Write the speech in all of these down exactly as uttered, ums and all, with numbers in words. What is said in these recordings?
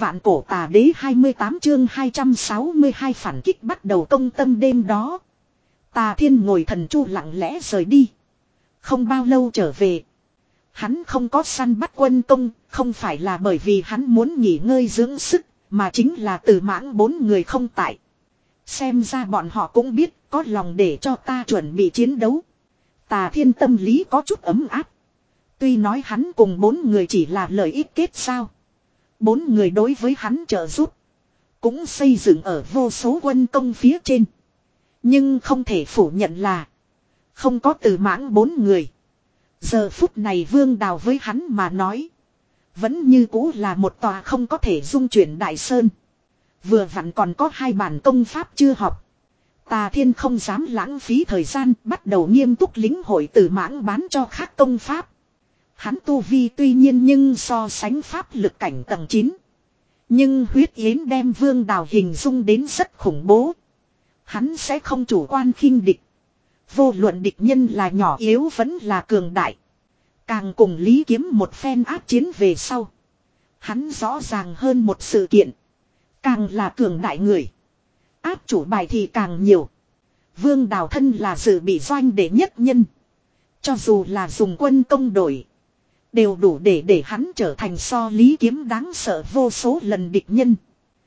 Vạn cổ tà đế hai mươi tám chương hai trăm sáu mươi hai phản kích bắt đầu công tâm đêm đó. Tà Thiên ngồi thần chu lặng lẽ rời đi. Không bao lâu trở về. Hắn không có săn bắt quân công, không phải là bởi vì hắn muốn nghỉ ngơi dưỡng sức, mà chính là Từ Mãng bốn người không tại. Xem ra bọn họ cũng biết có lòng để cho ta chuẩn bị chiến đấu. Tà Thiên tâm lý có chút ấm áp. Tuy nói hắn cùng bốn người chỉ là lợi ích kết giao. Bốn người đối với hắn trợ giúp. Cũng xây dựng ở vô số quân công phía trên. Nhưng không thể phủ nhận là. Không có Từ Mãng bốn người. Giờ phút này Vương Đào với hắn mà nói. Vẫn như cũ là một tòa không có thể dung chuyển đại sơn. Vừa vặn còn có hai bản công pháp chưa học. Tà Thiên không dám lãng phí thời gian, bắt đầu nghiêm túc lĩnh hội Từ Mãng bán cho khác công pháp. Hắn tu vi tuy nhiên nhưng so sánh pháp lực cảnh tầng chín. Nhưng huyết yến đem Vương Đào hình dung đến rất khủng bố. Hắn sẽ không chủ quan khinh địch. Vô luận địch nhân là nhỏ yếu vẫn là cường đại. Càng cùng Lý Kiếm một phen áp chiến về sau. Hắn rõ ràng hơn một sự kiện. Càng là cường đại người. Áp chủ bài thì càng nhiều. Vương Đào thân là dự bị doanh đệ nhất nhân. Cho dù là dùng quân công đổi. Đều đủ để để hắn trở thành so Lý Kiếm đáng sợ vô số lần địch nhân.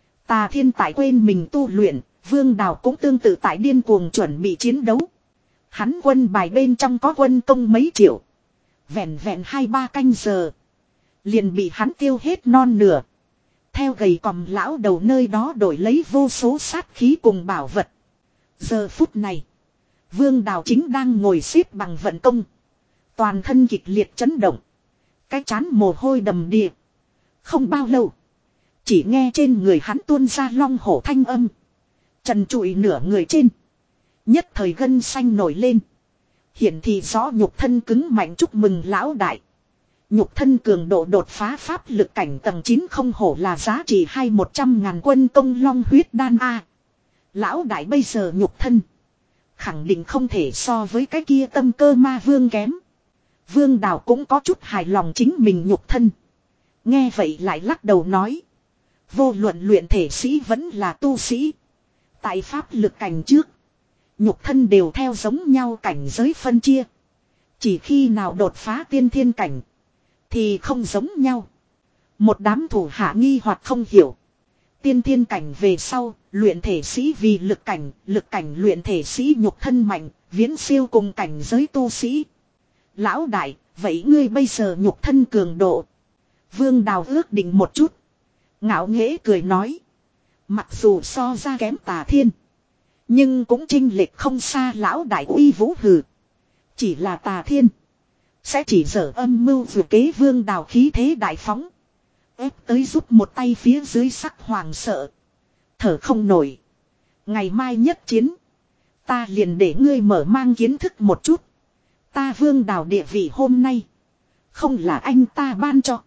Tà Thiên tại quên mình tu luyện. Vương Đào cũng tương tự tại điên cuồng chuẩn bị chiến đấu. Hắn quân bài bên trong có quân công mấy triệu. Vẹn vẹn hai ba canh giờ. Liền bị hắn tiêu hết non nửa. Theo gầy còm lão đầu nơi đó đổi lấy vô số sát khí cùng bảo vật. Giờ phút này. Vương Đào chính đang ngồi xếp bằng vận công. Toàn thân kịch liệt chấn động. Cái chán mồ hôi đầm đìa. Không bao lâu. Chỉ nghe trên người hắn tuôn ra long hổ thanh âm. Trần trụi nửa người trên. Nhất thời gân xanh nổi lên. Hiện thì rõ nhục thân cứng mạnh chúc mừng lão đại. Nhục thân cường độ đột phá pháp lực cảnh tầng chín không hổ là giá trị hai một trăm ngàn quân công long huyết đan A. Lão đại bây giờ nhục thân. Khẳng định không thể so với cái kia tâm cơ ma vương kém. Vương Đào cũng có chút hài lòng chính mình nhục thân. Nghe vậy lại lắc đầu nói. Vô luận luyện thể sĩ vẫn là tu sĩ. Tại pháp lực cảnh trước. Nhục thân đều theo giống nhau cảnh giới phân chia. Chỉ khi nào đột phá tiên thiên cảnh. Thì không giống nhau. Một đám thủ hạ nghi hoặc không hiểu. Tiên thiên cảnh về sau. Luyện thể sĩ vì lực cảnh. Lực cảnh luyện thể sĩ nhục thân mạnh. Viễn siêu cùng cảnh giới tu sĩ. Lão đại. Vậy ngươi bây giờ nhục thân cường độ. Vương Đào ước định một chút. Ngạo nghễ cười nói. Mặc dù so ra kém Tà Thiên. Nhưng cũng chênh lệch không xa lão đại uy vũ hừ. Chỉ là Tà Thiên. Sẽ chỉ dở âm mưu vừa kế Vương Đào khí thế đại phóng. Ép tới giúp một tay phía dưới sắc hoàng sợ. Thở không nổi. Ngày mai nhất chiến. Ta liền để ngươi mở mang kiến thức một chút. Ta Vương Đào địa vị hôm nay. Không là anh ta ban cho.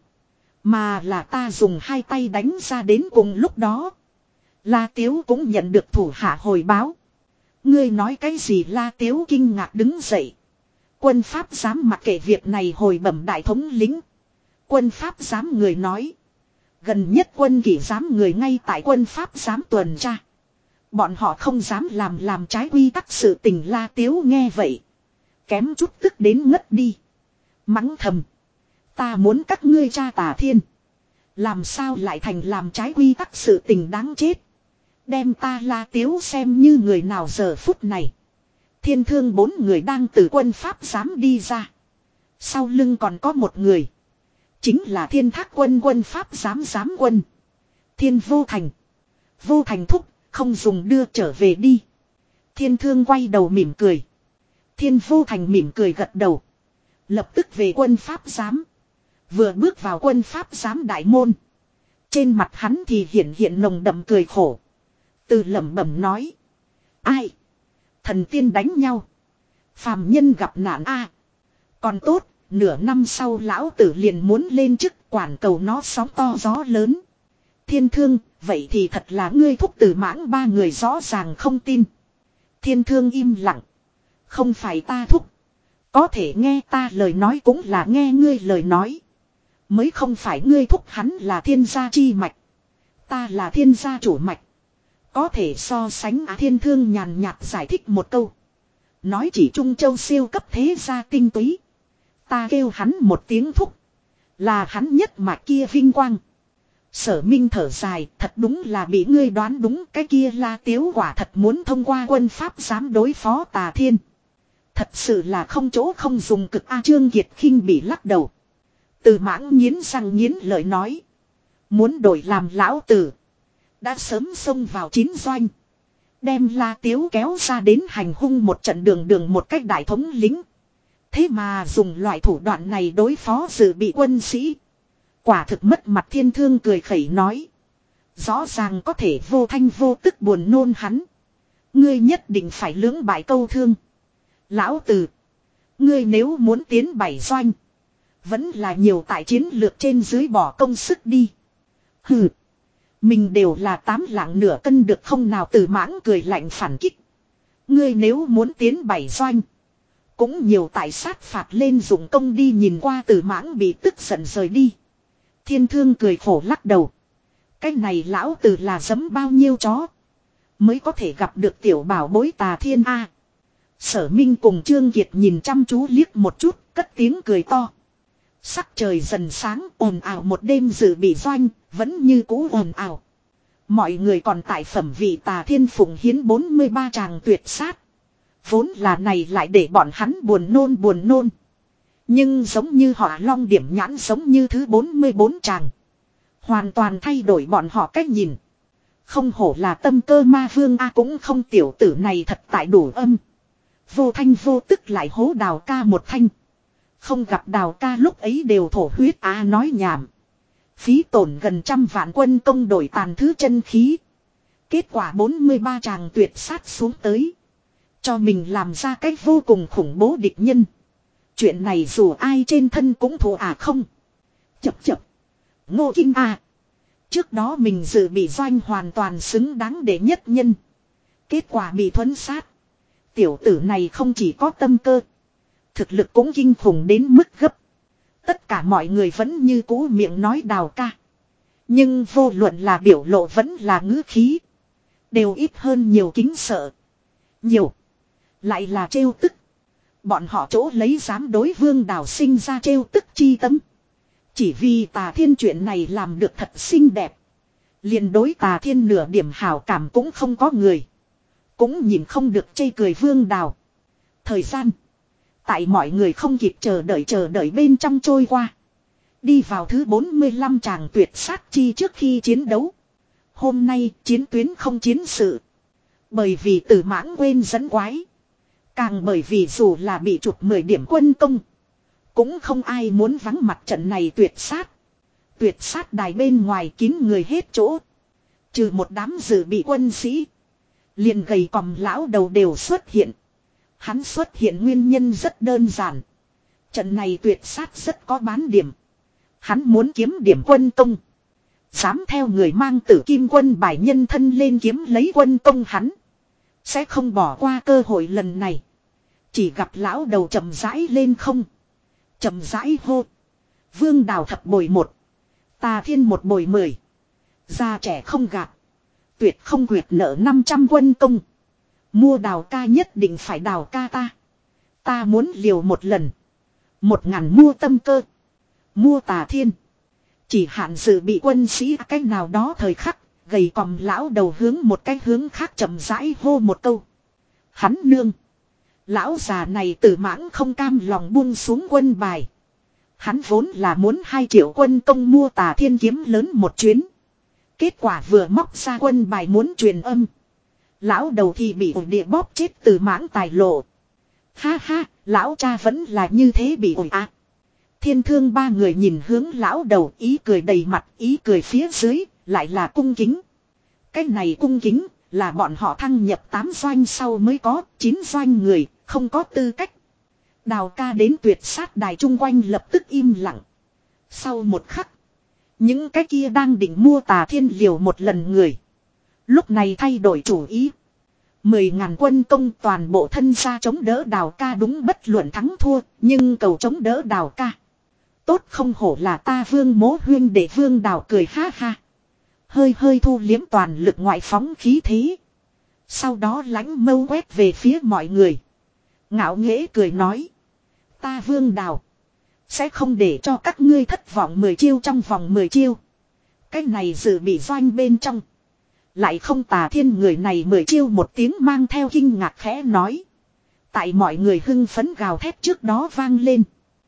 Mà là ta dùng hai tay đánh ra đến cùng lúc đó. La Tiếu cũng nhận được thủ hạ hồi báo. Ngươi nói cái gì La Tiếu kinh ngạc đứng dậy. Quân Pháp dám mặc kệ việc này hồi bẩm đại thống lính. Quân Pháp dám người nói. Gần nhất quân kỷ dám người ngay tại quân Pháp dám tuần tra. Bọn họ không dám làm làm trái quy tắc sự tình La Tiếu nghe vậy. Kém chút tức đến ngất đi. Mắng thầm. Ta muốn các ngươi tra Tà Thiên. Làm sao lại thành làm trái quy tắc sự tình đáng chết. Đem ta La Tiếu xem như người nào giờ phút này. Thiên Thương bốn người đang từ quân Pháp giám đi ra. Sau lưng còn có một người. Chính là Thiên Thác quân quân Pháp giám giám quân. Thiên Vô Thành. Vô Thành thúc, không dùng đưa trở về đi. Thiên Thương quay đầu mỉm cười. Thiên Vô Thành mỉm cười gật đầu. Lập tức về quân Pháp giám. Vừa bước vào quân Pháp giám đại môn. Trên mặt hắn thì hiện hiện nồng đậm cười khổ. Từ lẩm bẩm nói. Ai? Thần tiên đánh nhau. Phàm nhân gặp nạn a. Còn tốt, nửa năm sau lão tử liền muốn lên chức quản cầu nó sóng to gió lớn. Thiên Thương, vậy thì thật là ngươi thúc Từ Mãng ba người rõ ràng không tin. Thiên Thương im lặng. Không phải ta thúc. Có thể nghe ta lời nói cũng là nghe ngươi lời nói. Mới không phải ngươi thúc hắn là thiên gia chi mạch. Ta là thiên gia chủ mạch. Có thể so sánh Á Thiên Thương nhàn nhạt giải thích một câu. Nói chỉ Trung Châu siêu cấp thế gia tinh túy. Ta kêu hắn một tiếng thúc. Là hắn nhất mà kia vinh quang. Sở Minh thở dài, thật đúng là bị ngươi đoán đúng, cái kia La Tiếu quả thật muốn thông qua quân pháp dám đối phó Tà Thiên. Thật sự là không chỗ không dùng cực A. Trương Kiệt khinh bị lắc đầu. Từ Mãng nghiến răng nghiến lợi nói. Muốn đổi làm lão tử. Đã sớm xông vào chín doanh. Đem La Tiếu kéo ra đến hành hung một trận đường đường một cách đại thống lính. Thế mà dùng loại thủ đoạn này đối phó dự bị quân sĩ. Quả thực mất mặt. Thiên Thương cười khẩy nói. Rõ ràng có thể vô thanh vô tức buồn nôn hắn. Ngươi nhất định phải lưỡng bại câu thương. Lão tử. Ngươi nếu muốn tiến bảy doanh. Vẫn là nhiều tại chiến lược trên dưới bỏ công sức đi. Hừ. Mình đều là tám lạng nửa cân được không nào. Từ Mãng cười lạnh phản kích. Ngươi nếu muốn tiến bảy doanh. Cũng nhiều tại sát phạt lên dụng công đi. Nhìn qua Từ Mãng bị tức giận rời đi. Thiên Thương cười khổ lắc đầu. Cái này lão tử là giấm bao nhiêu chó. Mới có thể gặp được tiểu bảo bối Tà Thiên A. Sở Minh cùng Trương Kiệt nhìn chăm chú liếc một chút. Cất tiếng cười to. Sắc trời dần sáng, ồn ào một đêm dự bị doanh, vẫn như cũ ồn ào. Mọi người còn tại phẩm vị Tà Thiên phụng hiến bốn mươi ba tràng tuyệt sát. Vốn là này lại để bọn hắn buồn nôn buồn nôn. Nhưng giống như họ long điểm nhãn giống như thứ bốn mươi bốn tràng. Hoàn toàn thay đổi bọn họ cách nhìn. Không hổ là tâm cơ ma vương A, cũng không tiểu tử này thật tại đủ âm. Vô thanh vô tức lại hố Đào ca một thanh. Không gặp Đào ca lúc ấy đều thổ huyết A, nói nhảm. Phí tổn gần trăm vạn quân công đổi tàn thứ chân khí. Kết quả bốn mươi ba tràng tuyệt sát xuống tới. Cho mình làm ra cách vô cùng khủng bố địch nhân. Chuyện này dù ai trên thân cũng thù à không. Chập chập. Ngô Kinh A. Trước đó mình dự bị doanh hoàn toàn xứng đáng để nhất nhân. Kết quả bị thuấn sát. Tiểu tử này không chỉ có tâm cơ. Thực lực cũng kinh khủng đến mức gấp. Tất cả mọi người vẫn như cũ miệng nói Đào ca. Nhưng vô luận là biểu lộ vẫn là ngữ khí. Đều ít hơn nhiều kính sợ. Nhiều. Lại là trêu tức. Bọn họ chỗ lấy dám đối Vương Đào sinh ra trêu tức chi tâm. Chỉ vì Tà Thiên chuyện này làm được thật xinh đẹp. Liền đối Tà Thiên nửa điểm hảo cảm cũng không có người. Cũng nhìn không được chê cười Vương Đào. Thời gian. Tại mọi người không kịp chờ đợi chờ đợi bên trong trôi qua. Đi vào thứ bốn mươi lăm tràng tuyệt sát chi trước khi chiến đấu. Hôm nay chiến tuyến không chiến sự. Bởi vì Tử Mãng quên dẫn quái. Càng bởi vì dù là bị chụp mười điểm quân công. Cũng không ai muốn vắng mặt trận này tuyệt sát. Tuyệt sát đài bên ngoài kín người hết chỗ. Trừ một đám dự bị quân sĩ. Liền gầy còm lão đầu đều xuất hiện. Hắn xuất hiện nguyên nhân rất đơn giản. Trận này tuyệt sát rất có bán điểm. Hắn muốn kiếm điểm quân công. Dám theo người mang tử kim quân bài nhân thân lên kiếm lấy quân công hắn. Sẽ không bỏ qua cơ hội lần này. Chỉ gặp lão đầu chậm rãi lên không. Chậm rãi hô. Vương Đào thập bồi một. Tà Thiên một bồi mười. Già trẻ không gạt. Tuyệt không quyệt nợ năm trăm quân công. Mua Đào ca nhất định phải Đào ca ta. Ta muốn liều một lần. Một ngàn mua tâm cơ. Mua Tà Thiên. Chỉ hạn dự bị quân sĩ cách nào đó thời khắc. Gầy còm lão đầu hướng một cái hướng khác chậm rãi hô một câu. Hắn nương. Lão già này Tử Mãng không cam lòng buông xuống quân bài. Hắn vốn là muốn hai triệu quân công mua Tà Thiên kiếm lớn một chuyến. Kết quả vừa móc ra quân bài muốn truyền âm. Lão đầu thì bị ổi địa bóp chết Tử Mãng tài lộ. Ha ha, lão cha vẫn là như thế bị ổi à. Thiên Thương ba người nhìn hướng lão đầu, ý cười đầy mặt, ý cười phía dưới, lại là cung kính. Cái này cung kính, là bọn họ thăng nhập tám doanh sau mới có, chín doanh người, không có tư cách. Đào ca đến tuyệt sát đài chung quanh lập tức im lặng. Sau một khắc, những cái kia đang định mua Tà Thiên liều một lần người. Lúc này thay đổi chủ ý. Mười ngàn quân công toàn bộ thân ra chống đỡ Đào ca đúng bất luận thắng thua, nhưng cầu chống đỡ Đào ca. Tốt không hổ là ta Vương Mỗ huyên để Vương Đào cười ha ha. hơi hơi thu liếm toàn lực ngoại phóng khí thế. Sau đó lãnh mâu quét về phía mọi người. Ngạo nghễ cười nói. Ta Vương Đào. Sẽ không để cho các ngươi thất vọng mười chiêu trong vòng mười chiêu. Cái này dự bị doanh bên trong. Lại không Tà Thiên người này mười chiêu một tiếng mang theo kinh ngạc khẽ nói. Tại mọi người hưng phấn gào thét trước đó vang lên.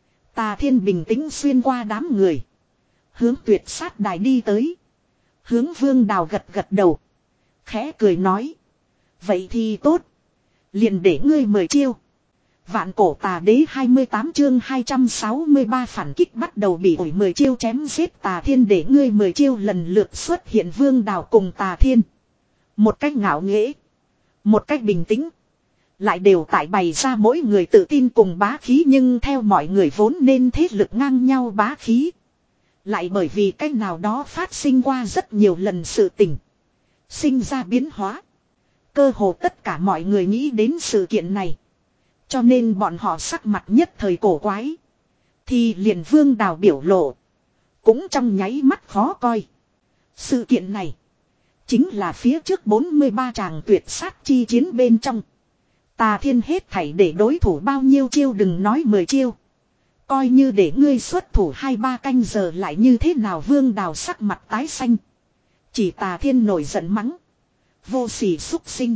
Tà Thiên bình tĩnh xuyên qua đám người. Hướng tuyệt sát đài đi tới. Hướng Vương Đào gật gật đầu. Khẽ cười nói. Vậy thì tốt. Liền để ngươi mời chiêu. Vạn cổ tà đế hai mươi tám chương hai trăm sáu mươi ba phản kích bắt đầu bị ổi mười chiêu chém giết Tà Thiên để ngươi mười chiêu lần lượt xuất hiện Vương Đào cùng Tà Thiên. Một cách ngạo nghễ. Một cách bình tĩnh. Lại đều tại bày ra mỗi người tự tin cùng bá khí nhưng theo mọi người vốn nên thế lực ngang nhau bá khí. Lại bởi vì cách nào đó phát sinh qua rất nhiều lần sự tình. Sinh ra biến hóa. Cơ hồ tất cả mọi người nghĩ đến sự kiện này. Cho nên bọn họ sắc mặt nhất thời cổ quái. Thì liền Vương Đào biểu lộ. Cũng trong nháy mắt khó coi. Sự kiện này. Chính là phía trước bốn mươi ba tràng tuyệt sát chi chiến bên trong. Tà Thiên hết thảy để đối thủ bao nhiêu chiêu đừng nói mười chiêu. Coi như để ngươi xuất thủ hai ba canh giờ lại như thế nào Vương Đào sắc mặt tái xanh. Chỉ Tà Thiên nổi giận mắng. Vô sỉ xúc sinh.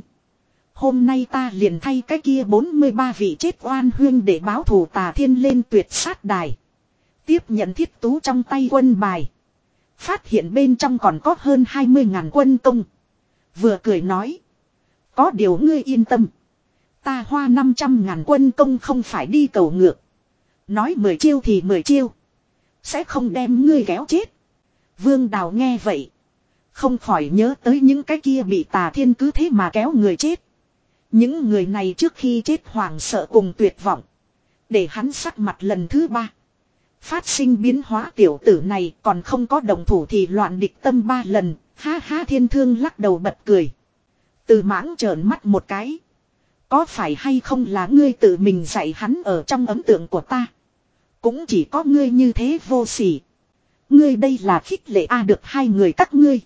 Hôm nay ta liền thay cái kia bốn mươi ba vị chết oan huyên để báo thù Tà Thiên lên tuyệt sát đài. Tiếp nhận Thiết Tú trong tay quân bài. Phát hiện bên trong còn có hơn hai mươi ngàn quân công. Vừa cười nói. Có điều ngươi yên tâm. Ta hoa năm trăm ngàn quân công không phải đi cầu ngược. Nói mười chiêu thì mười chiêu. Sẽ không đem ngươi kéo chết. Vương Đào nghe vậy. Không khỏi nhớ tới những cái kia bị Tà Thiên cứ thế mà kéo người chết. Những người này trước khi chết hoảng sợ cùng tuyệt vọng. Để hắn sắc mặt lần thứ ba. Phát sinh biến hóa tiểu tử này còn không có đồng thủ thì loạn địch tâm ba lần. Ha ha Thiên Thương lắc đầu bật cười. Từ Mãng trợn mắt một cái. Có phải hay không là ngươi tự mình dạy hắn ở trong ấn tượng của ta. Cũng chỉ có ngươi như thế vô sỉ. Ngươi đây là khích lệ a được hai người các ngươi.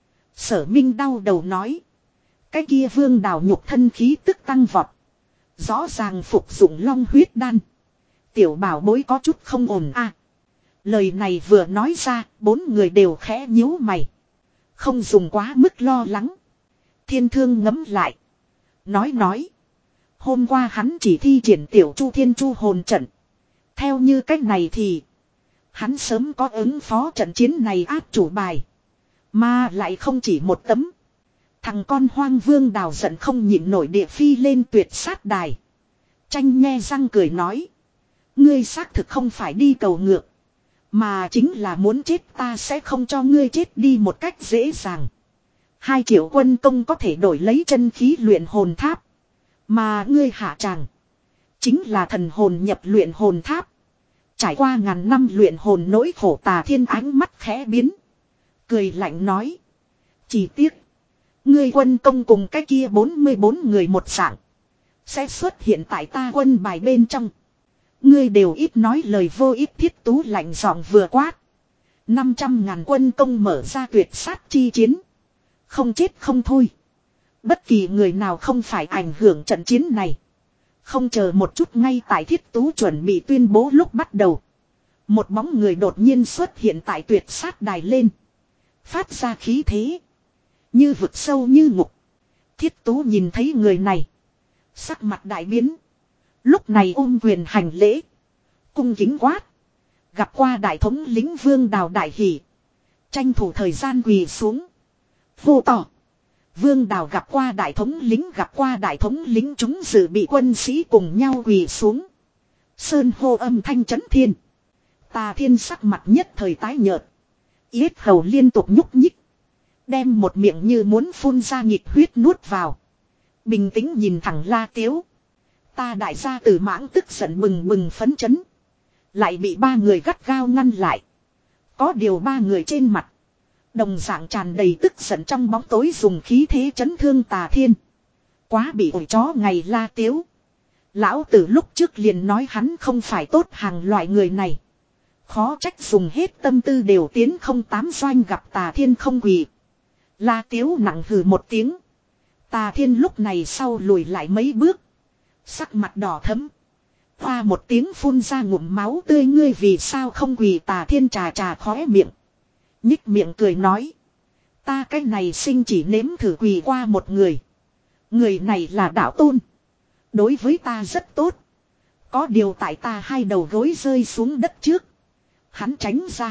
Sở Minh đau đầu nói. Cái kia Vương Đào nhục thân khí tức tăng vọt. Rõ ràng phục dụng long huyết đan. Tiểu bảo bối có chút không ổn a. Lời này vừa nói ra, bốn người đều khẽ nhíu mày. Không dùng quá mức lo lắng. Thiên Thương ngấm lại. Nói nói. Hôm qua hắn chỉ thi triển tiểu chu thiên chu hồn trận. Theo như cách này thì. Hắn sớm có ứng phó trận chiến này áp chủ bài. Mà lại không chỉ một tấm. Thằng con hoang Vương Đào giận không nhịn nổi địa phi lên tuyệt sát đài. Tranh nhe răng cười nói. Ngươi xác thực không phải đi cầu ngược. Mà chính là muốn chết ta sẽ không cho ngươi chết đi một cách dễ dàng. Hai triệu quân công có thể đổi lấy chân khí luyện hồn tháp. Mà ngươi hạ tràng. Chính là thần hồn nhập luyện hồn tháp. Trải qua ngàn năm luyện hồn nỗi khổ Tà Thiên ánh mắt khẽ biến. Cười lạnh nói. Chỉ tiếc. Ngươi quân công cùng cái kia bốn mươi bốn người một dạng. Sẽ xuất hiện tại ta quân bài bên trong. Ngươi đều ít nói lời vô ích Thiết Tú lạnh giọng vừa quát. năm trăm ngàn quân công mở ra tuyệt sát chi chiến. Không chết không thôi. Bất kỳ người nào không phải ảnh hưởng trận chiến này. Không chờ một chút ngay tại Thiết Tú chuẩn bị tuyên bố lúc bắt đầu. Một bóng người đột nhiên xuất hiện tại tuyệt sát đài lên. Phát ra khí thế. Như vực sâu như ngục. Thiết Tú nhìn thấy người này. Sắc mặt đại biến. Lúc này ôm quyền hành lễ. Cung kính quát. Gặp qua đại thống lĩnh Vương Đào đại hỷ. Tranh thủ thời gian quỳ xuống. Vô tỏ. Vương Đào gặp qua đại thống lĩnh gặp qua đại thống lĩnh chúng dự bị quân sĩ cùng nhau quỳ xuống. Sơn hô âm thanh chấn thiên. Tà Thiên sắc mặt nhất thời tái nhợt. Yết hầu liên tục nhúc nhích. Đem một miệng như muốn phun ra nhịp huyết nuốt vào. Bình tĩnh nhìn thẳng La Tiếu. Ta đại gia Từ Mãng tức giận bừng bừng phấn chấn. Lại bị ba người gắt gao ngăn lại. Có điều ba người trên mặt. Đồng dạng tràn đầy tức giận trong bóng tối dùng khí thế chấn thương Tà Thiên. Quá bị ổi chó ngày La Tiếu. Lão Tử lúc trước liền nói hắn không phải tốt hàng loại người này. Khó trách dùng hết tâm tư đều tiến không tám doanh gặp Tà Thiên không quỳ. La Tiếu nặng hừ một tiếng. Tà Thiên lúc này sau lùi lại mấy bước. Sắc mặt đỏ thẫm. Hoa một tiếng phun ra ngụm máu tươi, ngươi vì sao không quỳ? Tà Thiên trà trà khóe miệng. Nhích miệng cười nói. Ta cái này sinh chỉ nếm thử quỳ qua một người. Người này là đạo tôn. Đối với ta rất tốt. Có điều tại ta hai đầu gối rơi xuống đất trước. Hắn tránh ra.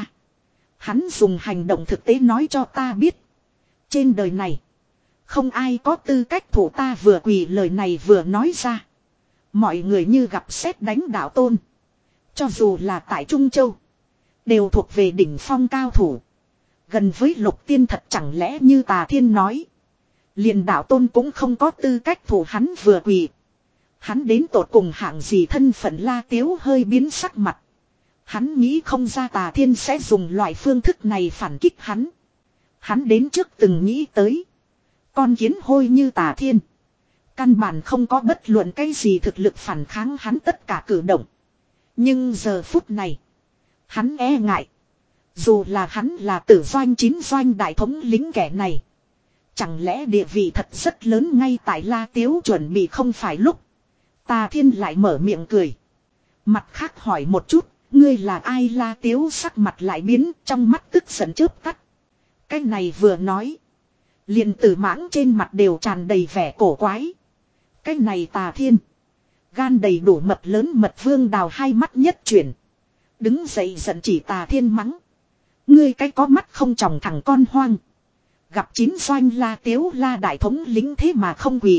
Hắn dùng hành động thực tế nói cho ta biết. Trên đời này. Không ai có tư cách thủ ta. Vừa quỳ lời này vừa nói ra. Mọi người như gặp sét đánh đạo tôn. Cho dù là tại Trung Châu. Đều thuộc về đỉnh phong cao thủ. Gần với Lục Tiên thật chẳng lẽ như Tà Thiên nói. Liền đạo tôn cũng không có tư cách thủ hắn vừa quỳ. Hắn đến tột cùng hạng gì thân phận? La Tiếu hơi biến sắc mặt. Hắn nghĩ không ra Tà Thiên sẽ dùng loại phương thức này phản kích hắn. Hắn đến trước từng nghĩ tới. Con kiến hôi như Tà Thiên. Căn bản không có bất luận cái gì thực lực phản kháng hắn tất cả cử động. Nhưng giờ phút này. Hắn e ngại. Dù là hắn là tử doanh chín doanh đại thống lính kẻ này. Chẳng lẽ địa vị thật rất lớn ngay tại La Tiếu chuẩn bị không phải lúc. Tà Thiên lại mở miệng cười. Mặt khác hỏi một chút. Ngươi là ai? La Tiếu sắc mặt lại biến, trong mắt tức giận chớp tắt. Cái này vừa nói. Liền tử mãng trên mặt đều tràn đầy vẻ cổ quái. Cái này Tà Thiên. Gan đầy đủ mập lớn. Mật Vương Đào hai mắt nhất chuyển. Đứng dậy giận chỉ Tà Thiên mắng. Ngươi cái có mắt không tròng thẳng con hoang. Gặp chín doanh La Tiếu La đại thống lính thế mà không quỳ.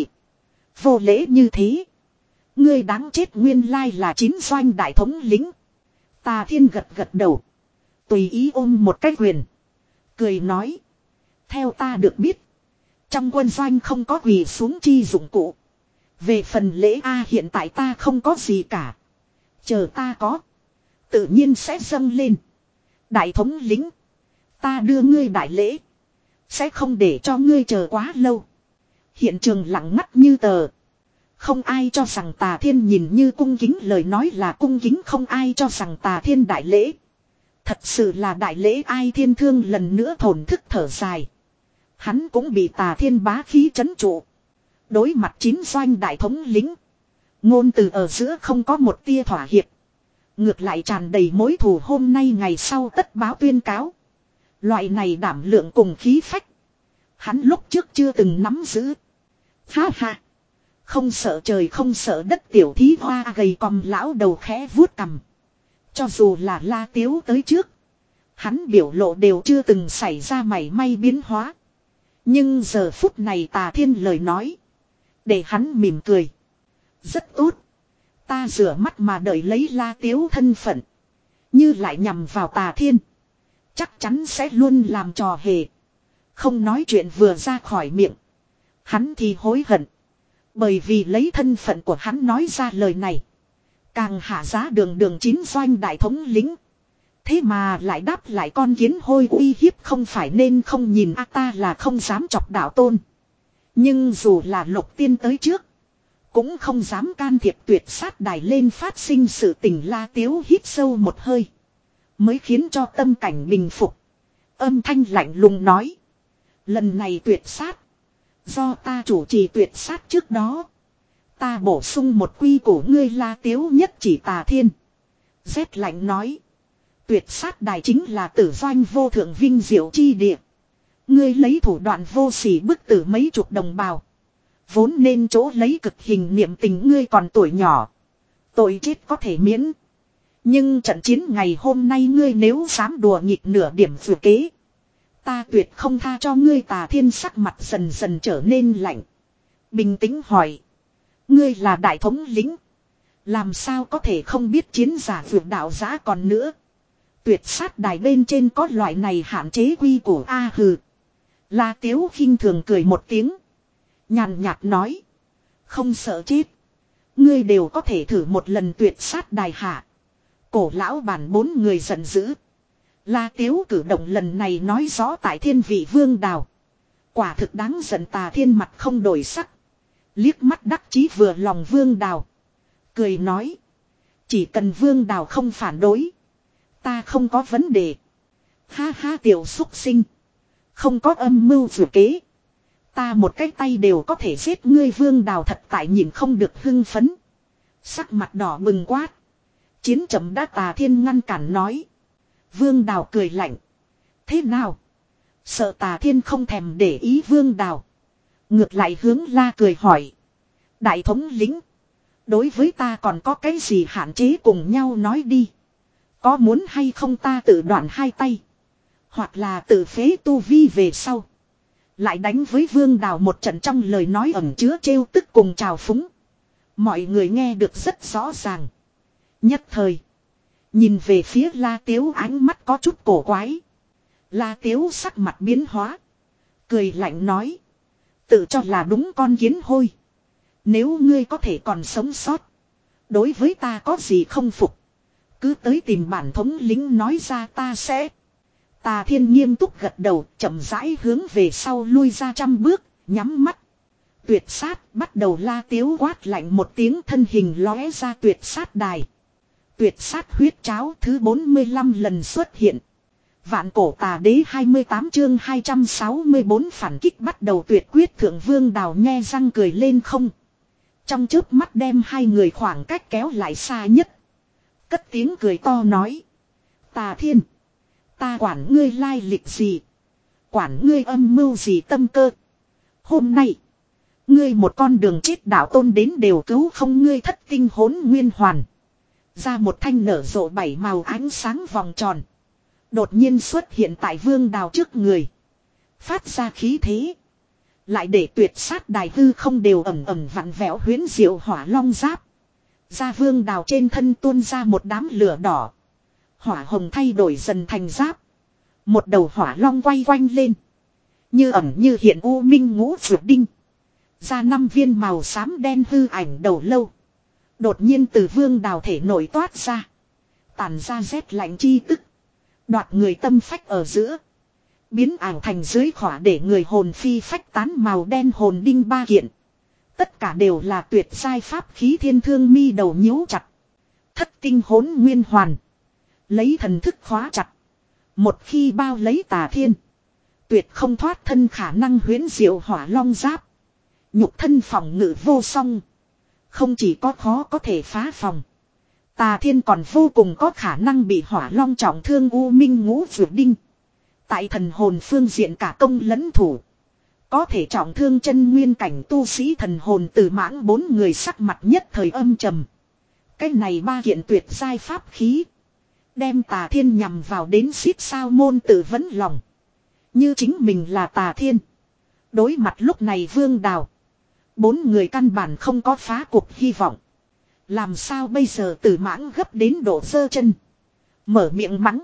Vô lễ như thế. Ngươi đáng chết, nguyên lai là chín doanh đại thống lính. Tà Thiên gật gật đầu. Tùy ý ôm một cái quyền. Cười nói. Theo ta được biết. Trong quân doanh không có quỳ xuống chi dụng cụ. Về phần lễ A hiện tại ta không có gì cả. Chờ ta có. Tự nhiên sẽ dâng lên. Đại thống lính. Ta đưa ngươi đại lễ. Sẽ không để cho ngươi chờ quá lâu. Hiện trường lặng ngắt như tờ. Không ai cho rằng Tà Thiên nhìn như cung kính, lời nói là cung kính. Không ai cho rằng Tà Thiên đại lễ. Thật sự là đại lễ. Ai Thiên Thương lần nữa thổn thức thở dài. Hắn cũng bị Tà Thiên bá khí trấn trụ. Đối mặt chín doanh đại thống lính. Ngôn từ ở giữa không có một tia thỏa hiệp. Ngược lại tràn đầy mối thù, hôm nay ngày sau tất báo tuyên cáo. Loại này đảm lượng cùng khí phách. Hắn lúc trước chưa từng nắm giữ. Ha ha. Không sợ trời không sợ đất, tiểu thí hoa gầy còm lão đầu khẽ vuốt cằm. Cho dù là La Tiếu tới trước. Hắn biểu lộ đều chưa từng xảy ra mảy may biến hóa. Nhưng giờ phút này Tà Thiên lời nói. Để hắn mỉm cười. Rất tốt. Ta rửa mắt mà đợi lấy La Tiếu thân phận. Như lại nhằm vào Tà Thiên. Chắc chắn sẽ luôn làm trò hề. Không nói chuyện vừa ra khỏi miệng. Hắn thì hối hận. Bởi vì lấy thân phận của hắn nói ra lời này. Càng hạ giá đường đường chín doanh đại thống lính. Thế mà lại đáp lại con kiến hôi uy hiếp, không phải nên không nhìn a ta là không dám chọc đạo tôn. Nhưng dù là Lục Tiên tới trước. Cũng không dám can thiệp tuyệt sát đài lên phát sinh sự tình. La Tiếu hít sâu một hơi. Mới khiến cho tâm cảnh bình phục. Âm thanh lạnh lùng nói. Lần này tuyệt sát. Do ta chủ trì tuyệt sát trước đó. Ta bổ sung một quy củ. Ngươi La Tiếu nhất chỉ Tà Thiên. Rét lạnh nói. Tuyệt sát đài chính là tử doanh vô thượng vinh diệu chi địa. Ngươi lấy thủ đoạn vô sỉ bức tử mấy chục đồng bào. Vốn nên chỗ lấy cực hình niệm tình, ngươi còn tuổi nhỏ. Tội chết có thể miễn. Nhưng trận chiến ngày hôm nay ngươi nếu dám đùa nghịch nửa điểm vừa kế. Ta tuyệt không tha cho ngươi. Tà Thiên sắc mặt dần dần trở nên lạnh. Bình tĩnh hỏi. Ngươi là đại thống lĩnh. Làm sao có thể không biết chiến giả vượt đạo giá còn nữa. Tuyệt sát đài bên trên có loại này hạn chế quy củ a hừ. La Tiếu khinh thường cười một tiếng. Nhàn nhạt nói. Không sợ chết. Ngươi đều có thể thử một lần tuyệt sát đài hạ. Cổ lão bản bốn người giận dữ. La Tiếu cử động lần này nói rõ tại Thiên Vị Vương Đào. Quả thực đáng giận. Tà Thiên mặt không đổi sắc. Liếc mắt đắc chí vừa lòng Vương Đào. Cười nói. Chỉ cần Vương Đào không phản đối. Ta không có vấn đề. Ha ha tiểu xúc sinh. Không có âm mưu dự kế. Ta một cái tay đều có thể giết ngươi. Vương Đào thật tại nhìn không được hưng phấn. Sắc mặt đỏ bừng quát. Chiến chậm đã. Tà Thiên ngăn cản nói. Vương Đào cười lạnh. Thế nào? Sợ Tà Thiên không thèm để ý Vương Đào. Ngược lại hướng La cười hỏi. Đại thống lĩnh. Đối với ta còn có cái gì hạn chế cùng nhau nói đi. Có muốn hay không ta tự đoạn hai tay. Hoặc là tự phế tu vi về sau. Lại đánh với Vương Đào một trận. Trong lời nói ẩn chứa trêu tức cùng trào phúng. Mọi người nghe được rất rõ ràng. Nhất thời. Nhìn về phía La Tiếu ánh mắt có chút cổ quái. La Tiếu sắc mặt biến hóa. Cười lạnh nói. Tự cho là đúng con kiến hôi. Nếu ngươi có thể còn sống sót. Đối với ta có gì không phục. Cứ tới tìm bản thống lĩnh nói ra ta sẽ. Tà Thiên nghiêm túc gật đầu. Chậm rãi hướng về sau lui ra trăm bước. Nhắm mắt. Tuyệt sát bắt đầu. La Tiếu quát lạnh một tiếng. Thân hình lóe ra tuyệt sát đài. Tuyệt sát huyết cháo thứ bốn mươi lăm lần xuất hiện. Vạn cổ tà đế hai mươi tám chương hai trăm sáu mươi bốn phản kích bắt đầu. Tuyệt quyết thượng Vương Đào nhe răng cười lên không. Trong chớp mắt đem hai người khoảng cách kéo lại xa nhất. Cất tiếng cười to nói. Tà Thiên. Ta quản ngươi lai lịch gì. Quản ngươi âm mưu gì tâm cơ. Hôm nay. Ngươi một con đường chết đạo tôn đến đều cứu không. Ngươi thất tinh hỗn nguyên hoàn. Ra một thanh nở rộ bảy màu ánh sáng vòng tròn. Đột nhiên xuất hiện tại Vương Đào trước người. Phát ra khí thế. Lại để tuyệt sát đài hư không đều ẩm ẩm vặn vẹo huyễn diệu hỏa long giáp. Ra Vương Đào trên thân tuôn ra một đám lửa đỏ. Hỏa hồng thay đổi dần thành giáp. Một đầu hỏa long quay quanh lên. Như ẩm như hiện u minh ngũ vượt đinh. Ra năm viên màu xám đen hư ảnh đầu lâu. Đột nhiên từ Vương Đào thể nổi toát ra. Tản ra rét lạnh chi tức. Đoạt người tâm phách ở giữa. Biến ảo thành dưới khỏa để người hồn phi phách tán màu đen hồn đinh ba kiện. Tất cả đều là tuyệt giai pháp khí thiên thương mi đầu nhíu chặt. Thất tinh hỗn nguyên hoàn. Lấy thần thức khóa chặt. Một khi bao lấy Tà Thiên. Tuyệt không thoát thân khả năng huyễn diệu hỏa long giáp. Nhục thân phòng ngự vô song. Không chỉ có khó có thể phá phòng. Tà Thiên còn vô cùng có khả năng bị hỏa long trọng thương u minh ngũ vượt đinh. Tại thần hồn phương diện cả công lẫn thủ. Có thể trọng thương chân nguyên cảnh tu sĩ thần hồn. Từ mãng bốn người sắc mặt nhất thời âm trầm. Cái này ba kiện tuyệt giai pháp khí. Đem Tà Thiên nhằm vào đến xít sao môn tự vấn lòng. Như chính mình là Tà Thiên. Đối mặt lúc này Vương Đào. Bốn người căn bản không có phá cuộc hy vọng. Làm sao bây giờ Tử Mãng gấp đến độ giơ chân. Mở miệng mắng.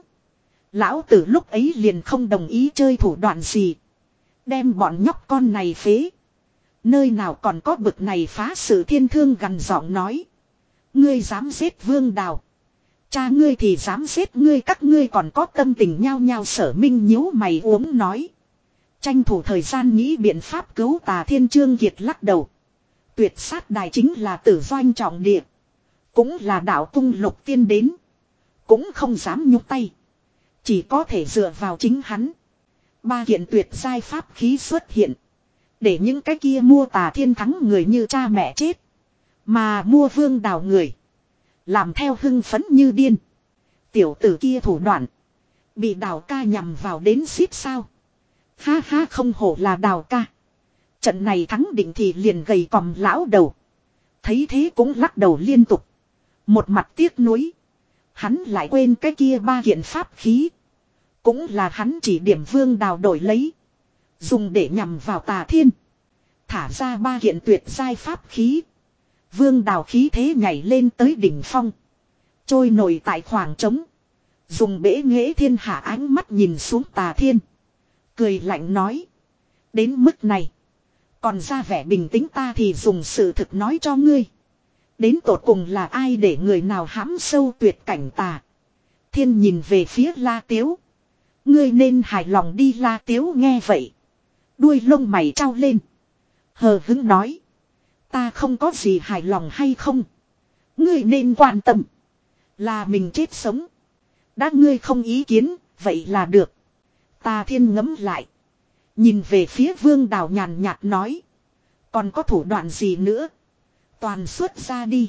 Lão tử lúc ấy liền không đồng ý chơi thủ đoạn gì. Đem bọn nhóc con này phế. Nơi nào còn có bực này phá sự thiên thương gằn giọng nói. Ngươi dám giết Vương Đào. Cha ngươi thì dám giết ngươi. Các ngươi còn có tâm tình nhao nhao. Sở Minh nhíu mày uống nói. Tranh thủ thời gian nghĩ biện pháp cứu Tà Thiên. Trương Kiệt lắc đầu. Tuyệt sát đài chính là tử doanh trọng địa. Cũng là đạo cung lục tiên đến. Cũng không dám nhúc tay. Chỉ có thể dựa vào chính hắn. Ba kiện tuyệt giai pháp khí xuất hiện. Để những cái kia mua Tà Thiên thắng người như cha mẹ chết. Mà mua Vương Đào người. Làm theo hưng phấn như điên. Tiểu tử kia thủ đoạn. Bị Đào ca nhằm vào đến xít sao. Ha ha không hổ là Đào ca. Trận này thắng định thì liền gầy còm lão đầu. Thấy thế cũng lắc đầu liên tục. Một mặt tiếc nuối. Hắn lại quên cái kia ba kiện pháp khí. Cũng là hắn chỉ điểm Vương Đào đổi lấy. Dùng để nhằm vào Tà Thiên. Thả ra ba kiện tuyệt giai pháp khí. Vương Đào khí thế nhảy lên tới đỉnh phong. Trôi nổi tại khoảng trống. Dùng bể nghệ thiên hạ ánh mắt nhìn xuống Tà Thiên. Cười lạnh nói. Đến mức này. Còn ra vẻ bình tĩnh ta thì dùng sự thực nói cho ngươi. Đến tột cùng là ai để người nào hãm sâu tuyệt cảnh Tà Thiên nhìn về phía La Tiếu. Ngươi nên hài lòng đi. La Tiếu nghe vậy. Đuôi lông mày trao lên. Hờ hững nói. Ta không có gì hài lòng hay không. Ngươi nên quan tâm. Là mình chết sống. Đã ngươi không ý kiến. Vậy là được. Tà Thiên ngẫm lại. Nhìn về phía Vương Đào nhàn nhạt nói. Còn có thủ đoạn gì nữa? Toàn xuất ra đi.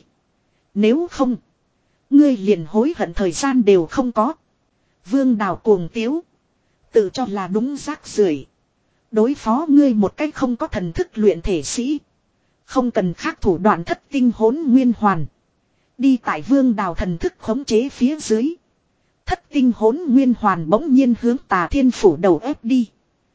Nếu không. Ngươi liền hối hận thời gian đều không có. Vương Đào cuồng tiếu. Tự cho là đúng rác rưởi. Đối phó ngươi một cách không có thần thức luyện thể sĩ. Không cần khác thủ đoạn thất tinh hỗn nguyên hoàn. Đi tại Vương Đào thần thức khống chế phía dưới. Thất tinh hỗn nguyên hoàn bỗng nhiên hướng Tà Thiên phủ đầu ép đi.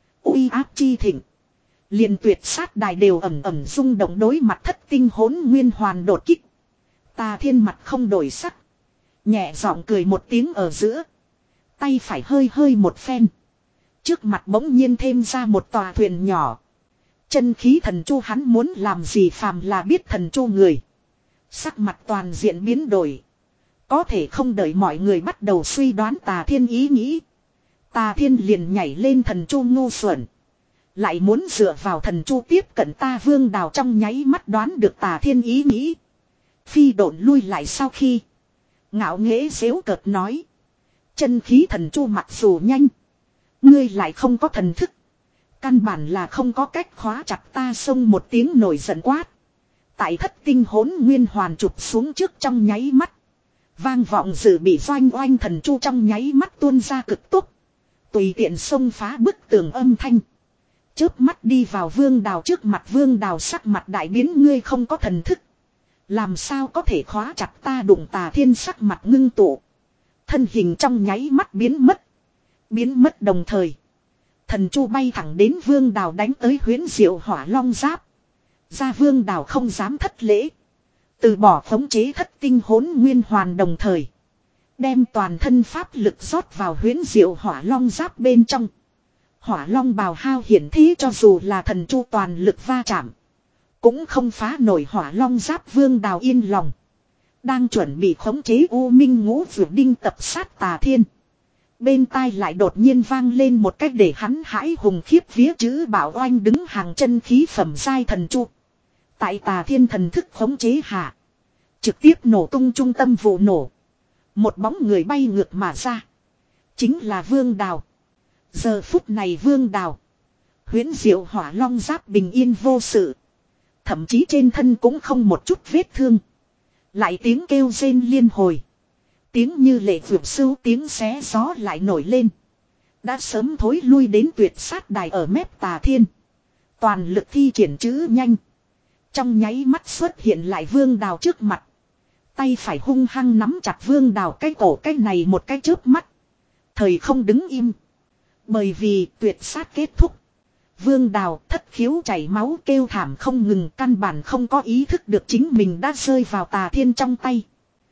Uy áp chi thịnh. Liền tuyệt sát đài đều ẩm ẩm rung động đối mặt thất tinh hỗn nguyên hoàn đột kích. Tà Thiên mặt không đổi sắc. Nhẹ giọng cười một tiếng ở giữa. Tay phải hơi hơi một phen. Trước mặt bỗng nhiên thêm ra một tòa thuyền nhỏ. Chân khí thần chu hắn muốn làm gì phàm là biết thần chu người. Sắc mặt toàn diện biến đổi. Có thể không đợi mọi người bắt đầu suy đoán Tà Thiên ý nghĩ. Tà Thiên liền nhảy lên thần chu ngu xuẩn. Lại muốn dựa vào thần chu tiếp cận ta Vương Đào trong nháy mắt đoán được Tà Thiên ý nghĩ. Phi độn lui lại sau khi. Ngạo nghễ xếu cợt nói. Chân khí thần chu mặc dù nhanh. Ngươi lại không có thần thức. Căn bản là không có cách khóa chặt ta xông một tiếng nổi giận quát. Tại thất tinh hỗn nguyên hoàn chụp xuống trước trong nháy mắt. Vang vọng dự bị doanh oanh thần chu trong nháy mắt tuôn ra cực tốc. Tùy tiện xông phá bức tường âm thanh. Chớp mắt đi vào Vương Đào trước mặt Vương Đào sắc mặt đại biến ngươi không có thần thức. Làm sao có thể khóa chặt ta đụng Tà Thiên sắc mặt ngưng tụ. Thân hình trong nháy mắt biến mất. Biến mất đồng thời. Thần chu bay thẳng đến Vương Đào đánh tới huyễn diệu hỏa long giáp. Ra Vương Đào không dám thất lễ. Từ bỏ khống chế thất tinh hỗn nguyên hoàn đồng thời. Đem toàn thân pháp lực rót vào huyễn diệu hỏa long giáp bên trong. Hỏa long bào hao hiển thế cho dù là thần chu toàn lực va chạm. Cũng không phá nổi hỏa long giáp Vương Đào yên lòng. Đang chuẩn bị khống chế U Minh Ngũ Dược Đinh tập sát Tà Thiên. Bên tai lại đột nhiên vang lên một cách để hắn hãi hùng khiếp vía chữ bảo oanh đứng hàng chân khí phẩm giai thần chu. Tại Tà Thiên thần thức khống chế hạ. Trực tiếp nổ tung trung tâm vụ nổ. Một bóng người bay ngược mà ra. Chính là Vương Đào. Giờ phút này Vương Đào. Huyễn diệu hỏa long giáp bình yên vô sự. Thậm chí trên thân cũng không một chút vết thương. Lại tiếng kêu rên liên hồi. Tiếng như lệ vượt sưu tiếng xé gió lại nổi lên. Đã sớm thối lui đến tuyệt sát đài ở mép Tà Thiên. Toàn lực thi triển chữ nhanh. Trong nháy mắt xuất hiện lại Vương Đào trước mặt. Tay phải hung hăng nắm chặt Vương Đào cái cổ cái này một cái chớp mắt. Thời không đứng im. Bởi vì tuyệt sát kết thúc. Vương Đào thất khiếu chảy máu kêu thảm không ngừng căn bản không có ý thức được chính mình đã rơi vào Tà Thiên trong tay.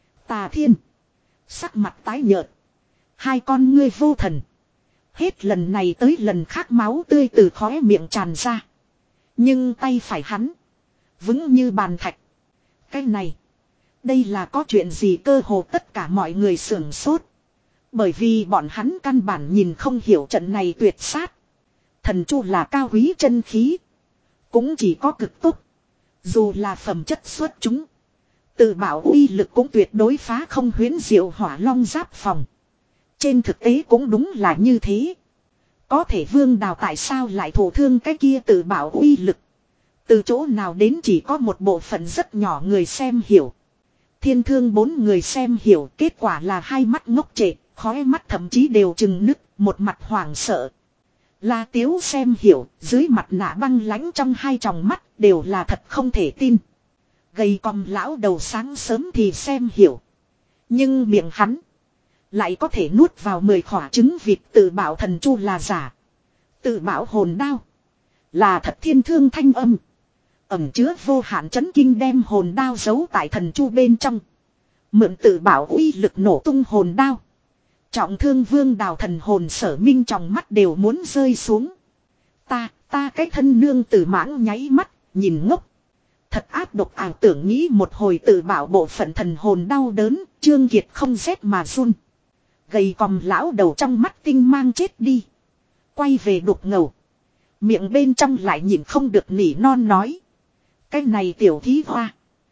Tà Thiên. Sắc mặt tái nhợt. Hai con ngươi vô thần. Hết lần này tới lần khác máu tươi từ khóe miệng tràn ra. Nhưng tay phải hắn. Vững như bàn thạch. Cái này. Đây là có chuyện gì cơ hồ tất cả mọi người sưởng sốt. Bởi vì bọn hắn căn bản nhìn không hiểu trận này tuyệt sát. Thần chu là cao quý chân khí. Cũng chỉ có cực tốt. Dù là phẩm chất xuất chúng. Tự bảo uy lực cũng tuyệt đối phá không huyễn diệu hỏa long giáp phòng. Trên thực tế cũng đúng là như thế. Có thể Vương Đào tại sao lại thổ thương cái kia tự bảo uy lực. Từ chỗ nào đến chỉ có một bộ phận rất nhỏ người xem hiểu. Thiên thương bốn người xem hiểu kết quả là hai mắt ngốc trệ, khóe mắt thậm chí đều trừng nứt, một mặt hoảng sợ. La Tiếu xem hiểu, dưới mặt nạ băng lãnh trong hai tròng mắt đều là thật không thể tin. Gầy còm lão đầu sáng sớm thì xem hiểu. Nhưng miệng hắn lại có thể nuốt vào mười khỏa trứng vịt tự bảo thần chu là giả. Tự bảo hồn đao là thật thiên thương thanh âm. Ẩm chứa vô hạn chấn kinh đem hồn đao giấu tại thần chu bên trong. Mượn tự bảo uy lực nổ tung hồn đao. Trọng thương Vương Đào thần hồn sở minh trong mắt đều muốn rơi xuống. Ta, ta cái thân nương tử mãng nháy mắt, nhìn ngốc. Thật áp độc ảo tưởng nghĩ một hồi tự bảo bộ phận thần hồn đau đớn, Trương Kiệt không rét mà run. Gầy còm lão đầu trong mắt tinh mang chết đi. Quay về đục ngầu. Miệng bên trong lại nhìn không được nỉ non nói. Cái này tiểu thí hoa.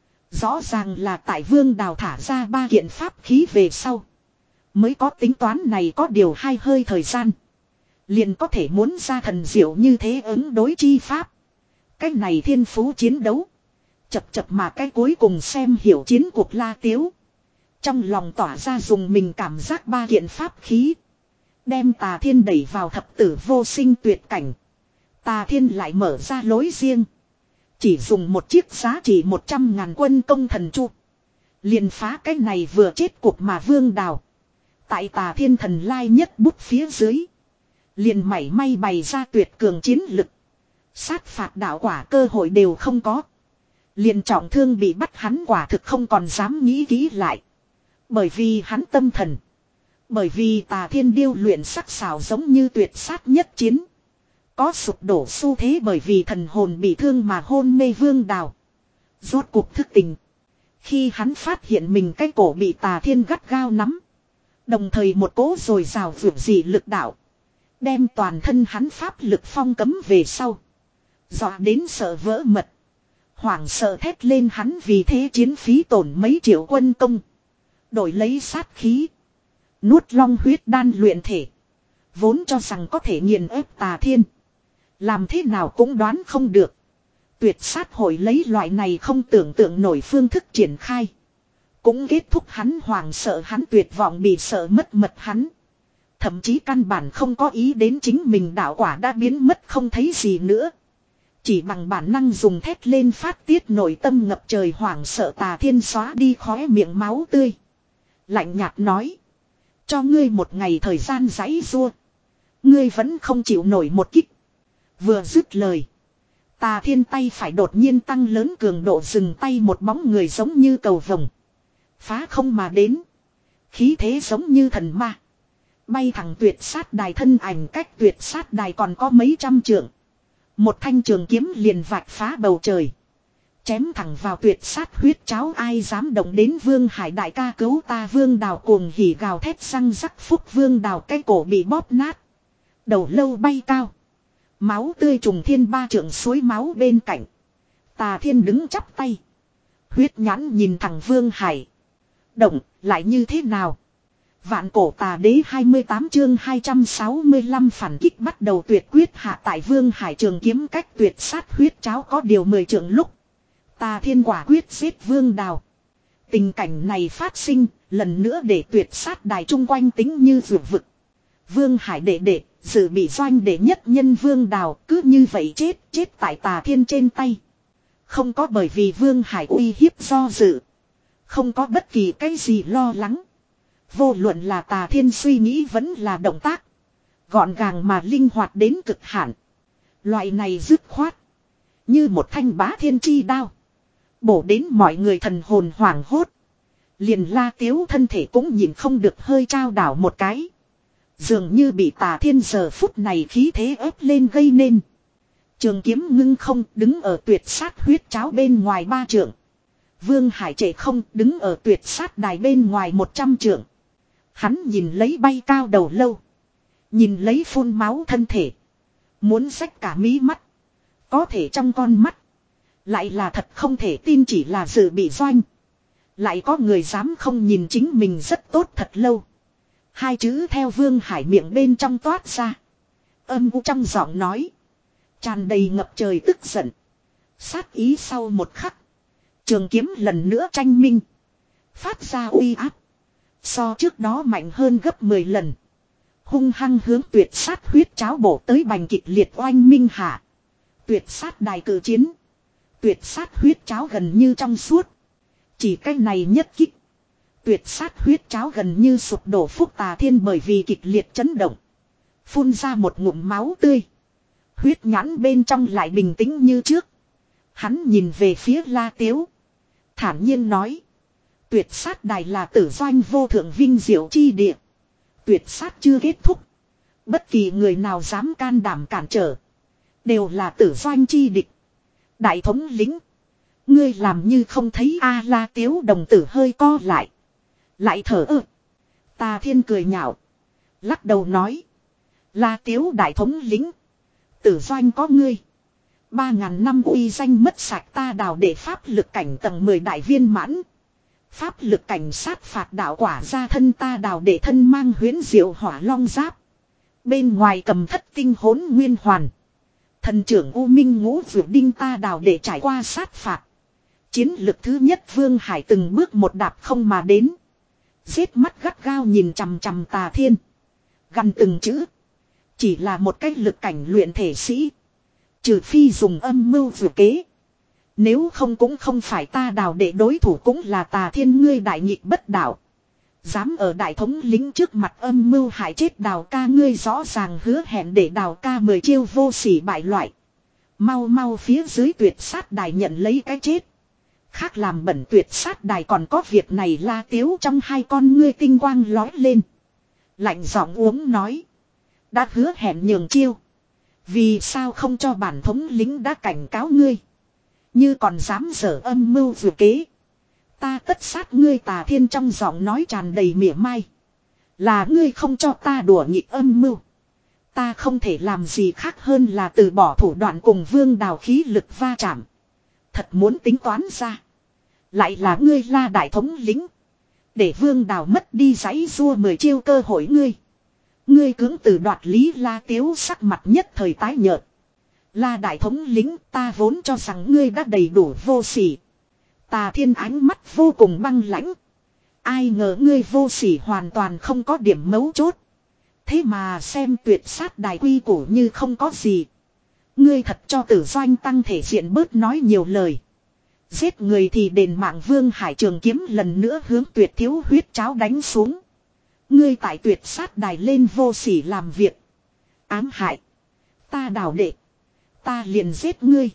Rõ ràng là tại Vương Đào thả ra ba kiện pháp khí về sau. Mới có tính toán này có điều hai hơi thời gian. Liền có thể muốn ra thần diệu như thế ứng đối chi pháp. Cái này thiên phú chiến đấu. Chập chập mà cái cuối cùng xem hiểu chiến cuộc La Tiếu. Trong lòng tỏa ra dùng mình cảm giác ba kiện pháp khí. Đem Tà Thiên đẩy vào thập tử vô sinh tuyệt cảnh. Tà Thiên lại mở ra lối riêng. Chỉ dùng một chiếc giá trị một trăm ngàn quân công thần chu. Liền phá cái này vừa chết cuộc mà Vương Đào. Tại Tà Thiên thần lai nhất bút phía dưới. Liền mảy may bày ra tuyệt cường chiến lực. Sát phạt đạo quả cơ hội đều không có. Liền trọng thương bị bắt hắn quả thực không còn dám nghĩ kỹ lại. Bởi vì hắn tâm thần. Bởi vì Tà Thiên điêu luyện sắc sảo giống như tuyệt sát nhất chiến. Có sụp đổ xu thế bởi vì thần hồn bị thương mà hôn mê Vương Đào. Rốt cuộc thức tỉnh. Khi hắn phát hiện mình cái cổ bị Tà Thiên gắt gao nắm. Đồng thời một cỗ rồi rào vượt dị lực đạo. Đem toàn thân hắn pháp lực phong cấm về sau. Dọa đến sợ vỡ mật. Hoảng sợ thét lên hắn vì thế chiến phí tổn mấy triệu quân công. Đổi lấy sát khí. Nuốt long huyết đan luyện thể. Vốn cho rằng có thể nghiền ép Tà Thiên. Làm thế nào cũng đoán không được. Tuyệt sát hội lấy loại này không tưởng tượng nổi phương thức triển khai. Cũng kết thúc hắn hoảng sợ hắn tuyệt vọng bị sợ mất mật hắn. Thậm chí căn bản không có ý đến chính mình đạo quả đã biến mất không thấy gì nữa. Chỉ bằng bản năng dùng thét lên phát tiết nội tâm ngập trời hoảng sợ Tà Thiên xóa đi khóe miệng máu tươi. Lạnh nhạt nói. Cho ngươi một ngày thời gian giãy giụa. Ngươi vẫn không chịu nổi một kích. Vừa dứt lời. Tà Thiên tay phải đột nhiên tăng lớn cường độ dừng tay một bóng người giống như cầu vồng. Phá không mà đến. Khí thế giống như thần ma. Bay thẳng tuyệt sát đài thân ảnh cách tuyệt sát đài còn có mấy trăm trượng. Một thanh trường kiếm liền vạch phá bầu trời. Chém thẳng vào tuyệt sát huyết cháo ai dám động đến Vương Hải đại ca cứu ta Vương Đào cuồng hỉ gào thét răng rắc phúc Vương Đào cái cổ bị bóp nát. Đầu lâu bay cao. Máu tươi trùng thiên ba trượng suối máu bên cạnh. Tà Thiên đứng chắp tay. Huyết nhãn nhìn thẳng Vương Hải. Động lại như thế nào? Vạn cổ tà đế hai mươi tám chương hai trăm sáu mươi lăm phản kích bắt đầu tuyệt quyết hạ tại Vương Hải trường kiếm cách tuyệt sát huyết cháo có điều mười trượng lúc. Tà Thiên quả quyết giết Vương Đào. Tình cảnh này phát sinh lần nữa để tuyệt sát đài chung quanh tính như vượt vực. Vương Hải đệ đệ, dự bị doanh đệ nhất nhân Vương Đào cứ như vậy chết, chết tại Tà Thiên trên tay. Không có bởi vì Vương Hải uy hiếp do dự. Không có bất kỳ cái gì lo lắng. Vô luận là Tà Thiên suy nghĩ vẫn là động tác. Gọn gàng mà linh hoạt đến cực hạn. Loại này dứt khoát. Như một thanh bá thiên chi đao. Bổ đến mọi người thần hồn hoảng hốt. Liền La Tiếu thân thể cũng nhìn không được hơi trao đảo một cái. Dường như bị Tà Thiên giờ phút này khí thế ép lên gây nên. Trường kiếm ngưng không đứng ở tuyệt sát huyết cháo bên ngoài ba trượng. Vương Hải trệ không đứng ở tuyệt sát đài bên ngoài một trăm trượng. Hắn nhìn lấy bay cao đầu lâu. Nhìn lấy phun máu thân thể. Muốn xách cả mí mắt. Có thể trong con mắt. Lại là thật không thể tin chỉ là dự bị doanh. Lại có người dám không nhìn chính mình rất tốt thật lâu. Hai chữ theo Vương Hải miệng bên trong toát ra. Âm u trong giọng nói. Tràn đầy ngập trời tức giận. Sát ý sau một khắc. Trường kiếm lần nữa tranh minh. Phát ra uy áp. So trước đó mạnh hơn gấp mười lần. Hung hăng hướng tuyệt sát huyết cháo bổ tới bành kịch liệt oanh minh hạ. Tuyệt sát đài cử chiến. Tuyệt sát huyết cháo gần như trong suốt. Chỉ cách này nhất kích. Tuyệt sát huyết cháo gần như sụp đổ phúc Tà Thiên bởi vì kịch liệt chấn động. Phun ra một ngụm máu tươi. Huyết nhãn bên trong lại bình tĩnh như trước. Hắn nhìn về phía La Tiếu. Thản nhiên nói. Tuyệt sát đài là tử doanh vô thượng vinh diệu chi địa. Tuyệt sát chưa kết thúc. Bất kỳ người nào dám can đảm cản trở. Đều là tử doanh chi địch. Đại thống lính. Ngươi làm như không thấy A La Tiếu đồng tử hơi co lại. Lại thở ơ. Tà Thiên cười nhạo. Lắc đầu nói. La Tiếu đại thống lính. Tử doanh có ngươi. Ba ngàn năm uy danh mất sạch ta đào để pháp lực cảnh tầng mười đại viên mãn. Pháp lực cảnh sát phạt đạo quả ra thân ta đào để thân mang huyễn diệu hỏa long giáp. Bên ngoài cầm thất tinh hỗn nguyên hoàn. Thần trưởng U Minh Ngũ Dược Đinh ta đào để trải qua sát phạt. Chiến lực thứ nhất Vương Hải từng bước một đạp không mà đến. Giết mắt gắt gao nhìn chằm chằm Tà Thiên. Gần từng chữ. Chỉ là một cách lực cảnh luyện thể sĩ. Trừ phi dùng âm mưu vừa kế. Nếu không cũng không phải ta đào để đối thủ cũng là Tà Thiên ngươi đại nghịch bất đạo. Dám ở đại thống lính trước mặt âm mưu hại chết Đào ca ngươi rõ ràng hứa hẹn để Đào ca mười chiêu vô sỉ bại loại. Mau mau phía dưới tuyệt sát đài nhận lấy cái chết. Khác làm bẩn tuyệt sát đài còn có việc này La Tiếu trong hai con ngươi tinh quang lói lên. Lạnh giọng uống nói. Đã hứa hẹn nhường chiêu. Vì sao không cho bản thống lính đã cảnh cáo ngươi. Như còn dám dở âm mưu vừa kế. Ta tất sát ngươi Tà Thiên trong giọng nói tràn đầy mỉa mai. Là ngươi không cho ta đùa nghịch âm mưu. Ta không thể làm gì khác hơn là từ bỏ thủ đoạn cùng Vương Đào khí lực va chạm. Thật muốn tính toán ra. Lại là ngươi La đại thống lính. Để Vương Đào mất đi giãy rua mười chiêu cơ hội ngươi. Ngươi cưỡng từ đoạt lý La Tiếu sắc mặt nhất thời tái nhợt. La đại thống lính ta vốn cho rằng ngươi đã đầy đủ vô sỉ. Tà Thiên ánh mắt vô cùng băng lãnh. Ai ngờ ngươi vô sỉ hoàn toàn không có điểm mấu chốt. Thế mà xem tuyệt sát đài quy củ như không có gì. Ngươi thật cho Tử Doanh tăng thể diện bớt nói nhiều lời. Giết người thì đền mạng Vương Hải trường kiếm lần nữa hướng tuyệt thiếu huyết cháo đánh xuống. Ngươi tại tuyệt sát đài lên vô sỉ làm việc. Ám hại. Ta đào đệ. Ta liền giết ngươi.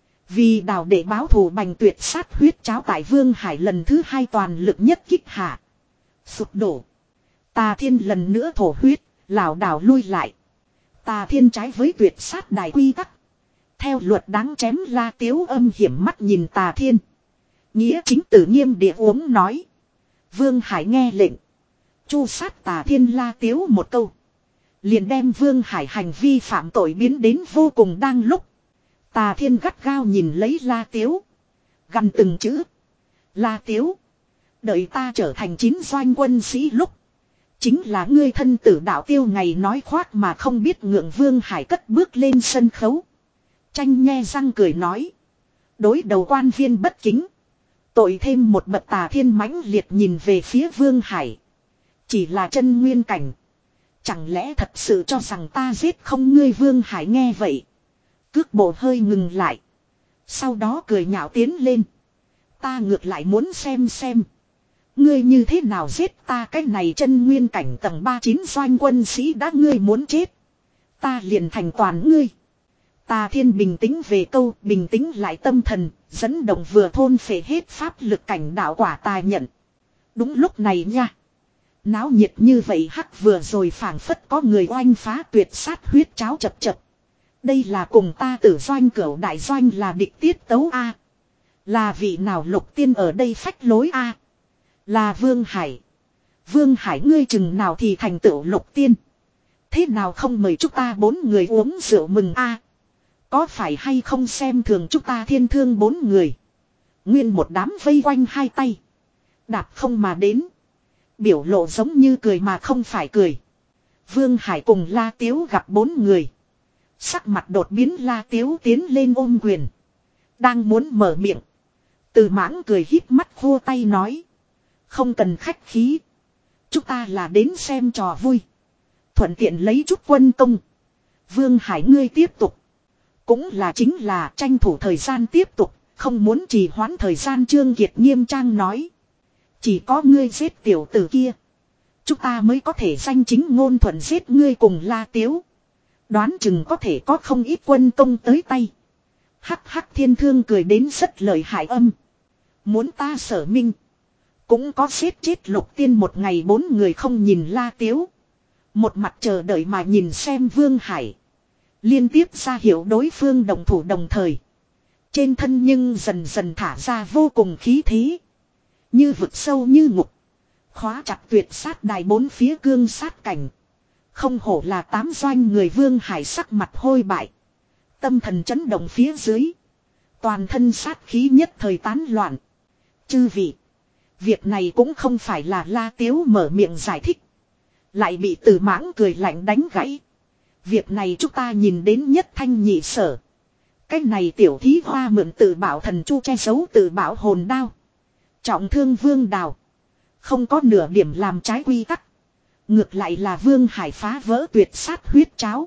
Vì đào để báo thù bành tuyệt sát huyết cháo tại Vương Hải lần thứ hai toàn lực nhất kích hạ. Sụp đổ. Tà Thiên lần nữa thổ huyết, lảo đảo lui lại. Tà Thiên trái với tuyệt sát đài quy tắc. Theo luật đáng chém La Tiếu âm hiểm mắt nhìn Tà Thiên. Nghĩa chính tử nghiêm địa uống nói. Vương Hải nghe lệnh. Chu sát Tà Thiên La Tiếu một câu. Liền đem Vương Hải hành vi phạm tội biến đến vô cùng đang lúc. Tà Thiên gắt gao nhìn lấy La Tiếu. Gần từng chữ. La Tiếu. Đợi ta trở thành chín doanh quân sĩ lúc. Chính là ngươi thân tử đạo tiêu ngày nói khoác mà không biết ngượng Vương Hải cất bước lên sân khấu. Tranh nhe răng cười nói. Đối đầu quan viên bất kính. Tội thêm một bậc. Tà Thiên mãnh liệt nhìn về phía Vương Hải. Chỉ là chân nguyên cảnh. Chẳng lẽ thật sự cho rằng ta giết không ngươi Vương Hải nghe vậy. Cước bộ hơi ngừng lại. Sau đó cười nhạo tiến lên. Ta ngược lại muốn xem xem. Ngươi như thế nào giết ta cái này chân nguyên cảnh tầng ba chín doanh quân sĩ đã ngươi muốn chết. Ta liền thành toàn ngươi. Tà Thiên bình tĩnh về câu bình tĩnh lại tâm thần. Dẫn động vừa thôn phệ hết pháp lực cảnh đạo quả tài nhận. Đúng lúc này nha. Náo nhiệt như vậy hắc vừa rồi phảng phất có người oanh phá tuyệt sát huyết cháo chập chập. Đây là cùng ta Tử Doanh cửu đại doanh là địch tiết tấu A. Là vị nào lục tiên ở đây phách lối A. Là Vương Hải. Vương Hải ngươi chừng nào thì thành tựu lục tiên. Thế nào không mời chúng ta bốn người uống rượu mừng A. Có phải hay không xem thường chúng ta thiên thương bốn người. Nguyên một đám vây quanh hai tay. Đạp không mà đến. Biểu lộ giống như cười mà không phải cười. Vương Hải cùng La Tiếu gặp bốn người. Sắc mặt đột biến La Tiếu tiến lên ôm quyền. Đang muốn mở miệng. Từ Mãng cười híp mắt khua tay nói. Không cần khách khí. Chúng ta là đến xem trò vui. Thuận tiện lấy chút quân công. Vương Hải ngươi tiếp tục. Cũng là chính là tranh thủ thời gian tiếp tục. Không muốn trì hoãn thời gian Trương Kiệt nghiêm trang nói. Chỉ có ngươi giết tiểu tử kia. Chúng ta mới có thể danh chính ngôn thuận giết ngươi cùng La Tiếu. Đoán chừng có thể có không ít quân công tới tay. Hắc hắc thiên thương cười đến rất lợi hại âm. Muốn ta Sở Minh. Cũng có xếp chết lục tiên một ngày bốn người không nhìn La Tiếu. Một mặt chờ đợi mà nhìn xem Vương Hải. Liên tiếp ra hiệu đối phương đồng thủ đồng thời. Trên thân nhưng dần dần thả ra vô cùng khí thế. Như vực sâu như ngục. Khóa chặt tuyệt sát đài bốn phía cương sát cảnh. Không hổ là tám doanh người Vương Hải sắc mặt hôi bại. Tâm thần chấn động phía dưới. Toàn thân sát khí nhất thời tán loạn. Chư vị. Việc này cũng không phải là La Tiếu mở miệng giải thích. Lại bị Từ Mãng cười lạnh đánh gãy. Việc này chúng ta nhìn đến nhất thanh nhị sở. Cái này tiểu thí hoa mượn tự bảo thần chu che giấu tự bảo hồn đao. Trọng thương Vương Đào. Không có nửa điểm làm trái quy tắc. Ngược lại là Vương Hải phá vỡ tuyệt sát huyết cháo.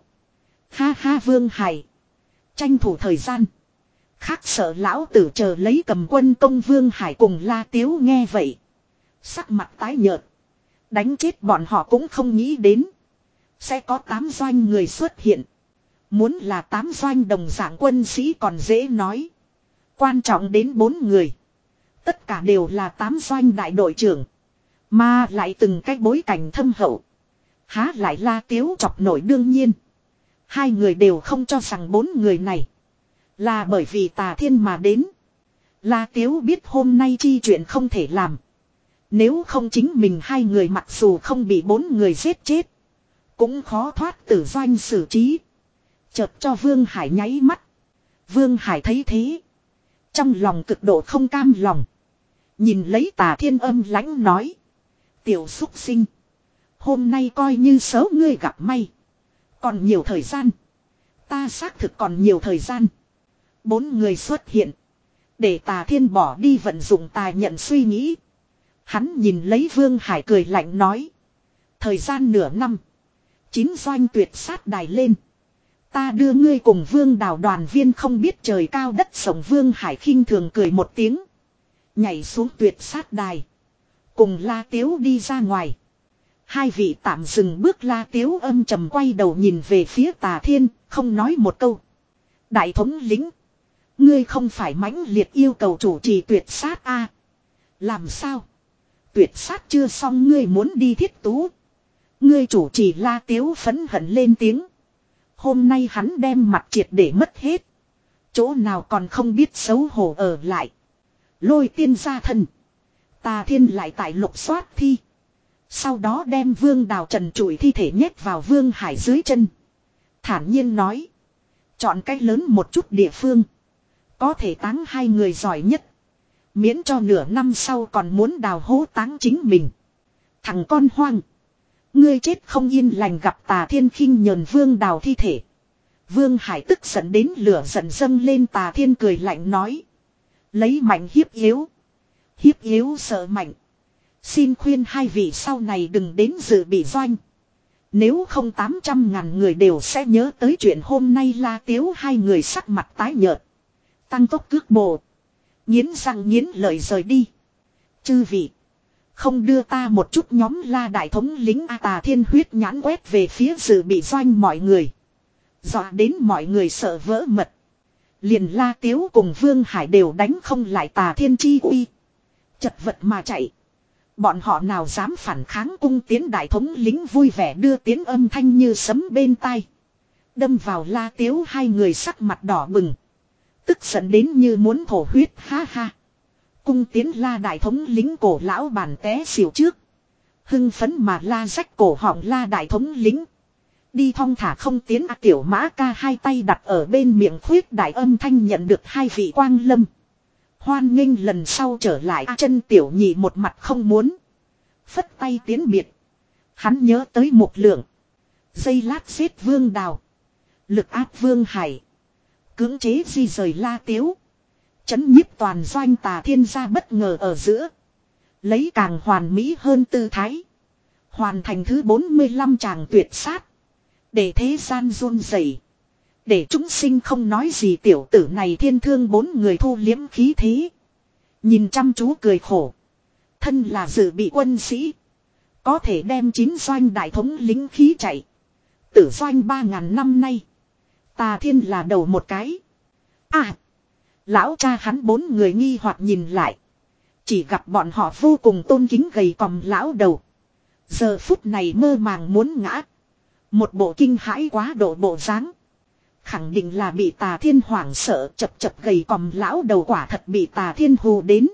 Ha ha Vương Hải. Tranh thủ thời gian. Khác sợ lão tử chờ lấy cầm quân công Vương Hải cùng La Tiếu nghe vậy. Sắc mặt tái nhợt. Đánh chết bọn họ cũng không nghĩ đến. Sẽ có tám doanh người xuất hiện. Muốn là tám doanh đồng dạng quân sĩ còn dễ nói. Quan trọng đến bốn người. Tất cả đều là tám doanh đại đội trưởng. Mà lại từng cái bối cảnh thâm hậu. Há lại La Tiếu chọc nổi đương nhiên. Hai người đều không cho rằng bốn người này. Là bởi vì Tà Thiên mà đến. La Tiếu biết hôm nay chi chuyện không thể làm. Nếu không chính mình hai người mặc dù không bị bốn người giết chết. Cũng khó thoát tử doanh xử trí. Chợt cho Vương Hải nháy mắt. Vương Hải thấy thế. Trong lòng cực độ không cam lòng. Nhìn lấy Tà Thiên âm lãnh nói. Tiểu xúc sinh. Hôm nay coi như xấu ngươi gặp may. Còn nhiều thời gian. Ta xác thực còn nhiều thời gian. Bốn người xuất hiện. Để Tà Thiên bỏ đi vận dụng tài nhận suy nghĩ. Hắn nhìn lấy Vương Hải cười lạnh nói. Thời gian nửa năm. Chín doanh tuyệt sát đài lên. Ta đưa ngươi cùng Vương Đào đoàn viên không biết trời cao đất sống. Vương Hải khinh thường cười một tiếng. Nhảy xuống tuyệt sát đài. Cùng La Tiếu đi ra ngoài. Hai vị tạm dừng bước. La Tiếu âm trầm quay đầu nhìn về phía Tà Thiên. Không nói một câu. Đại thống lĩnh. Ngươi không phải mãnh liệt yêu cầu chủ trì tuyệt sát a? Làm sao? Tuyệt sát chưa xong ngươi muốn đi thiết tú. Ngươi chủ trì. La Tiếu phẫn hận lên tiếng. Hôm nay hắn đem mặt triệt để mất hết. Chỗ nào còn không biết xấu hổ ở lại. Lôi tiên ra thân. Tà Thiên lại tại lục soát thi. Sau đó đem Vương Đào trần trụi thi thể nhét vào Vương Hải dưới chân. Thản nhiên nói. Chọn cách lớn một chút địa phương. Có thể táng hai người giỏi nhất. Miễn cho nửa năm sau còn muốn đào hố táng chính mình. Thằng con hoang. Ngươi chết không yên lành. Gặp Tà Thiên khinh nhờn Vương Đào thi thể. Vương Hải tức giận đến lửa giận dâng lên. Tà Thiên cười lạnh nói. Lấy mạnh hiếp yếu. Hiếp yếu sợ mạnh. Xin khuyên hai vị sau này đừng đến dự bị doanh. Nếu không tám trăm ngàn người đều sẽ nhớ tới chuyện hôm nay. La Tiếu hai người sắc mặt tái nhợt. Tăng tốc cước bộ. Nghiến răng nghiến lợi rời đi. Chư vị. Không đưa ta một chút nhóm La đại thống lính A. Tà Thiên huyết nhãn quét về phía dự bị doanh mọi người. Dọa đến mọi người sợ vỡ mật. Liền La Tiếu cùng Vương Hải đều đánh không lại Tà Thiên chi uy. Chật vật mà chạy. Bọn họ nào dám phản kháng. Cung tiến đại thống lính vui vẻ đưa tiếng âm thanh như sấm bên tai. Đâm vào La Tiếu hai người sắc mặt đỏ bừng. Tức giận đến như muốn thổ huyết. Ha ha. Cung tiến La đại thống lính cổ lão bản té xỉu trước. Hưng phấn mà la rách cổ họng La đại thống lính. Đi thong thả không tiến. A tiểu mã ca hai tay đặt ở bên miệng khuyết đại âm thanh nhận được hai vị quang lâm. Hoan nghênh lần sau trở lại. A chân tiểu nhị một mặt không muốn. Phất tay tiến biệt. Hắn nhớ tới một lượng. Dây lát giết Vương Đào. Lực áp Vương Hải. Cưỡng chế di rời La Tiếu. Chấn nhiếp toàn doanh. Tà Thiên gia bất ngờ ở giữa. Lấy càng hoàn mỹ hơn tư thái. Hoàn thành thứ bốn mươi lăm tràng tuyệt sát. Để thế gian run rẩy. Để chúng sinh không nói gì. Tiểu tử này thiên thương bốn người thu liếm khí thế. Nhìn chăm chú cười khổ. Thân là dự bị quân sĩ. Có thể đem chín doanh đại thống lính khí chạy. Tử doanh ba ngàn năm nay. Tà Thiên là đầu một cái. À. Lão cha hắn bốn người nghi hoặc nhìn lại. Chỉ gặp bọn họ vô cùng tôn kính gầy còm lão đầu. Giờ phút này mơ màng muốn ngã. Một bộ kinh hãi quá độ bộ dáng. Khẳng định là bị Tà Thiên hoảng sợ. Chập chập gầy còm lão đầu quả thật bị Tà Thiên hù đến.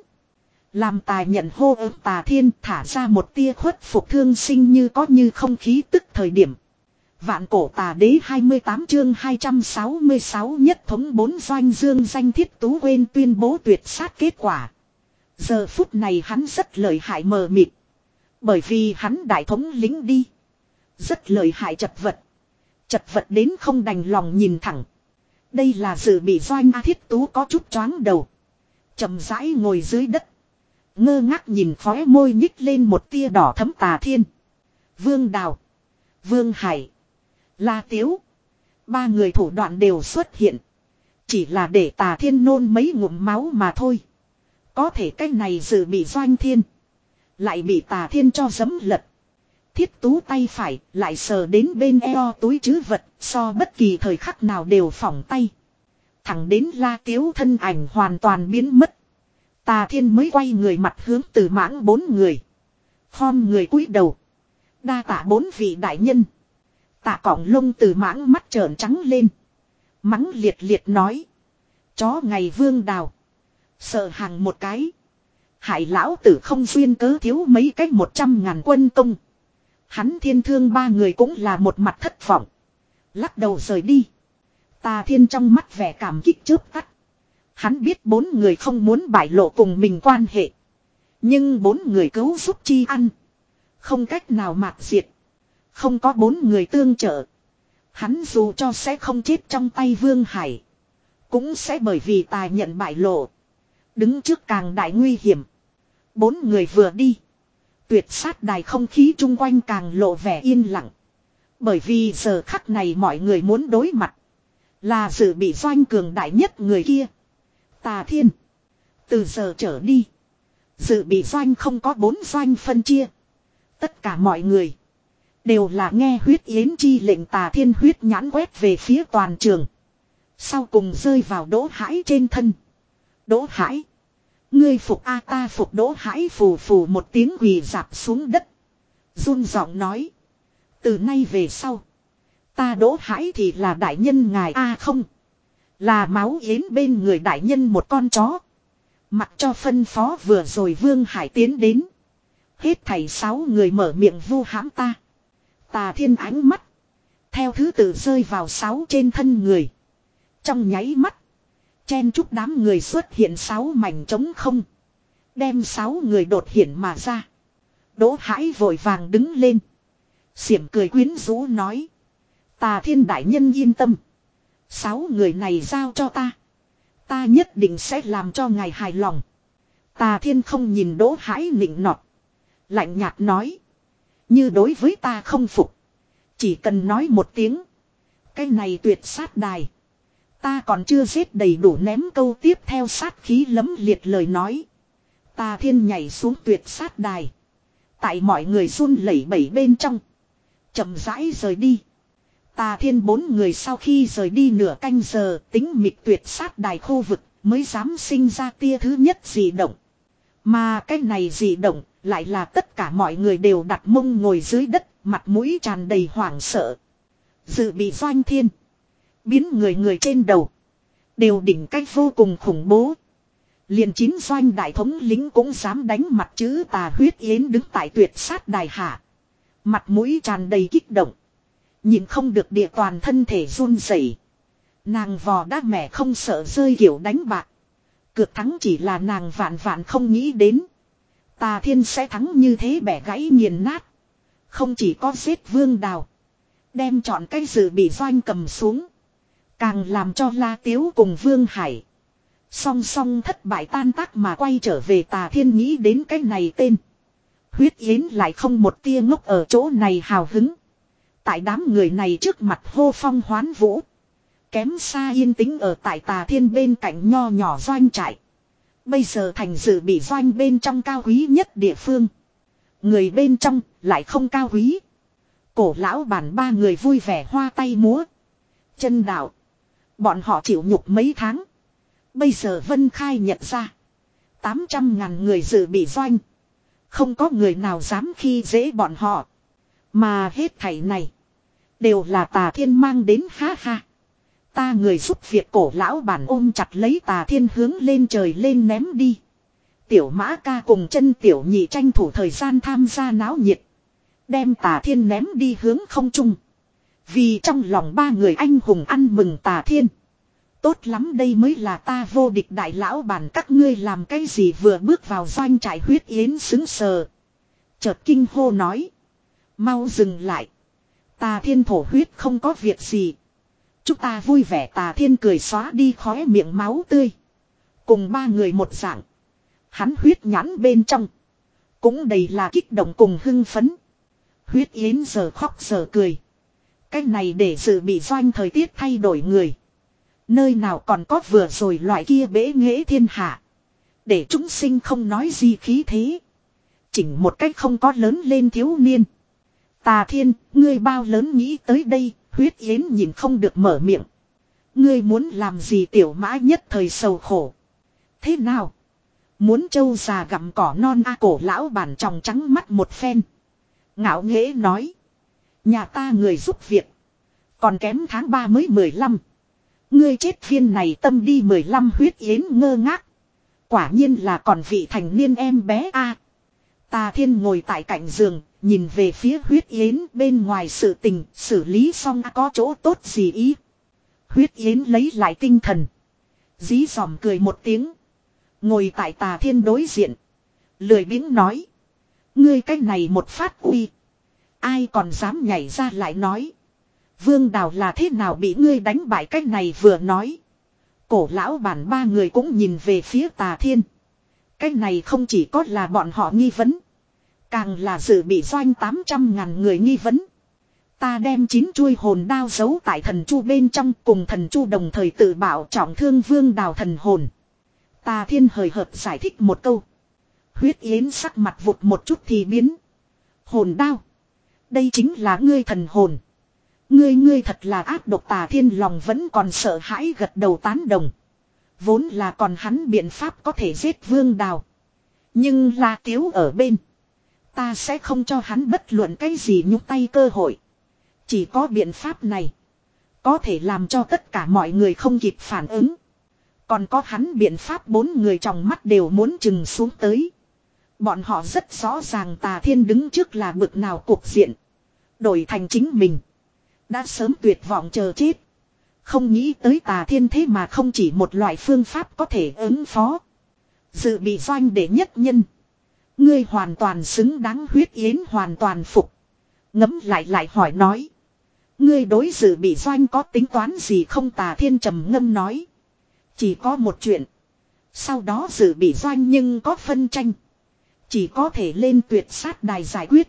Làm tài nhận hô ơ Tà Thiên thả ra một tia khuất phục thương sinh như có như không khí tức thời điểm. Vạn cổ tà đế hai mươi tám chương hai trăm sáu mươi sáu nhất thống bốn doanh dương danh thiết tú quên tuyên bố tuyệt sát kết quả. Giờ phút này hắn rất lợi hại mờ mịt. Bởi vì hắn đại thống lính đi. Rất lợi hại chật vật. Chật vật đến không đành lòng nhìn thẳng. Đây là dự bị doanh A Thiết Tú có chút choáng đầu. Chậm rãi ngồi dưới đất. Ngơ ngác nhìn khóe môi nhích lên một tia đỏ thấm Tà Thiên. Vương Đào. Vương Hải. La Tiếu. Ba người thủ đoạn đều xuất hiện. Chỉ là để Tà Thiên nôn mấy ngụm máu mà thôi. Có thể cái này dự bị doanh thiên. Lại bị Tà Thiên cho giấm lật. Thiết Tú tay phải lại sờ đến bên eo túi trữ vật. So bất kỳ thời khắc nào đều phỏng tay. Thẳng đến La Tiếu thân ảnh hoàn toàn biến mất. Tà Thiên mới quay người mặt hướng Từ Mãng bốn người. Khom người cúi đầu. Đa tạ bốn vị đại nhân. Tạ cỏng lông Từ Mãng mắt trợn trắng lên. Mắng liệt liệt nói. Chó ngày Vương Đào. Sợ hàng một cái. Hại lão tử không duyên cớ thiếu mấy cách một trăm ngàn quân công. Hắn Thiên Thương ba người cũng là một mặt thất vọng. Lắc đầu rời đi. Tà Thiên trong mắt vẻ cảm kích chớp tắt. Hắn biết bốn người không muốn bại lộ cùng mình quan hệ. Nhưng bốn người cứu giúp chi ăn. Không cách nào mạt diệt. Không có bốn người tương trợ. Hắn dù cho sẽ không chết trong tay Vương Hải. Cũng sẽ bởi vì tài nhận bại lộ. Đứng trước càng đại nguy hiểm. Bốn người vừa đi. Tuyệt sát đài không khí chung quanh càng lộ vẻ yên lặng. Bởi vì giờ khắc này mọi người muốn đối mặt. Là dự bị doanh cường đại nhất người kia. Tà Thiên. Từ giờ trở đi. Dự bị doanh không có bốn doanh phân chia. Tất cả mọi người. Đều là nghe huyết yến chi lệnh. Tà Thiên huyết nhãn quét về phía toàn trường. Sau cùng rơi vào Đỗ Hải trên thân. Đỗ Hải. Ngươi phục a ta phục. Đỗ Hải phù phù một tiếng quỳ dạp xuống đất. Run giọng nói. Từ nay về sau. Ta Đỗ Hải thì là đại nhân ngài a không. Là máu yến bên người đại nhân một con chó. Mặc cho phân phó vừa rồi Vương Hải tiến đến. Hết thảy sáu người mở miệng vu hãm ta. Tà Thiên ánh mắt. Theo thứ tự rơi vào sáu trên thân người. Trong nháy mắt. Chen chúc đám người xuất hiện sáu mảnh trống không. Đem sáu người đột hiện mà ra. Đỗ Hải vội vàng đứng lên. Xiểm cười quyến rũ nói. Tà Thiên đại nhân yên tâm. Sáu người này giao cho ta. Ta nhất định sẽ làm cho ngài hài lòng. Tà Thiên không nhìn Đỗ Hải nịnh nọt. Lạnh nhạt nói. Như đối với ta không phục. Chỉ cần nói một tiếng. Cái này tuyệt sát đài. Ta còn chưa giết đầy đủ ném câu tiếp theo sát khí lấm liệt lời nói. Tà Thiên nhảy xuống tuyệt sát đài. Tại mọi người run lẩy bẩy bên trong. Chậm rãi rời đi. Tà Thiên bốn người sau khi rời đi nửa canh giờ tính mịt tuyệt sát đài khu vực mới dám sinh ra tia thứ nhất dị động. Mà cái này dị động lại là tất cả mọi người đều đặt mông ngồi dưới đất, mặt mũi tràn đầy hoảng sợ. Dự bị doanh thiên. Biến người người trên đầu. Đều đỉnh cách vô cùng khủng bố. Liền chín doanh đại thống lính cũng dám đánh mặt chữ Tà huyết yến đứng tại tuyệt sát đài hạ. Mặt mũi tràn đầy kích động. Nhìn không được địa toàn thân thể run rẩy. Nàng vò đá mẹ không sợ rơi kiểu đánh bạc. Cược thắng chỉ là nàng vạn vạn không nghĩ đến. Tà Thiên sẽ thắng như thế bẻ gãy nghiền nát. Không chỉ có giết Vương Đào. Đem chọn cái dự bị doanh cầm xuống. Càng làm cho La Tiếu cùng Vương Hải. Song song thất bại tan tác mà quay trở về. Tà Thiên nghĩ đến cái này tên. Huyết yến lại không một tia ngốc ở chỗ này hào hứng. Tại đám người này trước mặt hô phong hoán vũ. Kém xa yên tĩnh ở tại Tà Thiên bên cạnh nho nhỏ doanh trại. Bây giờ thành dự bị doanh bên trong cao quý nhất địa phương. Người bên trong lại không cao quý. Cổ lão bản ba người vui vẻ hoa tay múa. Chân đạo. Bọn họ chịu nhục mấy tháng. Bây giờ Vân Khai nhận ra. tám trăm ngàn người dự bị doanh. Không có người nào dám khi dễ bọn họ. Mà hết thảy này. Đều là Tà Thiên mang đến ha ha. Ta người giúp việc cổ lão bản ôm chặt lấy Tà Thiên hướng lên trời lên ném đi. Tiểu Mã Ca cùng chân tiểu nhị tranh thủ thời gian tham gia náo nhiệt. Đem Tà Thiên ném đi hướng không trung. Vì trong lòng ba người anh hùng ăn mừng Tà Thiên. Tốt lắm, đây mới là ta vô địch đại lão bản. Các ngươi làm cái gì? Vừa bước vào doanh trại huyết yến sững sờ. Chợt kinh hô nói. Mau dừng lại. Tà Thiên thổ huyết không có việc gì. Chúng ta vui vẻ. Tà Thiên cười xóa đi khóe miệng máu tươi. Cùng ba người một dạng. Hắn huyết nhãn bên trong. Cũng đầy là kích động cùng hưng phấn. Huyết Yến giờ khóc giờ cười. Cái này để dự bị doanh thời tiết thay đổi người. Nơi nào còn có vừa rồi loại kia bế nghệ thiên hạ. Để chúng sinh không nói gì khí thế. Chỉnh một cách không có lớn lên thiếu niên. Tà Thiên, ngươi bao lớn nghĩ tới đây, Huyết Yến nhìn không được mở miệng. Ngươi muốn làm gì tiểu mã nhất thời sầu khổ. Thế nào? Muốn trâu già gặm cỏ non a cổ lão bản tròng trắng mắt một phen. Ngạo nghễ nói. Nhà ta người giúp việc. Còn kém tháng ba mới mười lăm. Ngươi chết viên này tâm đi mười lăm. Huyết Yến ngơ ngác. Quả nhiên là còn vị thành niên em bé a. Tà Thiên ngồi tại cạnh giường, nhìn về phía Huyết Yến bên ngoài sự tình, xử lý xong có chỗ tốt gì ý. Huyết Yến lấy lại tinh thần. Dí dòm cười một tiếng. Ngồi tại Tà Thiên đối diện. Lười biếng nói. Ngươi cái này một phát uy. Ai còn dám nhảy ra lại nói. Vương Đào là thế nào bị ngươi đánh bại cái này vừa nói. Cổ lão bản ba người cũng nhìn về phía Tà Thiên. Cái này không chỉ có là bọn họ nghi vấn. Càng là dự bị doanh tám trăm ngàn người nghi vấn. Ta đem chín chuôi hồn đao giấu tại thần chu bên trong cùng thần chu đồng thời tự bảo trọng thương Vương Đào thần hồn. Tà Thiên hời hợt giải thích một câu. Huyết Yến sắc mặt vụt một chút thì biến. Hồn đao. Đây chính là ngươi thần hồn. Ngươi ngươi thật là ác độc. Tà Thiên lòng vẫn còn sợ hãi gật đầu tán đồng. Vốn là còn hắn biện pháp có thể giết Vương Đào. Nhưng La Tiếu ở bên. Ta sẽ không cho hắn bất luận cái gì nhúc tay cơ hội. Chỉ có biện pháp này. Có thể làm cho tất cả mọi người không kịp phản ứng. Còn có hắn biện pháp bốn người trong mắt đều muốn chừng xuống tới. Bọn họ rất rõ ràng Tà Thiên đứng trước là bực nào cuộc diện. Đổi thành chính mình. Đã sớm tuyệt vọng chờ chết. Không nghĩ tới Tà Thiên thế mà không chỉ một loại phương pháp có thể ứng phó. Dự bị doanh để nhất nhân. Ngươi hoàn toàn xứng đáng. Huyết Yến hoàn toàn phục. Ngấm lại lại hỏi nói. Ngươi đối dự bị doanh có tính toán gì không? Tà Thiên trầm ngâm nói. Chỉ có một chuyện. Sau đó dự bị doanh nhưng có phân tranh. Chỉ có thể lên tuyệt sát đài giải quyết.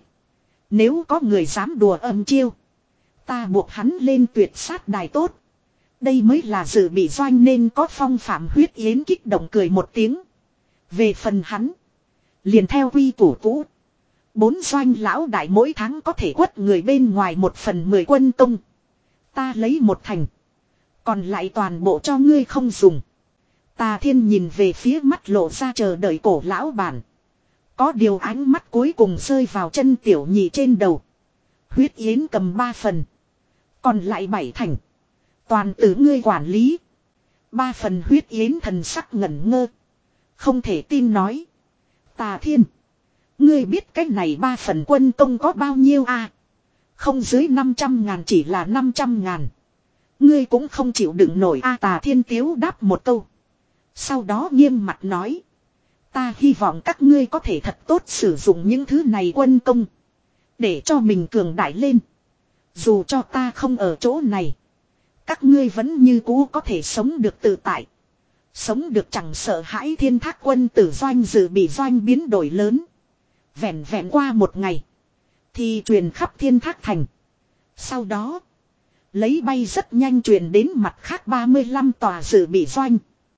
Nếu có người dám đùa âm chiêu. Ta buộc hắn lên tuyệt sát đài tốt. Đây mới là dự bị doanh nên có phong phạm. Huyết Yến kích động cười một tiếng. Về phần hắn. Liền theo quy củ cũ. Bốn doanh lão đại mỗi tháng có thể quất người bên ngoài một phần mười quân công. Ta lấy một thành. Còn lại toàn bộ cho ngươi không dùng. Tà Thiên nhìn về phía mắt lộ ra chờ đợi cổ lão bản. Có điều ánh mắt cuối cùng rơi vào chân tiểu nhị trên đầu. Huyết Yến cầm ba phần. Còn lại bảy thành. Toàn từ ngươi quản lý. Ba phần. Huyết Yến thần sắc ngẩn ngơ. Không thể tin nói. Tà Thiên. Ngươi biết cái này ba phần quân công có bao nhiêu à? Không dưới năm trăm ngàn, chỉ là năm trăm ngàn. Ngươi cũng không chịu đựng nổi a. Tà Thiên tiếu đáp một câu. Sau đó nghiêm mặt nói. Ta hy vọng các ngươi có thể thật tốt sử dụng những thứ này quân công. Để cho mình cường đại lên. Dù cho ta không ở chỗ này. Các ngươi vẫn như cũ có thể sống được tự tại. Sống được chẳng sợ hãi. Thiên Thác quân tử doanh dự bị doanh biến đổi lớn. Vẹn vẹn qua một ngày. Thì truyền khắp Thiên Thác thành. Sau đó. Lấy bay rất nhanh truyền đến mặt khác ba mươi lăm tòa dự bị doanh.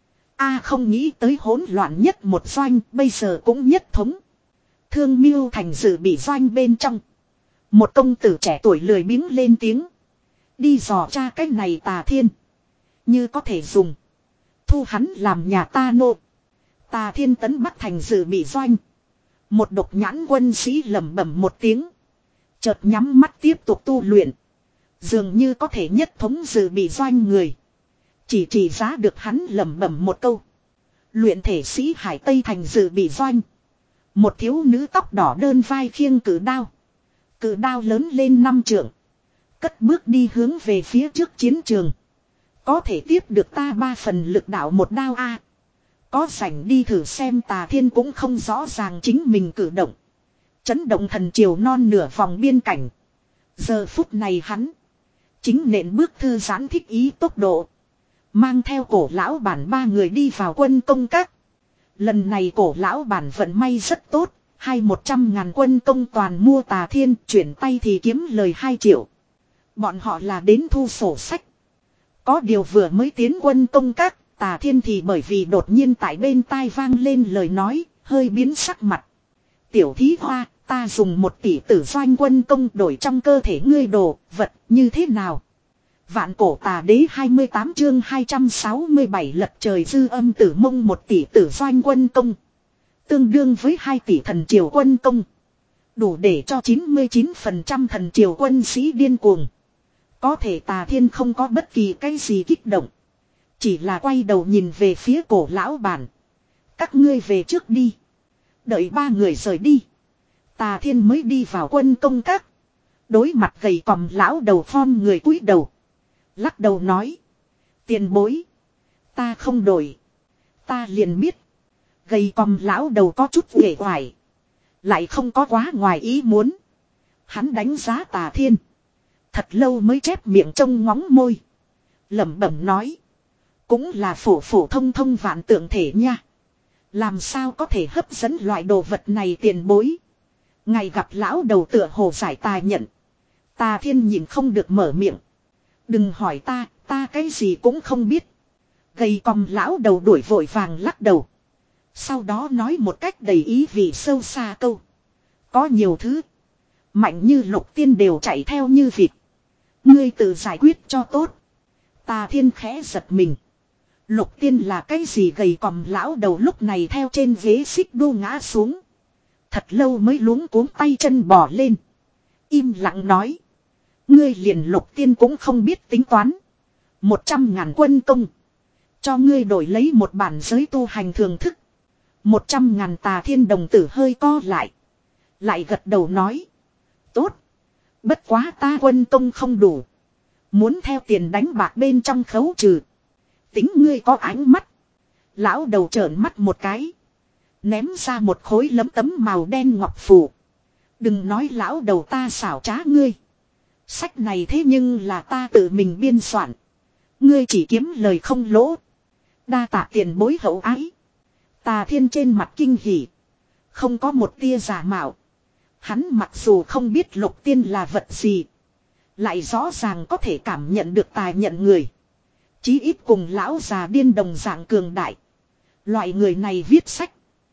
A không nghĩ tới hỗn loạn nhất một doanh. Bây giờ cũng nhất thống. Thương Miêu thành dự bị doanh bên trong. Một công tử trẻ tuổi lười biếng lên tiếng. Đi dò tra cái này Tà Thiên. Như có thể dùng. Thu hắn làm nhà ta nô. Tà Thiên tấn Bắc thành dự bị doanh. Một độc nhãn quân sĩ lẩm bẩm một tiếng. Chợt nhắm mắt tiếp tục tu luyện. Dường như có thể nhất thống dự bị doanh người. Chỉ chỉ giá được hắn lẩm bẩm một câu. Luyện thể sĩ Hải Tây thành dự bị doanh. Một thiếu nữ tóc đỏ đơn vai khiêng cử đao. Cử đao lớn lên năm trượng. Cất bước đi hướng về phía trước chiến trường. Có thể tiếp được ta ba phần lực đạo một đao a. Có rảnh đi thử xem. Tà Thiên cũng không rõ ràng chính mình cử động. Chấn động thần triều non nửa vòng biên cảnh. Giờ phút này hắn. Chính nện bước thư giãn thích ý tốc độ. Mang theo cổ lão bản ba người đi vào quân công các. Lần này cổ lão bản vận may rất tốt. Hai một trăm ngàn quân công toàn mua Tà Thiên. Chuyển tay thì kiếm lời hai triệu. Bọn họ là đến thu sổ sách. Có điều vừa mới tiến quân công các. Tà Thiên thì bởi vì đột nhiên tại bên tai vang lên lời nói. Hơi biến sắc mặt. Tiểu thí hoa, ta dùng một tỷ tử doanh quân công đổi trong cơ thể ngươi đồ, vật, như thế nào? Vạn cổ tà đế hai mươi tám chương hai trăm sáu mươi bảy lật trời dư âm tử mông một tỷ tử doanh quân công. Tương đương với hai tỷ thần triều quân công. Đủ để cho chín mươi chín phần trăm thần triều quân sĩ điên cuồng. Có thể Tà Thiên không có bất kỳ cái gì kích động. Chỉ là quay đầu nhìn về phía cổ lão bản. Các ngươi về trước đi. Đợi ba người rời đi. Tà Thiên mới đi vào quân công các. Đối mặt gầy còm lão đầu phom người cúi đầu. Lắc đầu nói. Tiền bối. Ta không đổi. Ta liền biết. Gầy còm lão đầu có chút uể oải. Lại không có quá ngoài ý muốn. Hắn đánh giá Tà Thiên. Thật lâu mới chép miệng trông ngóng môi. Lẩm bẩm nói. Cũng là phổ phổ thông thông vạn tượng thể nha. Làm sao có thể hấp dẫn loại đồ vật này tiền bối. Ngày gặp lão đầu tựa hồ giải tài nhận. Tà Thiên nhìn không được mở miệng. Đừng hỏi ta, ta cái gì cũng không biết. Gầy còm lão đầu đuổi vội vàng lắc đầu. Sau đó nói một cách đầy ý vị sâu xa câu. Có nhiều thứ. Mạnh như Lục Tiên đều chạy theo như vịt. Ngươi tự giải quyết cho tốt. Tà Thiên khẽ giật mình. Lục Tiên là cái gì gầy còm lão đầu lúc này theo trên ghế xích đu ngã xuống. Thật lâu mới luống cuống tay chân bỏ lên. Im lặng nói. Ngươi liền Lục Tiên cũng không biết tính toán. Một trăm ngàn quân công. Cho ngươi đổi lấy một bản giới tu hành thường thức. Một trăm ngàn Tà Thiên đồng tử hơi co lại. Lại gật đầu nói. Tốt. Bất quá ta quân công không đủ. Muốn theo tiền đánh bạc bên trong khấu trừ. Tính ngươi có ánh mắt. Lão đầu trợn mắt một cái. Ném ra một khối lấm tấm màu đen ngọc phù. Đừng nói lão đầu ta xảo trá ngươi. Sách này thế nhưng là ta tự mình biên soạn. Ngươi chỉ kiếm lời không lỗ. Đa tạ tiền bối hậu ái. Tà Thiên trên mặt kinh hỉ. Không có một tia giả mạo. Hắn mặc dù không biết Lục Tiên là vật gì. Lại rõ ràng có thể cảm nhận được tài nhận người. Chí ít cùng lão già điên đồng dạng cường đại. Loại người này viết sách.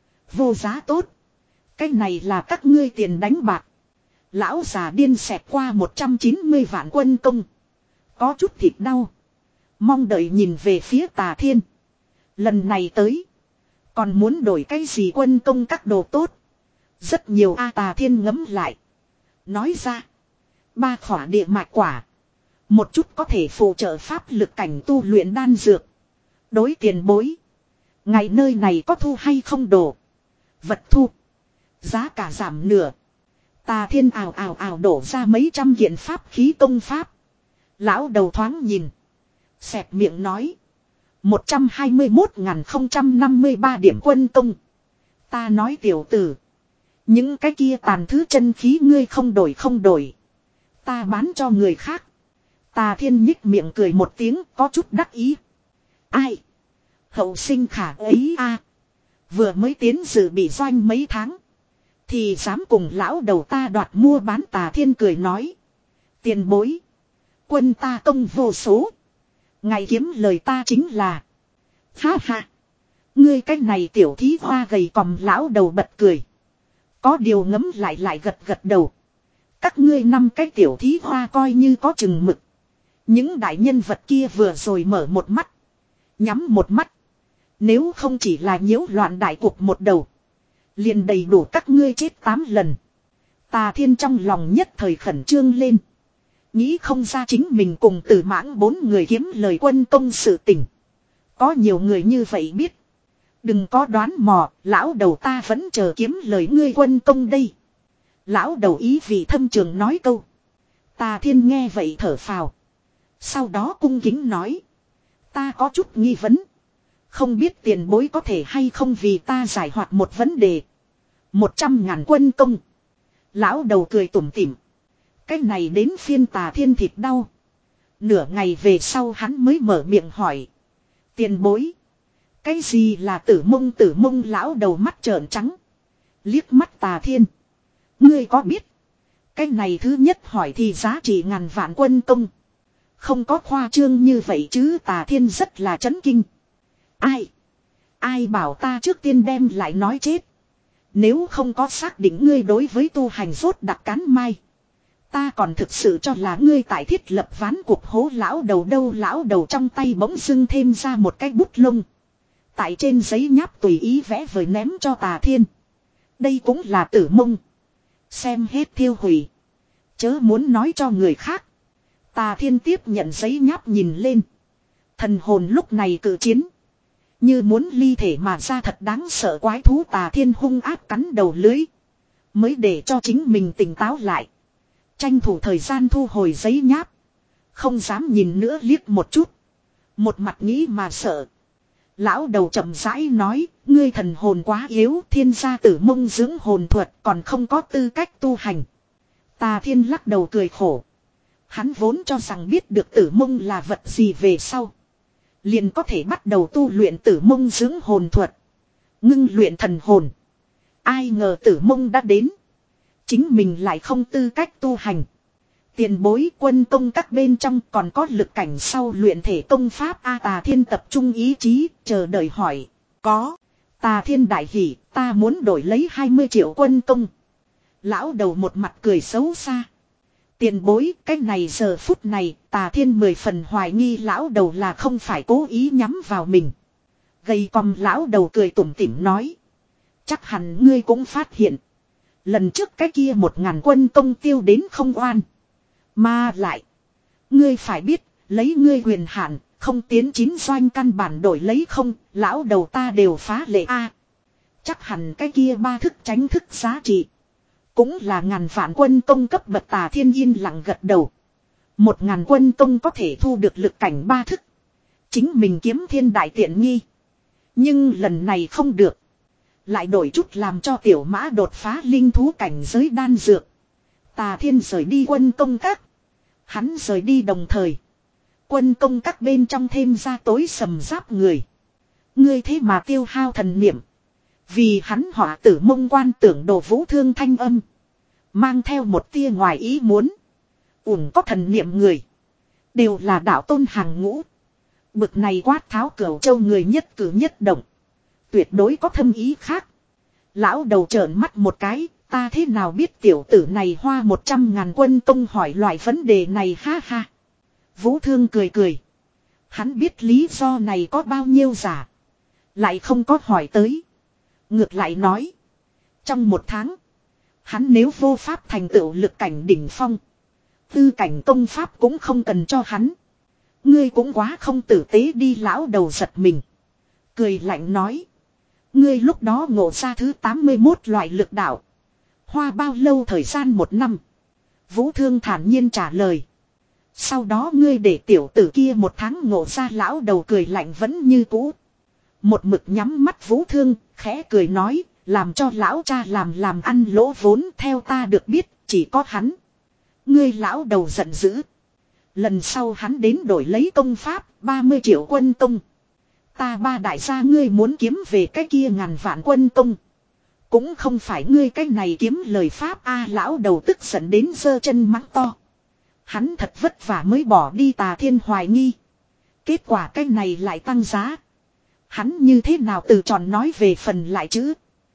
Vô giá tốt. Cái này là các ngươi tiền đánh bạc. Lão già điên xẹt qua một trăm chín mươi vạn quân công. Có chút thịt đau. Mong đợi nhìn về phía Tà Thiên. Lần này tới. Còn muốn đổi cái gì quân công các đồ tốt. Rất nhiều A Tà Thiên ngấm lại. Nói ra. Ba khỏa địa mạch quả. Một chút có thể phụ trợ pháp lực cảnh tu luyện đan dược. Đối tiền bối. Ngày nơi này có thu hay không đồ. Vật thu. Giá cả giảm nửa. Tà Thiên ào ào ào đổ ra mấy trăm kiện pháp khí công pháp. Lão đầu thoáng nhìn. Xẹp miệng nói. một trăm hai mươi mốt nghìn không trăm năm mươi ba điểm quân công. Ta nói tiểu tử. Những cái kia tàn thứ chân khí ngươi không đổi không đổi. Ta bán cho người khác. Tà Thiên nhích miệng cười một tiếng có chút đắc ý. Ai? Hậu sinh khả ấy a. Vừa mới tiến dự bị doanh mấy tháng. Thì dám cùng lão đầu ta đoạt mua bán. Tà Thiên cười nói. Tiền bối. Quân ta công vô số. Ngày kiếm lời ta chính là. Ha ha. Ngươi cái này tiểu thí hoa gầy còm lão đầu bật cười. Có điều ngấm lại lại gật gật đầu. Các ngươi năm cái tiểu thí hoa coi như có chừng mực. Những đại nhân vật kia vừa rồi mở một mắt. Nhắm một mắt. Nếu không chỉ là nhiễu loạn đại cục một đầu. Liền đầy đủ các ngươi chết tám lần. Tà Thiên trong lòng nhất thời khẩn trương lên. Nghĩ không ra chính mình cùng Tử Mãng bốn người kiếm lời quân công sự tình. Có nhiều người như vậy biết. Đừng có đoán mò, lão đầu ta vẫn chờ kiếm lời ngươi quân công đây. Lão đầu ý vị thâm trường nói câu. Tà Thiên nghe vậy thở phào. Sau đó cung kính nói. Ta có chút nghi vấn. Không biết tiền bối có thể hay không vì ta giải hoạt một vấn đề. Một trăm ngàn quân công. Lão đầu cười tủm tỉm. Cái này đến phiên Tà Thiên thịt đau. Nửa ngày về sau hắn mới mở miệng hỏi. Tiền bối. Cái gì là tử mông tử mông lão đầu mắt trợn trắng. Liếc mắt Tà Thiên. Ngươi có biết. Cái này thứ nhất hỏi thì giá trị ngàn vạn quân công. Không có khoa trương như vậy chứ. Tà Thiên rất là chấn kinh. Ai. Ai bảo ta trước tiên đem lại nói chết. Nếu không có xác định ngươi đối với tu hành rốt đặc cán mai. Ta còn thực sự cho là ngươi tại thiết lập ván cuộc hố lão đầu đâu. Lão đầu trong tay bỗng dưng thêm ra một cái bút lông. Tại trên giấy nháp tùy ý vẽ vời ném cho Tà Thiên. Đây cũng là tử mông. Xem hết thiêu hủy. Chớ muốn nói cho người khác. Tà Thiên tiếp nhận giấy nháp nhìn lên. Thần hồn lúc này cự chiến. Như muốn ly thể mà ra thật đáng sợ quái thú. Tà Thiên hung ác cắn đầu lưới. Mới để cho chính mình tỉnh táo lại. Tranh thủ thời gian thu hồi giấy nháp. Không dám nhìn nữa liếc một chút. Một mặt nghĩ mà sợ. Lão đầu chậm rãi nói. Ngươi thần hồn quá yếu. Thiên gia tử mông dưỡng hồn thuật còn không có tư cách tu hành. Tà Thiên lắc đầu cười khổ. Hắn vốn cho rằng biết được tử mông là vật gì về sau. Liền có thể bắt đầu tu luyện tử mông dưỡng hồn thuật. Ngưng luyện thần hồn. Ai ngờ tử mông đã đến. Chính mình lại không tư cách tu hành. Tiền bối quân công các bên trong còn có lực cảnh sau luyện thể công pháp. A Tà Thiên tập trung ý chí chờ đợi hỏi. Có. Tà Thiên đại hỉ ta muốn đổi lấy hai mươi triệu quân công. Lão đầu một mặt cười xấu xa. Tiền bối cái này giờ phút này Tà Thiên mười phần hoài nghi lão đầu là không phải cố ý nhắm vào mình. Gầy còm lão đầu cười tủm tỉm nói. Chắc hẳn ngươi cũng phát hiện. Lần trước cái kia một ngàn quân công tiêu đến không oan. Mà lại. Ngươi phải biết lấy ngươi quyền hạn không tiến chín doanh căn bản đổi lấy không. Lão đầu ta đều phá lệ a. Chắc hẳn cái kia ba thức tránh thức giá trị. Cũng là ngàn vạn quân công cấp bậc. Tà Thiên yên lặng gật đầu. Một ngàn quân công có thể thu được lực cảnh ba thức. Chính mình kiếm thiên đại tiện nghi. Nhưng lần này không được. Lại đổi chút làm cho tiểu mã đột phá linh thú cảnh giới đan dược. Tà Thiên rời đi quân công các. Hắn rời đi đồng thời. Quân công các bên trong thêm ra tối sầm giáp người. Ngươi thế mà tiêu hao thần niệm. Vì hắn họa tử mông quan tưởng đồ vũ thương thanh âm. Mang theo một tia ngoài ý muốn. Ủng có thần niệm người. Đều là đạo tôn hàng ngũ. Bực này quát tháo cửu châu người nhất cử nhất động. Tuyệt đối có thâm ý khác. Lão đầu trợn mắt một cái. Ta thế nào biết tiểu tử này hoa một trăm ngàn quân công hỏi loại vấn đề này ha ha. Vũ Thương cười cười. Hắn biết lý do này có bao nhiêu giả. Lại không có hỏi tới. Ngược lại nói. Trong một tháng. Hắn nếu vô pháp thành tựu lực cảnh đỉnh phong. Tư cảnh công pháp cũng không cần cho hắn. Ngươi cũng quá không tử tế đi. Lão đầu giật mình. Cười lạnh nói. Ngươi lúc đó ngộ ra thứ tám mươi mốt loại lực đạo. Hoa bao lâu thời gian một năm. Vũ Thương thản nhiên trả lời. Sau đó ngươi để tiểu tử kia một tháng ngộ ra. Lão đầu cười lạnh vẫn như cũ. Một mực nhắm mắt Vũ Thương khẽ cười nói. Làm cho lão cha làm làm ăn lỗ vốn. Theo ta được biết chỉ có hắn. Ngươi lão đầu giận dữ. Lần sau hắn đến đổi lấy công pháp ba mươi triệu quân công. Ta ba đại gia ngươi muốn kiếm về cái kia ngàn vạn quân công. Cũng không phải ngươi cái này kiếm lời pháp a. Lão đầu tức giận đến giơ chân mắng to. Hắn thật vất vả mới bỏ đi. Tà Thiên hoài nghi. Kết quả cái này lại tăng giá. Hắn như thế nào từ tròn nói về phần lại chứ.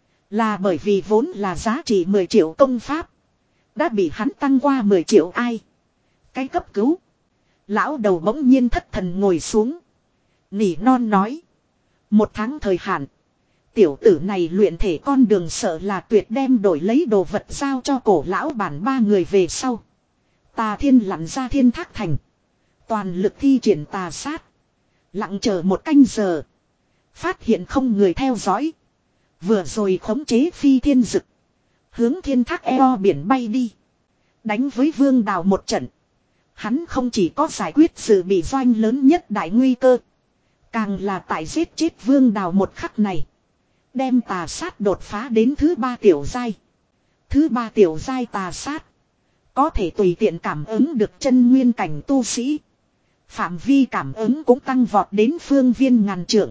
Là bởi vì vốn là giá trị mười triệu công pháp. Đã bị hắn tăng qua mười triệu ai. Cái cấp cứu. Lão đầu bỗng nhiên thất thần ngồi xuống. Nỉ non nói. Một tháng thời hạn. Tiểu tử này luyện thể con đường sợ là tuyệt đem đổi lấy đồ vật giao cho cổ lão bản ba người về sau. Tà Thiên lặn ra Thiên Thác Thành. Toàn lực thi triển tà sát. Lặng chờ một canh giờ. Phát hiện không người theo dõi. Vừa rồi khống chế phi thiên dực. Hướng Thiên Thác eo biển bay đi. Đánh với Vương Đào một trận. Hắn không chỉ có giải quyết sự bị doanh lớn nhất đại nguy cơ. Càng là tại giết chết Vương Đào một khắc này. Đem tà sát đột phá đến thứ ba tiểu giai. Thứ ba tiểu giai tà sát. Có thể tùy tiện cảm ứng được chân nguyên cảnh tu sĩ. Phạm vi cảm ứng cũng tăng vọt đến phương viên ngàn trượng.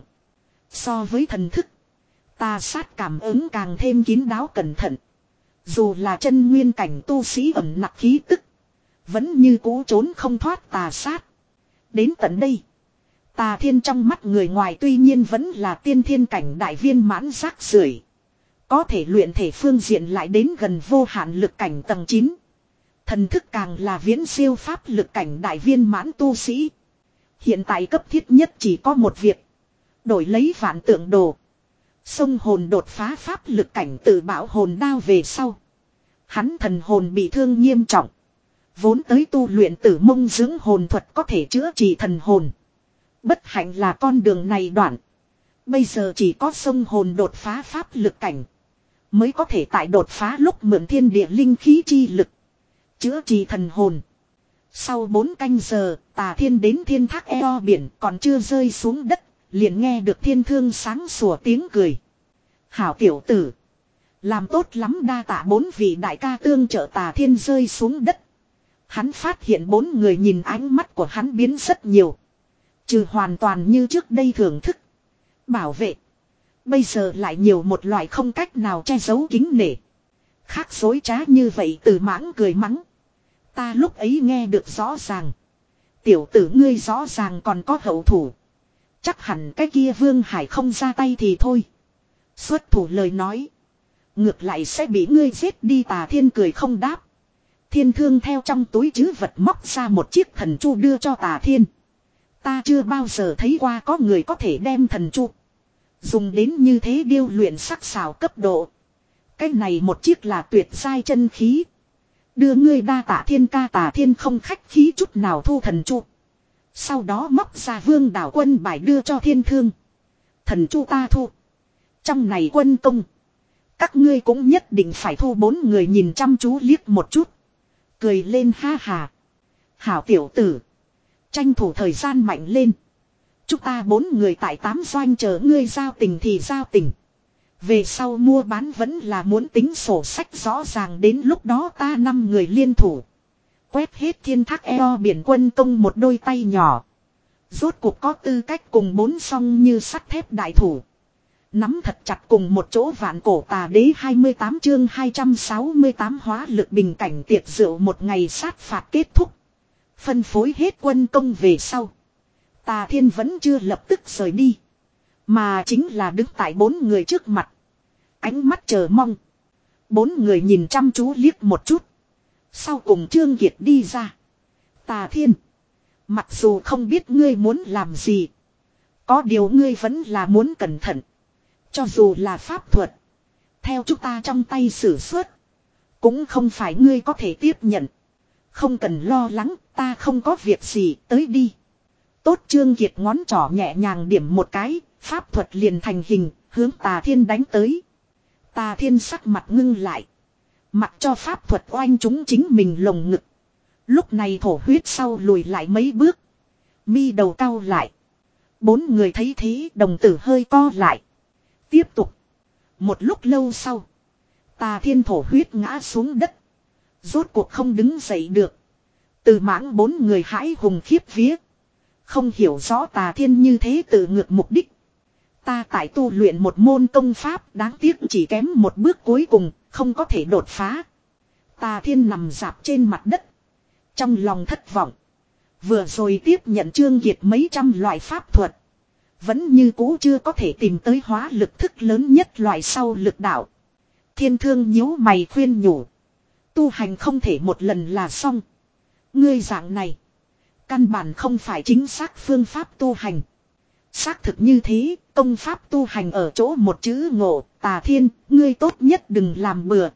So với thần thức, tà sát cảm ứng càng thêm kín đáo cẩn thận. Dù là chân nguyên cảnh tu sĩ ẩn nặc khí tức, vẫn như cũ trốn không thoát tà sát. Đến tận đây, Tà Thiên trong mắt người ngoài tuy nhiên vẫn là tiên thiên cảnh đại viên mãn rác rưởi, có thể luyện thể phương diện lại đến gần vô hạn lực cảnh tầng chín. Thần thức càng là viễn siêu pháp lực cảnh đại viên mãn tu sĩ. Hiện tại cấp thiết nhất chỉ có một việc. Đổi lấy vạn tượng đồ. Sông hồn đột phá pháp lực cảnh tự bảo hồn đao về sau. Hắn thần hồn bị thương nghiêm trọng. Vốn tới tu luyện tử mông dưỡng hồn thuật có thể chữa trị thần hồn. Bất hạnh là con đường này đoạn. Bây giờ chỉ có sông hồn đột phá pháp lực cảnh. Mới có thể tại đột phá lúc mượn thiên địa linh khí chi lực. Chữa trị thần hồn. Sau bốn canh giờ, Tà Thiên đến thiên thác eo biển còn chưa rơi xuống đất. Liền nghe được thiên thương sáng sủa tiếng cười. Hảo tiểu tử. Làm tốt lắm, đa tạ bốn vị đại ca tương trợ. Tà Thiên rơi xuống đất. Hắn phát hiện bốn người nhìn ánh mắt của hắn biến rất nhiều. Trừ hoàn toàn như trước đây thưởng thức, bảo vệ, bây giờ lại nhiều một loại không cách nào che giấu kính nể. Khác dối trá như vậy từ mãng cười mắng. Ta lúc ấy nghe được rõ ràng. Tiểu tử ngươi rõ ràng còn có hậu thủ. Chắc hẳn cái kia Vương Hải không ra tay thì thôi. Xuất thủ lời nói, ngược lại sẽ bị ngươi giết đi. Tà Thiên cười không đáp. Thiên thương theo trong túi trữ vật móc ra một chiếc thần chu đưa cho Tà Thiên. Ta chưa bao giờ thấy qua có người có thể đem thần chu dùng đến như thế điêu luyện sắc sảo cấp độ. Cái này một chiếc là tuyệt giai chân khí. Đưa ngươi đa tạ Thiên ca. Tà Thiên không khách khí chút nào thu thần chu. Sau đó móc ra Vương Đảo Quân bài đưa cho Thiên thương. Thần chu ta thu. Trong này quân công, các ngươi cũng nhất định phải thu. Bốn người nhìn chăm chú liếc một chút, cười lên ha hà. Hảo tiểu tử, tranh thủ thời gian mạnh lên. Chúng ta bốn người tại tám doanh chờ ngươi, giao tình thì giao tình. Về sau mua bán vẫn là muốn tính sổ sách rõ ràng. Đến lúc đó ta năm người liên thủ, quét hết thiên thác eo biển quân công một đôi tay nhỏ. Rốt cuộc có tư cách cùng bốn song như sắt thép đại thủ. Nắm thật chặt cùng một chỗ. Vạn cổ tà đế hai mươi tám chương hai trăm sáu mươi tám hóa lực bình cảnh tiệc rượu một ngày sát phạt kết thúc. Phân phối hết quân công về sau, Tà Thiên vẫn chưa lập tức rời đi, mà chính là đứng tại bốn người trước mặt, ánh mắt chờ mong. Bốn người nhìn chăm chú liếc một chút, sau cùng Trương Kiệt đi ra. Tà Thiên, mặc dù không biết ngươi muốn làm gì, có điều ngươi vẫn là muốn cẩn thận. Cho dù là pháp thuật, theo chúng ta trong tay sử xuất, cũng không phải ngươi có thể tiếp nhận. Không cần lo lắng, ta không có việc gì, tới đi. Tốt. Trương Kiệt ngón trỏ nhẹ nhàng điểm một cái, pháp thuật liền thành hình, hướng Tà Thiên đánh tới. Tà Thiên sắc mặt ngưng lại, mặc cho pháp thuật oanh trúng chính mình lồng ngực. Lúc này thổ huyết sau lùi lại mấy bước, mi đầu cau lại. Bốn người thấy thế đồng tử hơi co lại. Tiếp tục. Một lúc lâu sau, Tà Thiên thổ huyết ngã xuống đất, rốt cuộc không đứng dậy được. Từ mãng bốn người hãi hùng khiếp vía, không hiểu rõ Tà Thiên như thế tự ngược mục đích. Ta tại tu luyện một môn công pháp, đáng tiếc chỉ kém một bước cuối cùng, không có thể đột phá. Tà Thiên nằm rạp trên mặt đất, trong lòng thất vọng. Vừa rồi tiếp nhận Trương Kiệt mấy trăm loại pháp thuật, vẫn như cũ chưa có thể tìm tới hóa lực thức lớn nhất loại sau lực đạo. Thiên thương nhíu mày khuyên nhủ. Tu hành không thể một lần là xong. Ngươi dạng này, căn bản không phải chính xác phương pháp tu hành. Xác thực như thế, công pháp tu hành ở chỗ một chữ ngộ. Tà Thiên, ngươi tốt nhất đừng làm bừa.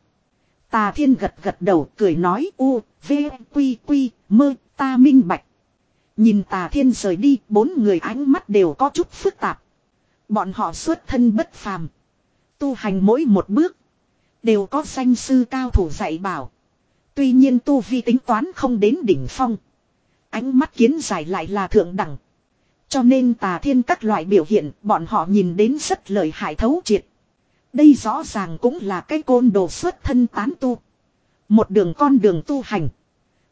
Tà Thiên gật gật đầu cười nói u, v, quy quy, mơ, ta minh bạch. Nhìn Tà Thiên rời đi, bốn người ánh mắt đều có chút phức tạp. Bọn họ xuất thân bất phàm, tu hành mỗi một bước đều có danh sư cao thủ dạy bảo. Tuy nhiên tu vi tính toán không đến đỉnh phong, ánh mắt kiến giải lại là thượng đẳng. Cho nên Tà Thiên các loại biểu hiện bọn họ nhìn đến rất lợi hại thấu triệt. Đây rõ ràng cũng là cái côn đồ xuất thân tán tu. Một đường con đường tu hành,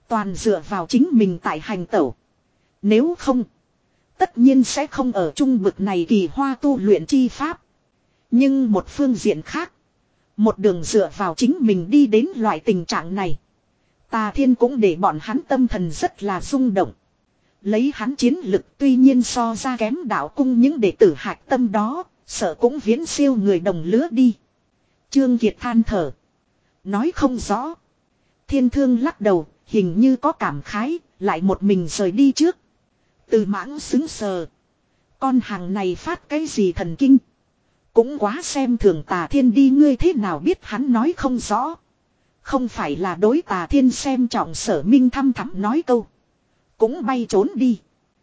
Toàn dựa vào chính mình tại hành tẩu. Nếu không, tất nhiên sẽ không ở chung bực này kỳ hoa tu luyện chi pháp. Nhưng một phương diện khác, một đường dựa vào chính mình đi đến loại tình trạng này. Tà Thiên cũng để bọn hắn tâm thần rất là rung động. Lấy hắn chiến lực tuy nhiên so ra kém đạo cung những đệ tử hạch tâm đó, sợ cũng viễn siêu người đồng lứa đi. Trương Kiệt than thở. Nói không rõ. Thiên Thương lắc đầu, hình như có cảm khái, lại một mình rời đi trước. Từ Mãng xứng sờ. Con hàng này phát cái gì thần kinh. Cũng quá xem thường Tà Thiên đi, ngươi thế nào biết hắn nói không rõ. Không phải là đối Tà Thiên xem trọng Sở Minh thăm thẳm nói câu. Cũng bay trốn đi.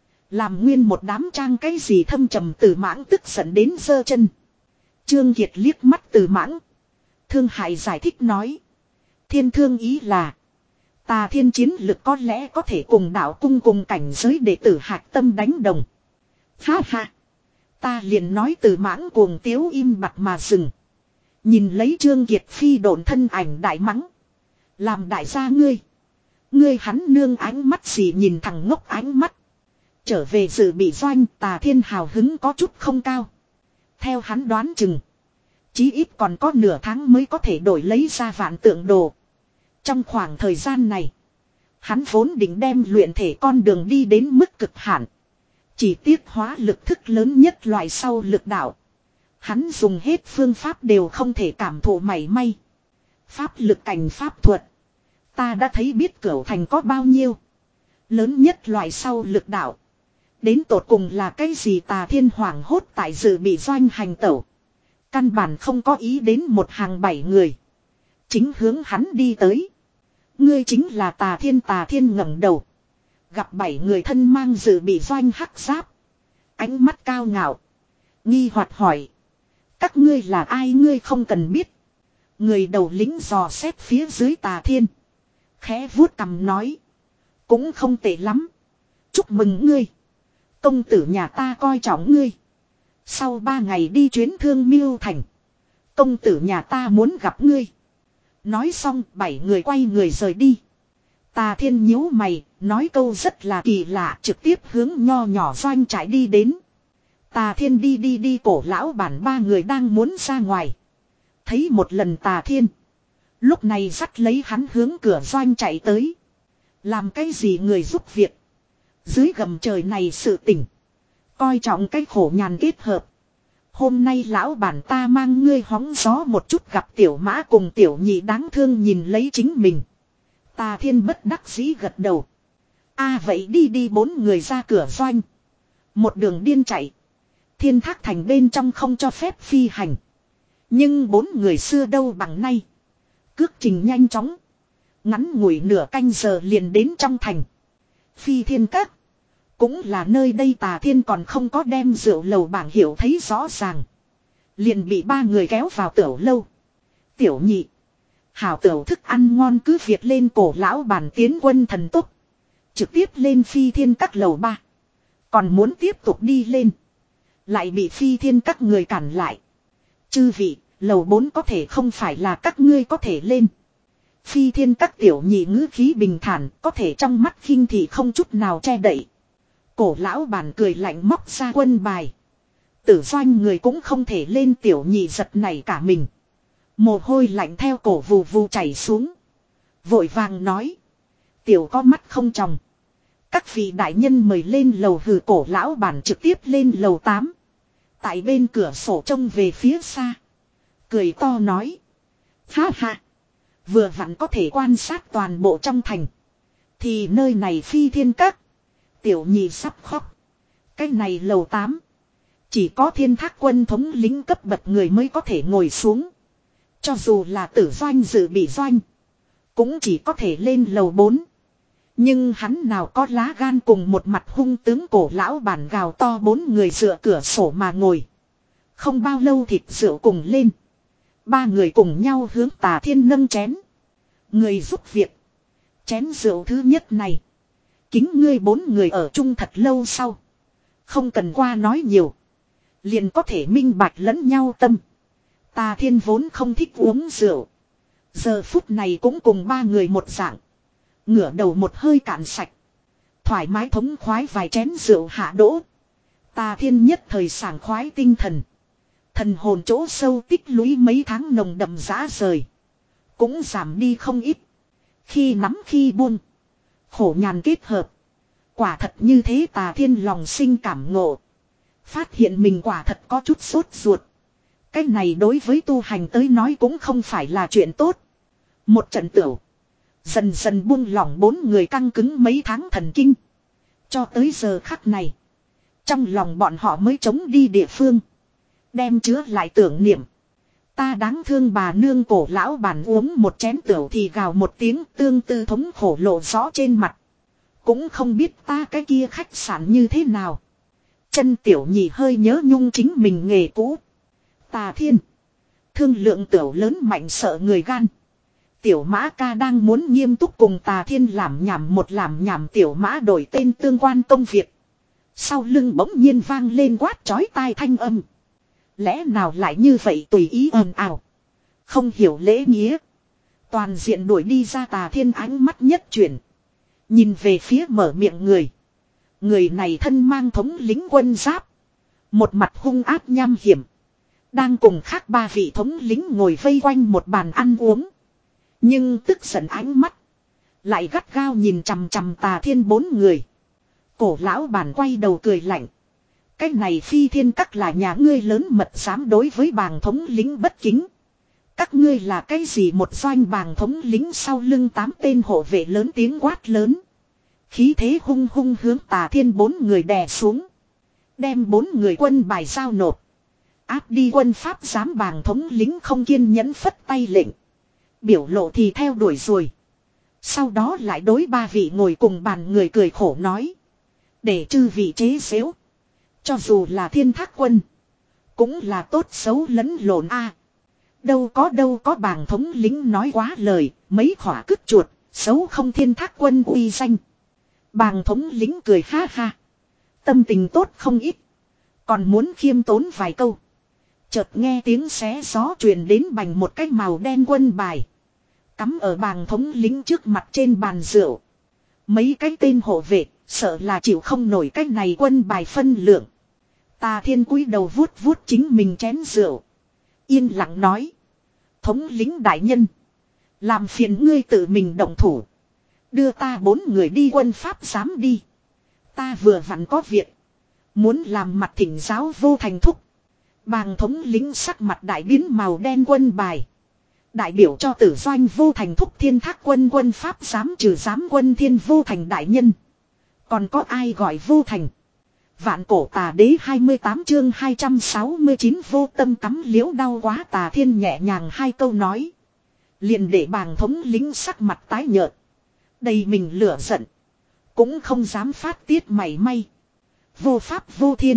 Làm nguyên một đám trang cái gì thâm trầm. Từ Mãng tức giận đến giơ chân. Trương Kiệt liếc mắt Từ Mãng. Thương hại giải thích nói. Thiên Thương ý là. Tà Thiên chiến lực có lẽ có thể cùng đạo cung cùng cảnh giới đệ tử hạc tâm đánh đồng. Ha ha. Ta liền nói Từ Mãng cuồng tiếu im bặt mà dừng. Nhìn lấy Trương Kiệt phi độn thân ảnh đại mắng. Làm đại gia ngươi. Ngươi hắn nương ánh mắt gì nhìn thằng ngốc ánh mắt. Trở về dự bị doanh, Tà Thiên hào hứng có chút không cao. Theo hắn đoán chừng. Chí ít còn có nửa tháng mới có thể đổi lấy ra vạn tượng đồ. Trong khoảng thời gian này. Hắn vốn định đem luyện thể con đường đi đến mức cực hạn. Chỉ tiếc hóa lực thức lớn nhất loại sau lực đạo. Hắn dùng hết phương pháp đều không thể cảm thụ mảy may. Pháp lực cảnh pháp thuật. Ta đã thấy biết Cửu Thành có bao nhiêu. Lớn nhất loại sau lực đạo. Đến tột cùng là cái gì? Tà Thiên hoảng hốt tại dự bị doanh hành tẩu. Căn bản không có ý đến một hàng bảy người. Chính hướng hắn đi tới. Ngươi chính là Tà Thiên. Tà Thiên ngẩng đầu. Gặp bảy người thân mang dự bị doanh hắc giáp. Ánh mắt cao ngạo. Nghi hoặc hỏi. Các ngươi là ai? Ngươi không cần biết. Người đầu lính dò xét phía dưới Tà Thiên. Khẽ vuốt cằm nói. Cũng không tệ lắm. Chúc mừng ngươi. Công tử nhà ta coi trọng ngươi. Sau ba ngày đi chuyến Thương Miêu Thành. Công tử nhà ta muốn gặp ngươi. Nói xong bảy người quay người rời đi. Tà Thiên nhíu mày. Nói câu rất là kỳ lạ. Trực tiếp hướng nho nhỏ doanh trại đi đến. Tà Thiên đi đi đi. Cổ lão bản ba người đang muốn ra ngoài. Thấy một lần Tà Thiên. Lúc này dắt lấy hắn hướng cửa doanh chạy tới. Làm cái gì người giúp việc. Dưới gầm trời này sự tỉnh. Coi trọng cái khổ nhàn kết hợp. Hôm nay lão bản ta mang ngươi hóng gió một chút. Gặp tiểu mã cùng tiểu nhị đáng thương nhìn lấy chính mình. Tà Thiên bất đắc dĩ gật đầu. A à, vậy đi đi. Bốn người ra cửa doanh. Một đường điên chạy. Thiên Thác Thành bên trong không cho phép phi hành. Nhưng bốn người xưa đâu bằng nay. Cước trình nhanh chóng. Ngắn ngủi nửa canh giờ liền đến trong thành. Phi Thiên Các. Cũng là nơi đây. Tà Thiên còn không có đem rượu lầu bảng hiệu thấy rõ ràng. Liền bị ba người kéo vào tiểu lâu. Tiểu nhị. Hảo tiểu thức ăn ngon cứ việc lên. Cổ lão bản tiến quân thần tốc. Trực tiếp lên Phi Thiên Các lầu ba. Còn muốn tiếp tục đi lên. Lại bị Phi Thiên Các người cản lại. Chư vị. Lầu bốn có thể không phải là các ngươi có thể lên. Phi Thiên Các tiểu nhị ngữ khí bình thản. Có thể trong mắt khinh thị không chút nào che đậy. Cổ lão bản cười lạnh móc ra quân bài. Tử doanh người cũng không thể lên. Tiểu nhị giật nảy cả mình. Mồ hôi lạnh theo cổ vù vù chảy xuống. Vội vàng nói. Tiểu có mắt không tròng. Các vị đại nhân mời lên lầu. Hừ. Cổ lão bản trực tiếp lên lầu tám. Tại bên cửa sổ trông về phía xa. Cười to nói. Ha ha. Vừa vặn có thể quan sát toàn bộ trong thành. Thì nơi này Phi Thiên Các. Tiểu nhị sắp khóc. Cái này lầu tám. Chỉ có Thiên Thác quân thống lính cấp bậc người mới có thể ngồi xuống. Cho dù là tử doanh dự bị doanh. Cũng chỉ có thể lên lầu bốn. Nhưng hắn nào có lá gan cùng một mặt hung tướng. Cổ lão bản gào to. Bốn người dựa cửa sổ mà ngồi. Không bao lâu thịt rượu cùng lên. Ba người cùng nhau hướng Tà Thiên nâng chén. Người giúp việc. Chén rượu thứ nhất này. Kính ngươi bốn người ở chung thật lâu sau. Không cần qua nói nhiều. Liền có thể minh bạch lẫn nhau tâm. Tà Thiên vốn không thích uống rượu. Giờ phút này cũng cùng ba người một dạng. Ngửa đầu một hơi cạn sạch. Thoải mái thống khoái vài chén rượu hạ đỗ. Tà Thiên nhất thời sảng khoái tinh thần. Thần hồn chỗ sâu tích lũy mấy tháng nồng đậm dã rời. Cũng giảm đi không ít. Khi nắm khi buông. Khổ nhàn kết hợp. Quả thật như thế Tà Thiên lòng sinh cảm ngộ. Phát hiện mình quả thật có chút sốt ruột. Cái này đối với tu hành tới nói cũng không phải là chuyện tốt. Một trận tửu. Dần dần buông lỏng bốn người căng cứng mấy tháng thần kinh. Cho tới giờ khắc này. Trong lòng bọn họ mới chống đi địa phương. Đem chứa lại tưởng niệm. Ta đáng thương bà nương cổ lão bản uống một chén tửu thì gào một tiếng tương tư thống khổ lộ rõ trên mặt. Cũng không biết ta cái kia khách sạn như thế nào. Chân tiểu nhị hơi nhớ nhung chính mình nghề cũ. Tà Thiên. Thương lượng tiểu lớn mạnh sợ người gan. Tiểu mã ca đang muốn nghiêm túc cùng Tà Thiên làm nhảm một làm nhảm tiểu mã đổi tên tương quan công việc. Sau lưng bỗng nhiên vang lên quát chói tai thanh âm. Lẽ nào lại như vậy tùy ý ồn ào. Không hiểu lễ nghĩa. Toàn diện đuổi đi ra Tà Thiên ánh mắt nhất chuyển. Nhìn về phía mở miệng người. Người này thân mang thống lính quân giáp. Một mặt hung ác nham hiểm. Đang cùng khác ba vị thống lính ngồi vây quanh một bàn ăn uống. Nhưng tức giận ánh mắt. Lại gắt gao nhìn chằm chằm Tà Thiên bốn người. Cổ lão bản quay đầu cười lạnh. Cái này Phi Thiên Các là nhà ngươi lớn mật dám đối với bàng thống lính bất kính. Các ngươi là cái gì một doanh bàng thống lính sau lưng tám tên hộ vệ lớn tiếng quát lớn. Khí thế hung hung hướng Tà Thiên bốn người đè xuống. Đem bốn người quân bài giao nộp. Áp đi quân pháp giám bàng thống lính không kiên nhẫn phất tay lệnh. Biểu lộ thì theo đuổi rồi. Sau đó lại đối ba vị ngồi cùng bàn người cười khổ nói. Để chư vị chế xếu. Cho dù là Thiên Thác quân. Cũng là tốt xấu lẫn lộn a. Đâu có đâu có bàng thống lính nói quá lời. Mấy khỏa cứt chuột. Xấu không Thiên Thác quân uy danh. Bàng thống lính cười ha ha. Tâm tình tốt không ít. Còn muốn khiêm tốn vài câu. Chợt nghe tiếng xé gió truyền đến bành một cái màu đen quân bài. Cắm ở bàng thống lính trước mặt trên bàn rượu. Mấy cái tên hộ vệ, sợ là chịu không nổi cái này quân bài phân lượng. Tà Thiên cúi đầu vuốt vuốt chính mình chén rượu. Yên lặng nói. Thống lính đại nhân. Làm phiền ngươi tự mình động thủ. Đưa ta bốn người đi quân pháp giám đi. Ta vừa vặn có việc. Muốn làm mặt thỉnh giáo vô thành thúc. Bàng thống lính sắc mặt đại biến màu đen quân bài. Đại biểu cho tử doanh vô thành thúc Thiên Thác quân quân pháp giám trừ giám quân thiên vô thành đại nhân. Còn có ai gọi vô thành. Vạn cổ tà đế hai mươi tám chương hai trăm sáu mươi chín vô tâm cắm liễu đau quá Tà Thiên nhẹ nhàng hai câu nói. Liền để bàng thống lính sắc mặt tái nhợt. Đầy mình lửa giận. Cũng không dám phát tiết mảy may. Vô pháp vô thiên.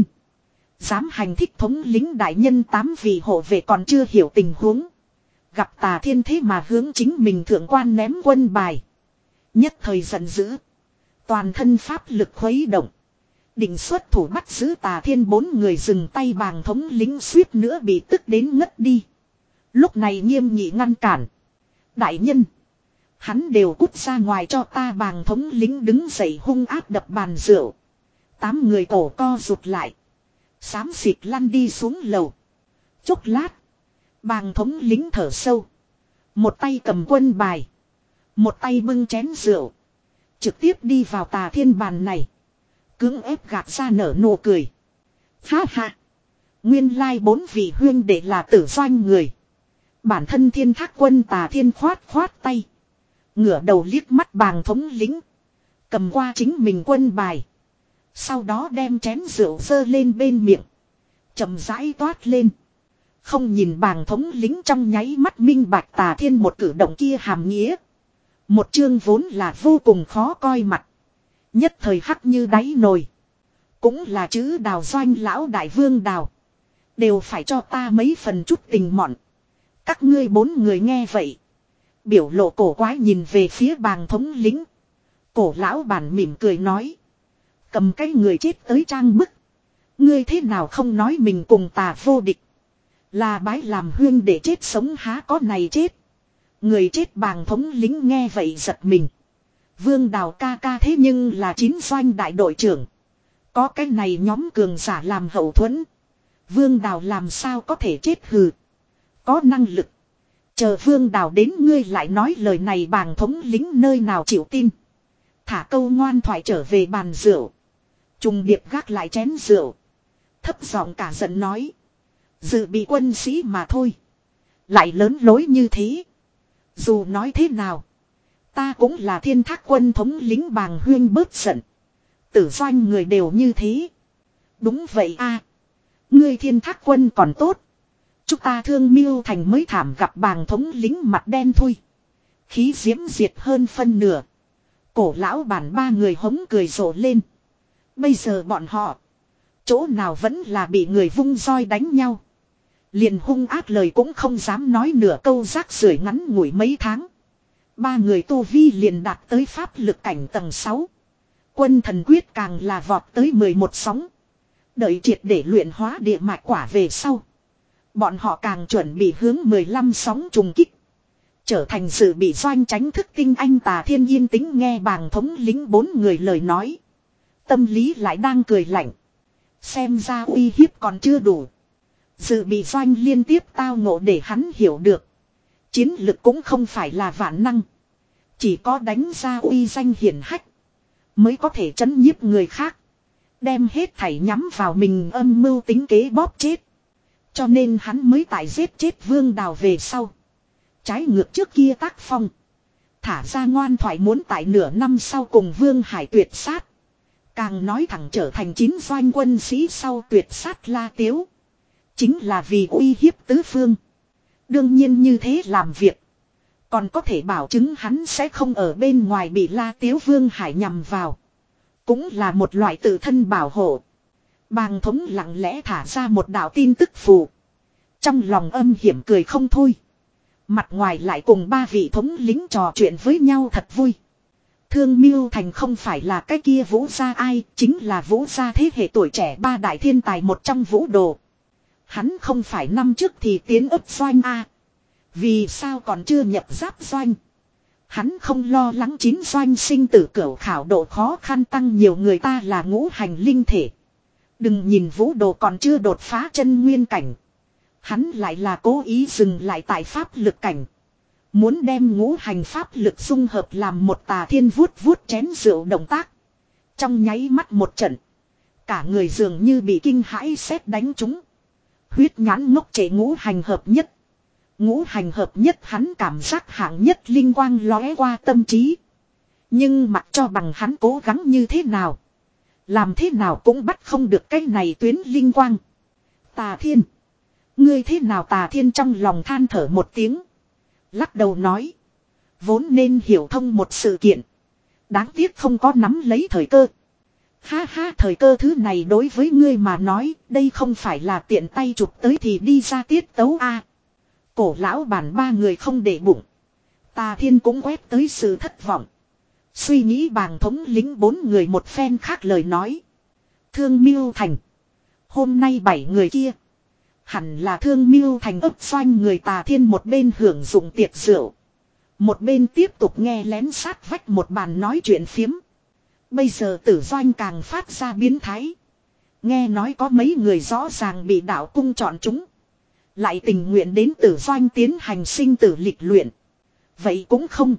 Dám hành thích thống lính đại nhân tám vị hộ vệ còn chưa hiểu tình huống. Gặp Tà Thiên thế mà hướng chính mình thượng quan ném quân bài. Nhất thời giận dữ. Toàn thân pháp lực khuấy động. Định xuất thủ bắt giữ Tà Thiên bốn người dừng tay bàng thống lính suýt nữa bị tức đến ngất đi. Lúc này nghiêm nghị ngăn cản. Đại nhân. Hắn đều cút ra ngoài cho ta bàng thống lính đứng dậy hung ác đập bàn rượu. Tám người cổ co rụt lại. Xám xịt lăn đi xuống lầu. Chốc lát. Bàng thống lính thở sâu. Một tay cầm quân bài. Một tay bưng chén rượu. Trực tiếp đi vào Tà Thiên bàn này. Cưỡng ép gạt ra nở nụ cười. Ha ha. Nguyên lai bốn vị huyên đệ là tử doanh người. Bản thân Thiên Thác quân Tà Thiên khoát khoát tay. Ngửa đầu liếc mắt bàng thống lính. Cầm qua chính mình quân bài. Sau đó đem chén rượu dơ lên bên miệng. Chậm rãi toát lên. Không nhìn bàng thống lính trong nháy mắt minh bạch Tà Thiên một cử động kia hàm nghĩa. Một chương vốn là vô cùng khó coi mặt. Nhất thời hắc như đáy nồi. Cũng là chữ đào doanh lão đại vương đào. Đều phải cho ta mấy phần chút tình mọn. Các ngươi bốn người nghe vậy. Biểu lộ cổ quái nhìn về phía bàng thống lính. Cổ lão bản mỉm cười nói. Cầm cái người chết tới trang bức. Ngươi thế nào không nói mình cùng Tà vô địch. Là bái làm huyên để chết sống há có này chết. Người chết bàng thống lính nghe vậy giật mình. Vương Đào ca ca thế nhưng là chín doanh đại đội trưởng. Có cái này nhóm cường giả làm hậu thuẫn. Vương Đào làm sao có thể chết hừ. Có năng lực. Chờ Vương Đào đến ngươi lại nói lời này bàng thống lính nơi nào chịu tin. Thả câu ngoan thoại trở về bàn rượu. Trùng điệp gác lại chén rượu. Thấp giọng cả giận nói. Dự bị quân sĩ mà thôi. Lại lớn lối như thế. Dù nói thế nào. Ta cũng là thiên thác quân thống lính bàng huyên bớt giận. Tử doanh người đều như thế. Đúng vậy a, ngươi thiên thác quân còn tốt. Chúng ta thương miêu thành mới thảm gặp bàng thống lính mặt đen thôi. Khí diễm diệt hơn phân nửa. Cổ lão bản ba người hống cười rộ lên. Bây giờ bọn họ. Chỗ nào vẫn là bị người vung roi đánh nhau. Liền hung ác lời cũng không dám nói nửa câu rác rưởi ngắn ngủi mấy tháng. Ba người tu vi liền đạt tới pháp lực cảnh tầng sáu. Quân thần quyết càng là vọt tới mười một sóng. Đợi triệt để luyện hóa địa mạch quả về sau. Bọn họ càng chuẩn bị hướng mười lăm sóng trùng kích. Trở thành sự bị doanh tránh thức tinh anh Tà Thiên yên tĩnh nghe bàng thống lính bốn người lời nói. Tâm lý lại đang cười lạnh. Xem ra uy hiếp còn chưa đủ. Dự bị doanh liên tiếp tao ngộ để hắn hiểu được. Chiến lực cũng không phải là vạn năng. Chỉ có đánh ra uy danh hiển hách. Mới có thể chấn nhiếp người khác. Đem hết thảy nhắm vào mình âm mưu tính kế bóp chết. Cho nên hắn mới tại giết chết Vương Đào về sau. Trái ngược trước kia tác phong. Thả ra ngoan thoại muốn tại nửa năm sau cùng Vương Hải tuyệt sát. Càng nói thẳng trở thành chín doanh quân sĩ sau tuyệt sát La Tiếu. Chính là vì uy hiếp tứ phương. Đương nhiên như thế làm việc. Còn có thể bảo chứng hắn sẽ không ở bên ngoài bị La Tiếu Vương Hải nhằm vào. Cũng là một loại tự thân bảo hộ. Bàng thống lặng lẽ thả ra một đạo tin tức phù. Trong lòng âm hiểm cười không thôi. Mặt ngoài lại cùng ba vị thống lính trò chuyện với nhau thật vui. Thương Miêu Thành không phải là cái kia Vũ gia ai, chính là Vũ gia thế hệ tuổi trẻ ba đại thiên tài một trong Vũ Đồ. Hắn không phải năm trước thì tiến ấp doanh A. Vì sao còn chưa nhập giáp doanh? Hắn không lo lắng chín doanh sinh tử cửu khảo độ khó khăn tăng nhiều người ta là ngũ hành linh thể. Đừng nhìn Vũ Đồ còn chưa đột phá chân nguyên cảnh. Hắn lại là cố ý dừng lại tại pháp lực cảnh. Muốn đem ngũ hành pháp lực dung hợp làm một Tà Thiên vuốt vuốt chén rượu động tác. Trong nháy mắt một trận. Cả người dường như bị kinh hãi sét đánh trúng. Huyết nhãn ngốc trệ ngũ hành hợp nhất. Ngũ hành hợp nhất hắn cảm giác hạng nhất linh quang lóe qua tâm trí. Nhưng mặc cho bằng hắn cố gắng như thế nào. Làm thế nào cũng bắt không được cái này tuyến linh quang. Tà Thiên. Ngươi thế nào Tà Thiên trong lòng than thở một tiếng. Lắc đầu nói. Vốn nên hiểu thông một sự kiện. Đáng tiếc không có nắm lấy thời cơ. Ha ha, thời cơ thứ này đối với ngươi mà nói, đây không phải là tiện tay chụp tới thì đi ra tiết tấu a. Cổ lão bản ba người không để bụng. Tà Thiên cũng quét tới sự thất vọng. Suy nghĩ bàng thống lính bốn người một phen khác lời nói. Thương Miêu Thành. Hôm nay bảy người kia. Hẳn là Thương Miêu Thành ấp doanh người. Tà Thiên một bên hưởng dụng tiệc rượu. Một bên tiếp tục nghe lén sát vách một bàn nói chuyện phiếm. Bây giờ tử doanh càng phát ra biến thái. Nghe nói có mấy người rõ ràng bị đạo cung chọn chúng. Lại tình nguyện đến tử doanh tiến hành sinh tử lịch luyện. Vậy cũng không.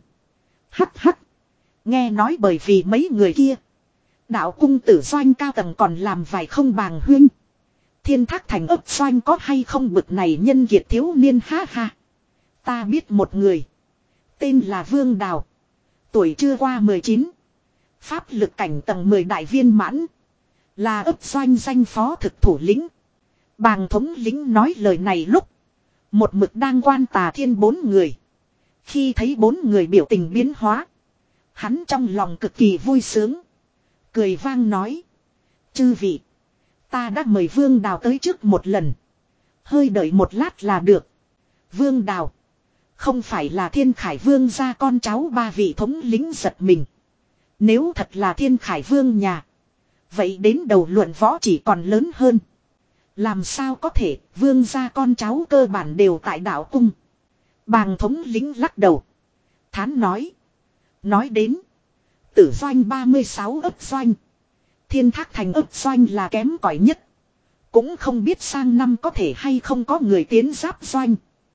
Hắc hắc. Nghe nói bởi vì mấy người kia. Đạo cung tử doanh cao tầng còn làm vài không bàng huyên. Thiên Thác Thành ấp doanh có hay không bực này nhân kiệt thiếu niên ha ha. Ta biết một người. Tên là Vương Đào. Tuổi chưa qua mười chín. Pháp lực cảnh tầng mười đại viên mãn. Là ấp doanh danh phó thực thủ lĩnh. Bàng thống lĩnh nói lời này lúc. Một mực đang quan Tà Thiên bốn người. Khi thấy bốn người biểu tình biến hóa. Hắn trong lòng cực kỳ vui sướng. Cười vang nói. Chư vị. Ta đã mời Vương Đào tới trước một lần. Hơi đợi một lát là được. Vương Đào. Không phải là Thiên Khải Vương gia con cháu ba vị thống lĩnh giật mình. Nếu thật là Thiên Khải Vương nhà. Vậy đến đầu luận võ chỉ còn lớn hơn. Làm sao có thể Vương gia con cháu cơ bản đều tại đạo cung. Bàng thống lĩnh lắc đầu. Thán nói. Nói đến. Tử doanh ba mươi sáu ấp doanh. Thiên Thác Thành ấp doanh là kém cỏi nhất. Cũng không biết sang năm có thể hay không có người tiến giáp doanh.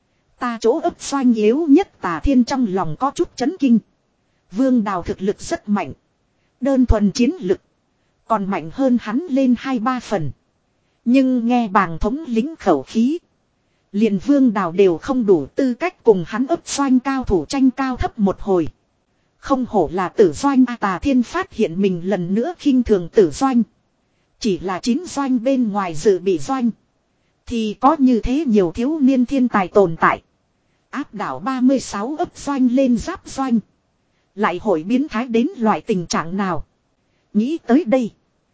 Ta chỗ ấp doanh yếu nhất Tà Thiên trong lòng có chút chấn kinh. Vương Đào thực lực rất mạnh. Đơn thuần chiến lực. Còn mạnh hơn hắn lên hai ba phần. Nhưng nghe bàng thống lính khẩu khí. Liền Vương Đào đều không đủ tư cách cùng hắn ấp doanh cao thủ tranh cao thấp một hồi. Không hổ là tử doanh. Tà Thiên phát hiện mình lần nữa khinh thường tử doanh. Chỉ là chín doanh bên ngoài dự bị doanh. Thì có như thế nhiều thiếu niên thiên tài tồn tại. Áp đảo ba mươi sáu ấp doanh lên giáp doanh. Lại hội biến thái đến loại tình trạng nào. Nghĩ tới đây.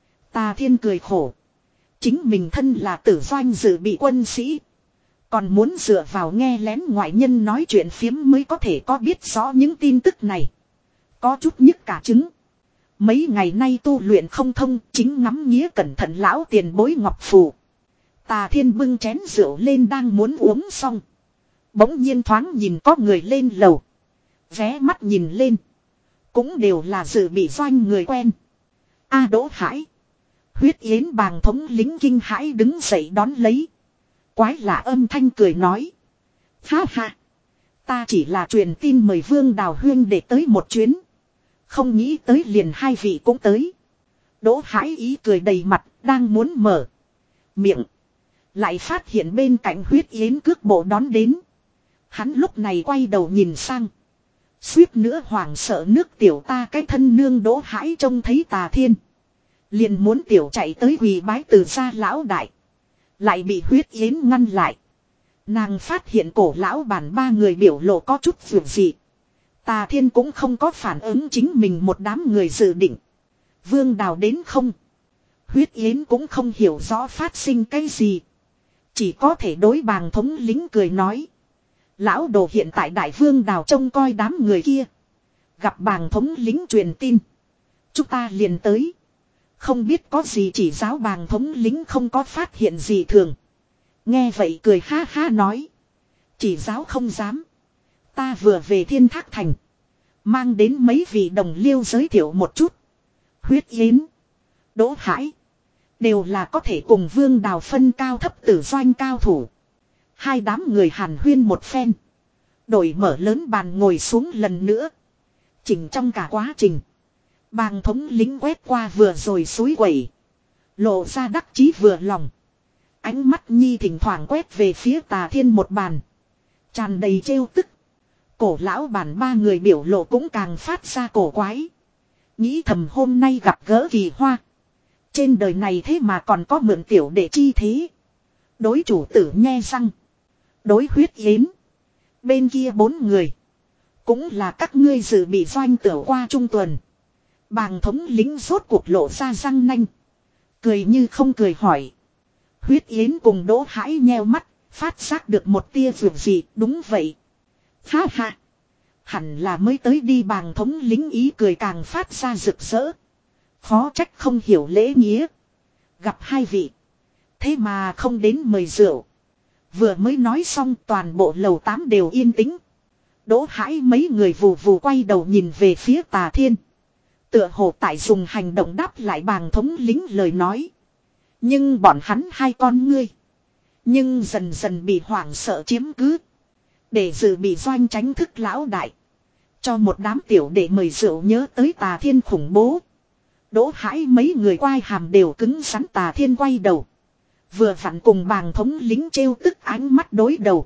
Tà Thiên cười khổ. Chính mình thân là tử doanh dự bị quân sĩ. Còn muốn dựa vào nghe lén ngoại nhân nói chuyện phiếm mới có thể có biết rõ những tin tức này. Có chút nhức cả trứng. Mấy ngày nay tu luyện không thông, chính ngắm nghía cẩn thận lão tiền bối ngọc phù. Tà Thiên bưng chén rượu lên đang muốn uống xong. Bỗng nhiên thoáng nhìn có người lên lầu. Vé mắt nhìn lên. Cũng đều là dự bị doanh người quen. A Đỗ Hải. Huyết Yến bàng thống lính kinh hãi đứng dậy đón lấy. Quái lạ âm thanh cười nói. Ha ha. Ta chỉ là truyền tin mời Vương Đào Huyên để tới một chuyến. Không nghĩ tới liền hai vị cũng tới. Đỗ Hải ý cười đầy mặt, đang muốn mở miệng. Lại phát hiện bên cạnh Huyết Yến cước bộ đón đến. Hắn lúc này quay đầu nhìn sang. Suýt nữa hoảng sợ nước tiểu ta cái thân nương Đỗ Hải trông thấy Tà Thiên. Liền muốn tiểu chạy tới quỳ bái từ gia lão đại. Lại bị Huyết Yến ngăn lại. Nàng phát hiện cổ lão bản ba người biểu lộ có chút vượt dị. Tà Thiên cũng không có phản ứng chính mình một đám người dự định. Vương Đào đến không? Huyết Yến cũng không hiểu rõ phát sinh cái gì. Chỉ có thể đối bàng thống lính cười nói. Lão đồ hiện tại Đại Vương Đào trông coi đám người kia. Gặp bàng thống lính truyền tin. Chúng ta liền tới. Không biết có gì chỉ giáo bàng thống lính không có phát hiện gì thường. Nghe vậy cười ha ha nói. Chỉ giáo không dám. Ta vừa về Thiên Thác Thành. Mang đến mấy vị đồng liêu giới thiệu một chút. Huyết Yến. Đỗ Hải. Đều là có thể cùng Vương Đào phân cao thấp tử doanh cao thủ. Hai đám người hàn huyên một phen. Đổi mở lớn bàn ngồi xuống lần nữa. Chỉnh trong cả quá trình. Bàng thống lính quét qua vừa rồi suối quẩy. Lộ ra đắc chí vừa lòng. Ánh mắt nhi thỉnh thoảng quét về phía Tà Thiên một bàn. Tràn đầy trêu tức. Cổ lão bản ba người biểu lộ cũng càng phát ra cổ quái. Nghĩ thầm hôm nay gặp gỡ kỳ hoa. Trên đời này thế mà còn có mượn tiểu đệ chi thế. Đối chủ tử nhe răng. Đối Huyết Yến. Bên kia bốn người. Cũng là các ngươi dự bị doanh tử qua trung tuần. Bàng thống lính rốt cuộc lộ ra răng nanh. Cười như không cười hỏi. Huyết Yến cùng Đỗ Hải nheo mắt. Phát giác được một tia vượt gì. Đúng vậy. Ha ha. Hẳn là mới tới đi bàng thống lính ý cười càng phát ra rực rỡ. Khó trách không hiểu lễ nghĩa. Gặp hai vị. Thế mà không đến mời rượu. Vừa mới nói xong toàn bộ lầu tám đều yên tĩnh. Đỗ Hải mấy người vù vù quay đầu nhìn về phía Tà Thiên. Tựa hồ tại dùng hành động đáp lại bàng thống lính lời nói. Nhưng bọn hắn hai con ngươi. Nhưng dần dần bị hoảng sợ chiếm cứ. Để dự bị doanh tránh thức lão đại. Cho một đám tiểu để mời rượu nhớ tới Tà Thiên khủng bố. Đỗ Hải mấy người quai hàm đều cứng rắn. Tà Thiên quay đầu. Vừa vặn cùng bàng thống lính trêu tức ánh mắt đối đầu.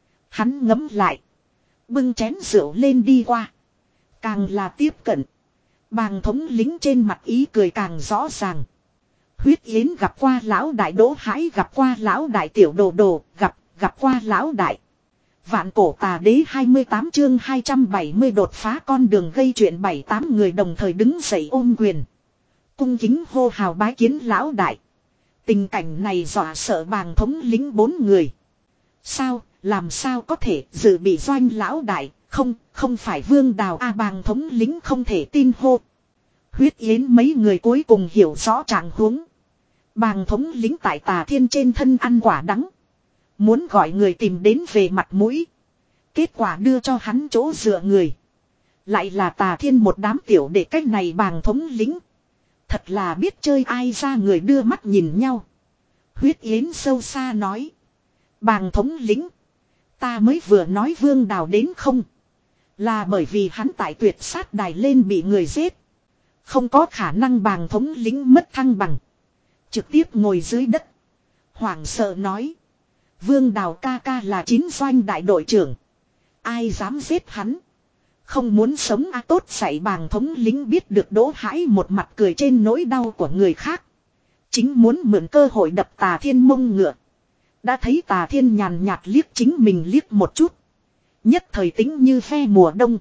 Hắn ngấm lại. Bưng chén rượu lên đi qua. Càng là tiếp cận. Bàng thống lính trên mặt ý cười càng rõ ràng. Huyết Yến gặp qua lão đại. Đỗ Hải gặp qua lão đại. Tiểu đồ đồ gặp gặp qua lão đại. Vạn cổ tà đế hai mươi tám chương hai trăm bảy mươi đột phá con đường gây chuyện. Bảy tám người đồng thời đứng dậy ôm quyền. Cung kính hô hào bái kiến lão đại. Tình cảnh này dọa sợ bàng thống lính bốn người. Sao, làm sao có thể dự bị doanh lão đại, không, không phải Vương Đào a. Bàng thống lính không thể tin hô. Huyết Yến mấy người cuối cùng hiểu rõ trạng huống. Bàng thống lính tại Tà Thiên trên thân ăn quả đắng. Muốn gọi người tìm đến về mặt mũi. Kết quả đưa cho hắn chỗ dựa người. Lại là Tà Thiên một đám tiểu để cách này bàng thống lĩnh. Thật là biết chơi ai ra người đưa mắt nhìn nhau. Huyết Yến sâu xa nói. Bàng thống lĩnh. Ta mới vừa nói Vương Đào đến không. Là bởi vì hắn tại tuyệt sát đài lên bị người giết. Không có khả năng bàng thống lĩnh mất thăng bằng. Trực tiếp ngồi dưới đất. Hoảng sợ nói. Vương Đào ca ca là chín doanh đại đội trưởng. Ai dám giết hắn. Không muốn sống a tốt dạy bàng thống lĩnh biết được Đỗ Hãi một mặt cười trên nỗi đau của người khác. Chính muốn mượn cơ hội đập Tà Thiên mông ngựa. Đã thấy Tà Thiên nhàn nhạt liếc chính mình liếc một chút. Nhất thời tính như phe mùa đông.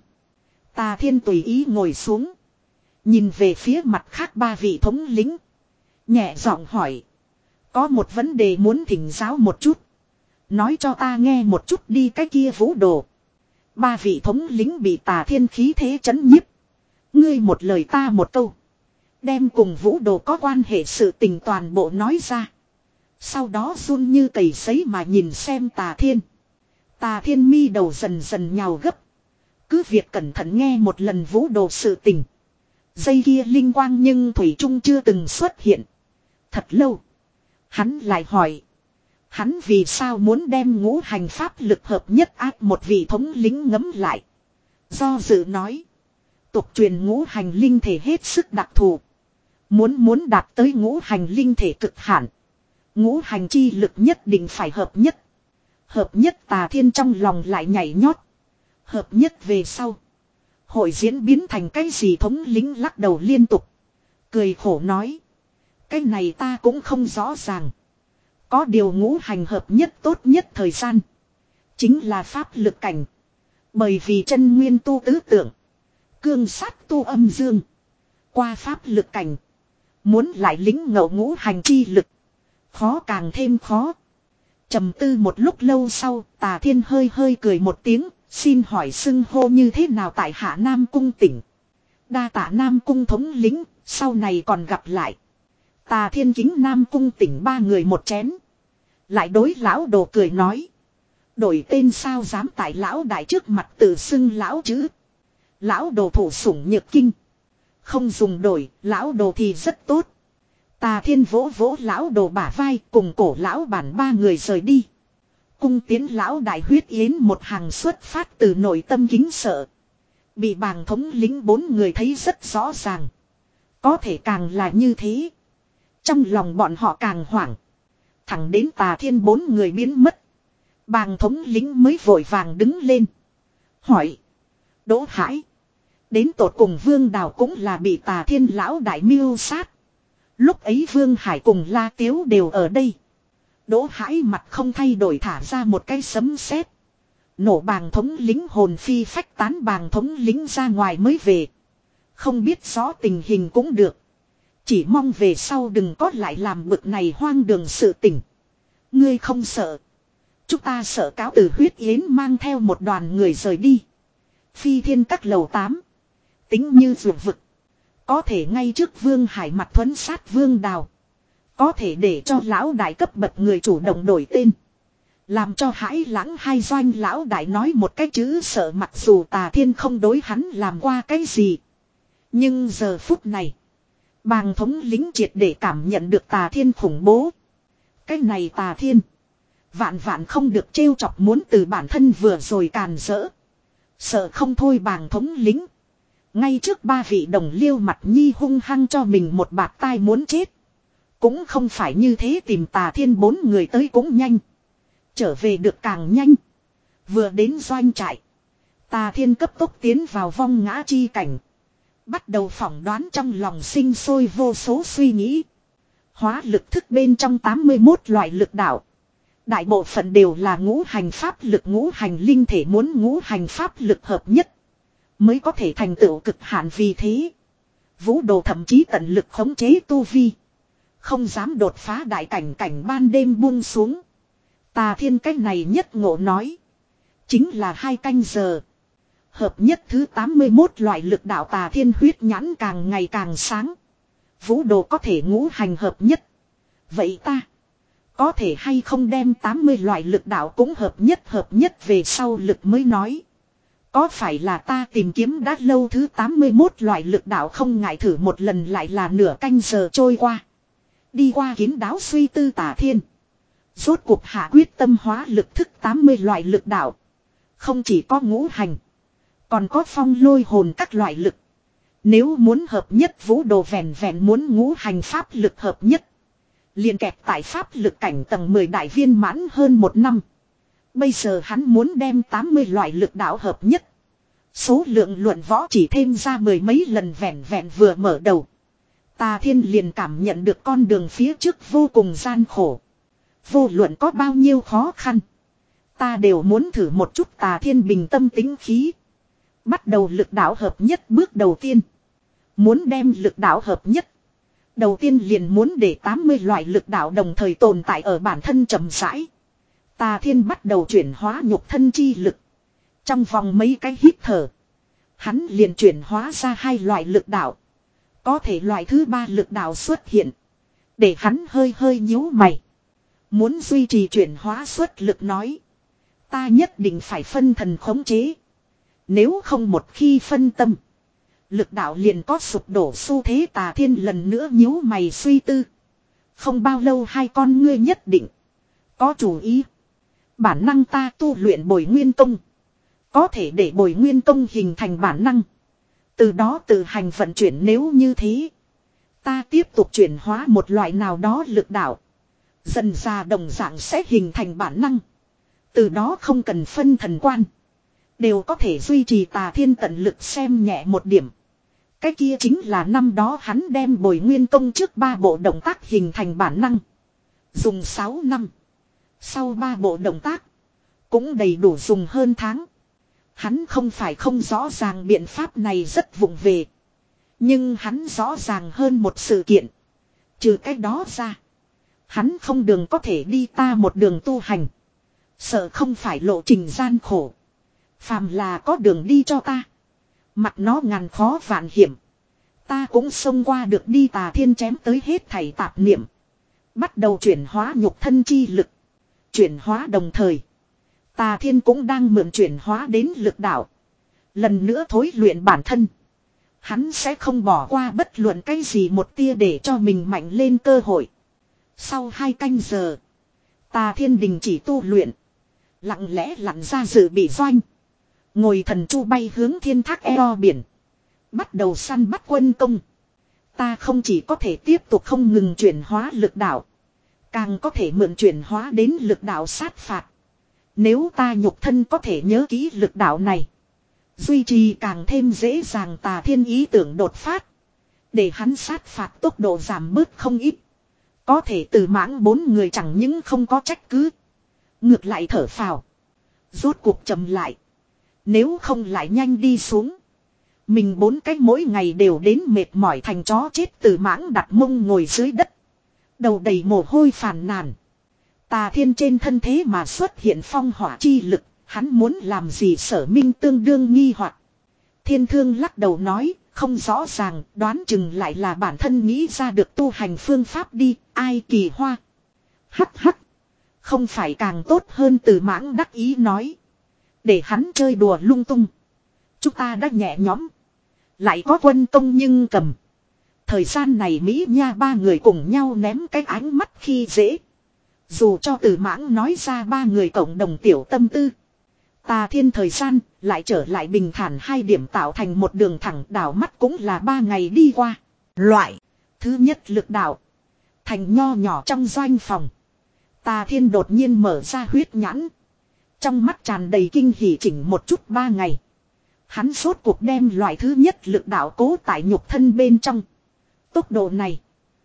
Tà Thiên tùy ý ngồi xuống. Nhìn về phía mặt khác ba vị thống lĩnh. Nhẹ giọng hỏi. Có một vấn đề muốn thỉnh giáo một chút. Nói cho ta nghe một chút đi cái kia Vũ Đồ. Ba vị thống lĩnh bị Tà Thiên khí thế chấn nhiếp. Ngươi một lời ta một câu. Đem cùng Vũ Đồ có quan hệ sự tình toàn bộ nói ra. Sau đó run như cầy sấy mà nhìn xem Tà Thiên. Tà Thiên mi đầu dần dần nhào gấp. Cứ việc cẩn thận nghe một lần Vũ Đồ sự tình. Dây kia linh quang nhưng Thủy Trung chưa từng xuất hiện. Thật lâu. Hắn lại hỏi. Hắn vì sao muốn đem ngũ hành pháp lực hợp nhất áp một vị thống lĩnh ngấm lại. Do dự nói. Tục truyền ngũ hành linh thể hết sức đặc thù. Muốn muốn đạt tới ngũ hành linh thể cực hạn. Ngũ hành chi lực nhất định phải hợp nhất. Hợp nhất Tà Thiên trong lòng lại nhảy nhót. Hợp nhất về sau. Hội diễn biến thành cái gì thống lĩnh lắc đầu liên tục. Cười khổ nói. Cái này ta cũng không rõ ràng. Có điều ngũ hành hợp nhất tốt nhất thời gian. Chính là pháp lực cảnh. Bởi vì chân nguyên tu tứ tượng. Cương sát tu âm dương. Qua pháp lực cảnh. Muốn lại lính ngộ ngũ hành chi lực. Khó càng thêm khó. Trầm tư một lúc lâu sau, Tà Thiên hơi hơi cười một tiếng, xin hỏi xưng hô như thế nào tại Hạ Nam Cung tỉnh. Đa tạ Nam Cung thống lĩnh, sau này còn gặp lại. Tà Thiên kính Nam Cung tỉnh ba người một chén. Lại đối lão đồ cười nói. Đổi tên sao dám tại lão đại trước mặt tự xưng lão chứ. Lão đồ thủ sủng nhược kinh. Không dùng đổi, lão đồ thì rất tốt. Tà Thiên vỗ vỗ lão đồ bả vai cùng cổ lão bản ba người rời đi. Cung tiến lão đại Huyết Yến một hàng xuất phát từ nội tâm kính sợ. Bị bàng thống lĩnh bốn người thấy rất rõ ràng. Có thể càng là như thế. Trong lòng bọn họ càng hoảng. Thẳng đến Tà Thiên bốn người biến mất. Bàng thống lĩnh mới vội vàng đứng lên. Hỏi. Đỗ Hải. Đến tột cùng Vương Đào cũng là bị Tà Thiên lão đại mưu sát. Lúc ấy Vương Hải cùng La Tiếu đều ở đây. Đỗ Hải mặt không thay đổi thả ra một cái sấm sét. Nổ bàng thống lính hồn phi phách tán bàng thống lính ra ngoài mới về. Không biết rõ tình hình cũng được. Chỉ mong về sau đừng có lại làm bực này hoang đường sự tình. Ngươi không sợ. Chúng ta sợ cáo từ Huyết Yến mang theo một đoàn người rời đi. Phi thiên các lầu tám. Tính như ruột vực. Có thể ngay trước Vương Hải mặt thuấn sát Vương Đào. Có thể để cho lão đại cấp bậc người chủ động đổi tên. Làm cho Hải Lãng hai doanh lão đại nói một cái chữ sợ mặc dù Tà Thiên không đối hắn làm qua cái gì. Nhưng giờ phút này. Bàng thống lính triệt để cảm nhận được Tà Thiên khủng bố. Cái này Tà Thiên. Vạn vạn không được trêu chọc muốn từ bản thân vừa rồi càn rỡ. Sợ không thôi bàng thống lính. Ngay trước ba vị đồng liêu mặt nhi hung hăng cho mình một bạt tai muốn chết. Cũng không phải như thế tìm Tà Thiên bốn người tới cũng nhanh. Trở về được càng nhanh. Vừa đến doanh trại. Tà Thiên cấp tốc tiến vào vong ngã chi cảnh. Bắt đầu phỏng đoán trong lòng sinh sôi vô số suy nghĩ. Hóa lực thức bên trong tám mươi mốt loại lực đạo. Đại bộ phận đều là ngũ hành pháp lực ngũ hành linh thể muốn ngũ hành pháp lực hợp nhất. Mới có thể thành tựu cực hạn vì thế. Vũ Đồ thậm chí tận lực khống chế tu vi. Không dám đột phá đại cảnh cảnh ban đêm buông xuống. Tà Thiên cách này nhất ngộ nói. Chính là hai canh giờ. Hợp nhất thứ tám mươi mốt loại lực đạo Tà Thiên huyết nhãn càng ngày càng sáng. Vũ Đồ có thể ngũ hành hợp nhất. Vậy ta. Có thể hay không đem tám mươi loại lực đạo cũng hợp nhất hợp nhất về sau lực mới nói. Có phải là ta tìm kiếm đã lâu thứ tám mươi mốt loại lực đạo không ngại thử một lần lại là nửa canh giờ trôi qua. Đi qua kín đáo suy tư Tà Thiên. Rốt cuộc hạ quyết tâm hóa lực thức tám mươi loại lực đạo. Không chỉ có ngũ hành. Còn có phong lôi hồn các loại lực. Nếu muốn hợp nhất vũ đồ vẹn vẹn muốn ngũ hành pháp lực hợp nhất. Liền kẹp tại pháp lực cảnh tầng mười đại viên mãn hơn một năm. Bây giờ hắn muốn đem tám mươi loại lực đạo hợp nhất. Số lượng luận võ chỉ thêm ra mười mấy lần vẹn vẹn vừa mở đầu. Tà Thiên liền cảm nhận được con đường phía trước vô cùng gian khổ. Vô luận có bao nhiêu khó khăn. Ta đều muốn thử một chút. Tà Thiên bình tâm tĩnh khí. Bắt đầu lực đạo hợp nhất bước đầu tiên. Muốn đem lực đạo hợp nhất. Đầu tiên liền muốn để tám mươi loại lực đạo đồng thời tồn tại ở bản thân chậm rãi. Tà Thiên bắt đầu chuyển hóa nhục thân chi lực. Trong vòng mấy cái hít thở. Hắn liền chuyển hóa ra hai loại lực đạo. Có thể loại thứ ba lực đạo xuất hiện. Để hắn hơi hơi nhíu mày. Muốn duy trì chuyển hóa xuất lực nói. Ta nhất định phải phân thần khống chế. Nếu không một khi phân tâm. Lực đạo liền có sụp đổ xu thế. Tà Thiên lần nữa nhíu mày suy tư. Không bao lâu hai con ngươi nhất định. Có chủ ý. Bản năng ta tu luyện bồi nguyên công. Có thể để bồi nguyên công hình thành bản năng. Từ đó tự hành vận chuyển nếu như thế. Ta tiếp tục chuyển hóa một loại nào đó lực đạo. Dần ra đồng dạng sẽ hình thành bản năng. Từ đó không cần phân thần quan. Đều có thể duy trì. Tà Thiên tận lực xem nhẹ một điểm. Cái kia chính là năm đó hắn đem bồi nguyên công trước ba bộ động tác hình thành bản năng. Dùng sáu năm. Sau ba bộ động tác. Cũng đầy đủ dùng hơn tháng. Hắn không phải không rõ ràng biện pháp này rất vụng về. Nhưng hắn rõ ràng hơn một sự kiện. Trừ cái đó ra. Hắn không đường có thể đi ta một đường tu hành. Sợ không phải lộ trình gian khổ. Phàm là có đường đi cho ta. Mặt nó ngàn khó vạn hiểm. Ta cũng xông qua được đi. Tà Thiên chém tới hết thảy tạp niệm. Bắt đầu chuyển hóa nhục thân chi lực. Chuyển hóa đồng thời. Tà Thiên cũng đang mượn chuyển hóa đến lực đạo. Lần nữa thối luyện bản thân. Hắn sẽ không bỏ qua bất luận cái gì một tia để cho mình mạnh lên cơ hội. Sau hai canh giờ. Tà Thiên đình chỉ tu luyện. Lặng lẽ lặn ra dự bị doanh. Ngồi thần chu bay hướng thiên thác eo biển. Bắt đầu săn bắt quân công. Ta không chỉ có thể tiếp tục không ngừng chuyển hóa lực đạo. Càng có thể mượn chuyển hóa đến lực đạo sát phạt. Nếu ta nhục thân có thể nhớ kỹ lực đạo này. Duy trì càng thêm dễ dàng. Tà Thiên ý tưởng đột phát. Để hắn sát phạt tốc độ giảm bớt không ít. Có thể từ mãng bốn người chẳng những không có trách cứ. Ngược lại thở phào. Rốt cuộc chậm lại. Nếu không lại nhanh đi xuống. Mình bốn cách mỗi ngày đều đến mệt mỏi thành chó chết. Từ mãng đặt mông ngồi dưới đất. Đầu đầy mồ hôi phàn nàn. Tà Thiên trên thân thế mà xuất hiện phong hỏa chi lực. Hắn muốn làm gì Sở Minh tương đương nghi hoặc. Thiên Thương lắc đầu nói. Không rõ ràng, đoán chừng lại là bản thân nghĩ ra được tu hành phương pháp đi. Ai kỳ hoa. Hắc hắc. Không phải càng tốt hơn. Từ mãng đắc ý nói. Để hắn chơi đùa lung tung. Chúng ta đã nhẹ nhõm. Lại có quân công nhưng cầm. Thời gian này Mỹ Nha ba người cùng nhau ném cái ánh mắt khi dễ. Dù cho Từ mãng nói ra ba người cộng đồng tiểu tâm tư. Tà Thiên thời gian lại trở lại bình thản hai điểm tạo thành một đường thẳng đảo mắt cũng là ba ngày đi qua. Loại. Thứ nhất lực đạo. Thành nho nhỏ trong doanh phòng. Tà Thiên đột nhiên mở ra huyết nhãn. Trong mắt tràn đầy kinh hỉ chỉnh một chút ba ngày. Hắn sốt cuộc đem loại thứ nhất lực đạo cố tại nhục thân bên trong. Tốc độ này.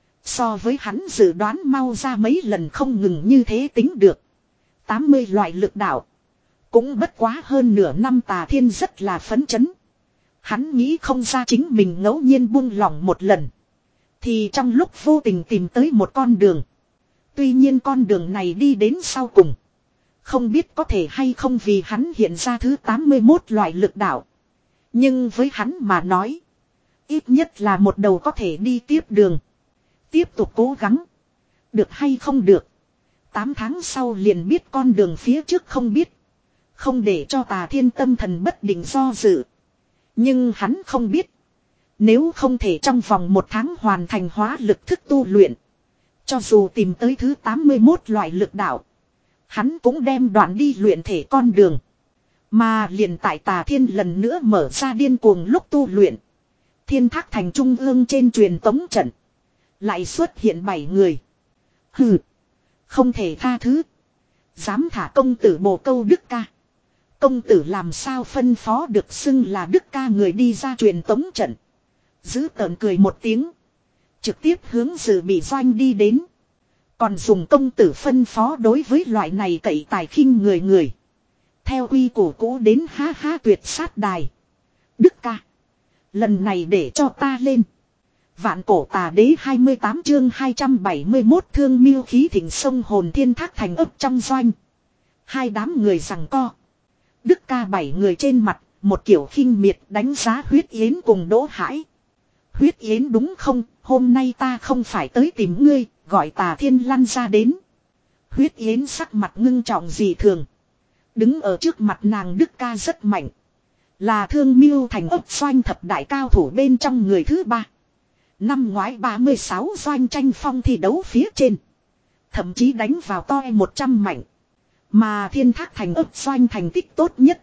So với hắn dự đoán mau ra mấy lần không ngừng như thế tính được. tám mươi loại lực đạo. Cũng bất quá hơn nửa năm. Tà Thiên rất là phấn chấn. Hắn nghĩ không ra chính mình ngẫu nhiên buông lỏng một lần. Thì trong lúc vô tình tìm tới một con đường. Tuy nhiên con đường này đi đến sau cùng. Không biết có thể hay không vì hắn hiện ra thứ tám mươi mốt loại lực đạo. Nhưng với hắn mà nói. Ít nhất là một đầu có thể đi tiếp đường. Tiếp tục cố gắng. Được hay không được. tám tháng sau liền biết con đường phía trước không biết. Không để cho Tà Thiên tâm thần bất định do dự. Nhưng hắn không biết. Nếu không thể trong vòng một tháng hoàn thành hóa lực thức tu luyện. Cho dù tìm tới thứ tám mươi mốt loại lực đạo. Hắn cũng đem đoạn đi luyện thể con đường. Mà liền tại Tà Thiên lần nữa mở ra điên cuồng lúc tu luyện. Thiên Thác Thành trung ương trên truyền tống trận. Lại xuất hiện bảy người. Hừ. Không thể tha thứ. Dám thả công tử Bồ Câu Đức ca. Công tử làm sao phân phó được xưng là Đức ca người đi ra truyền tống trận. Giữ tợn cười một tiếng. Trực tiếp hướng dự bị doanh đi đến. Còn dùng công tử phân phó đối với loại này cậy tài khinh người người. Theo quy củ cũ đến ha ha tuyệt sát đài. Đức ca. Lần này để cho ta lên. Vạn cổ tà đế hai mươi tám chương hai trăm bảy mươi mốt thương miêu khí thịnh sông hồn Thiên Thác Thành ấp trong doanh. Hai đám người giằng co. Đức ca bảy người trên mặt, một kiểu khinh miệt đánh giá Huyết Yến cùng Đỗ Hải. Huyết Yến đúng không, hôm nay ta không phải tới tìm ngươi, gọi Tà Thiên lăn ra đến. Huyết Yến sắc mặt ngưng trọng dị thường. Đứng ở trước mặt nàng Đức ca rất mạnh. Là thương miêu thành ấp doanh thập đại cao thủ bên trong người thứ ba. Năm ngoái ba mươi sáu doanh tranh phong thi đấu phía trên. Thậm chí đánh vào toi một trăm mạnh. Mà Thiên Thác Thành ấp doanh thành tích tốt nhất.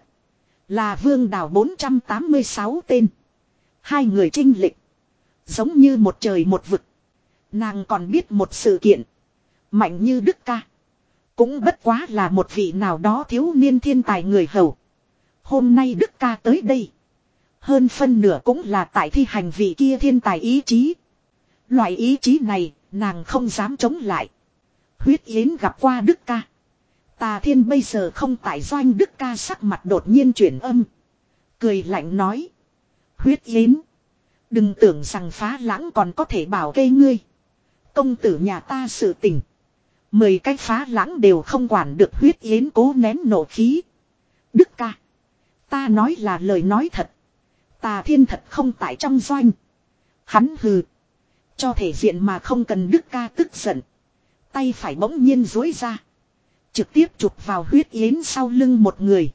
Là Vương Đào bốn trăm tám mươi sáu tên. Hai người chênh lệch. Giống như một trời một vực. Nàng còn biết một sự kiện. Mạnh như Đức ca. Cũng bất quá là một vị nào đó thiếu niên thiên tài người hầu. Hôm nay Đức ca tới đây. Hơn phân nửa cũng là tại thi hành vị kia thiên tài ý chí. Loại ý chí này nàng không dám chống lại. Huyết Yến gặp qua Đức ca. Tà Thiên bây giờ không tại doanh Đức ca sắc mặt đột nhiên chuyển âm. Cười lạnh nói. Huyết Yến. Đừng tưởng rằng Phá Lãng còn có thể bảo kê ngươi. Công tử nhà ta sự tình. Mười cái Phá Lãng đều không quản được. Huyết Yến cố nén nộ khí. Đức ca. Ta nói là lời nói thật. Tà Thiên thật không tại trong doanh. Hắn hừ. Cho thể diện mà không cần Đức ca tức giận. Tay phải bỗng nhiên duỗi ra. Trực tiếp chụp vào Huyết Yến sau lưng một người.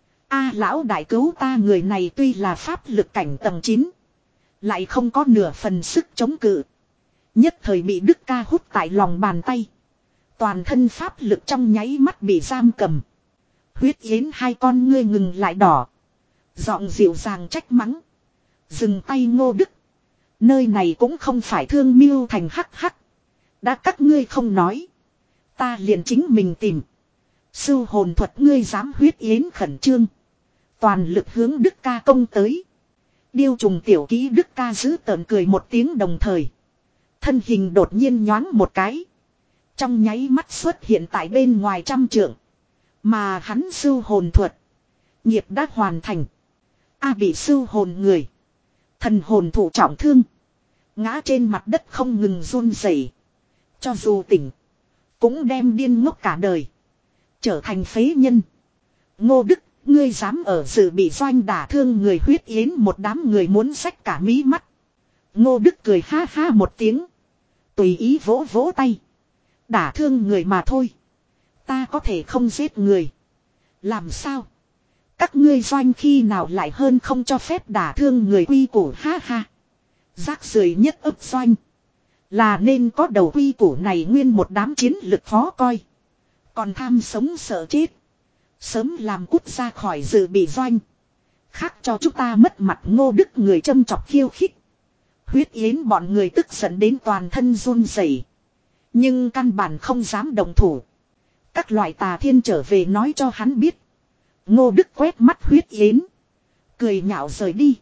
A lão đại cứu ta, người này tuy là pháp lực cảnh tầng chín. Lại không có nửa phần sức chống cự. Nhất thời bị Đức ca hút tại lòng bàn tay. Toàn thân pháp lực trong nháy mắt bị giam cầm. Huyết Yến hai con ngươi ngừng lại đỏ. Giọng dịu dàng trách mắng. Dừng tay Ngô Đức. Nơi này cũng không phải thương miêu thành hắc hắc. Đã các ngươi không nói. Ta liền chính mình tìm. Sưu hồn thuật ngươi dám. Huyết Yến khẩn trương. Toàn lực hướng Đức ca công tới. Điêu trùng tiểu kỹ Đức ca giữ tợn cười một tiếng đồng thời. Thân hình đột nhiên nhoáng một cái. Trong nháy mắt xuất hiện tại bên ngoài trăm trượng. Mà hắn sưu hồn thuật. Nghiệp đã hoàn thành. A bị sưu hồn người. Thần hồn thụ trọng thương. Ngã trên mặt đất không ngừng run rẩy. Cho dù tỉnh. Cũng đem điên ngốc cả đời. Trở thành phế nhân. Ngô Đức. Ngươi dám ở dự bị doanh đả thương người. Huyết Yến một đám người muốn xách cả mí mắt. Ngô Đức cười ha ha một tiếng. Tùy ý vỗ vỗ tay. Đả thương người mà thôi. Ta có thể không giết người. Làm sao? Các ngươi doanh khi nào lại hơn không cho phép đả thương người quy củ ha ha. Rác rưởi nhất ấp doanh. Là nên có đầu quy củ này nguyên một đám chiến lực khó coi. Còn tham sống sợ chết. Sớm làm cút ra khỏi dự bị doanh. Khác cho chúng ta mất mặt. Ngô Đức người châm chọc khiêu khích. Huyết Yến bọn người tức giận đến toàn thân run rẩy. Nhưng căn bản không dám đồng thủ. Các loại Tà Thiên trở về nói cho hắn biết. Ngô Đức quét mắt Huyết Yến. Cười nhạo rời đi.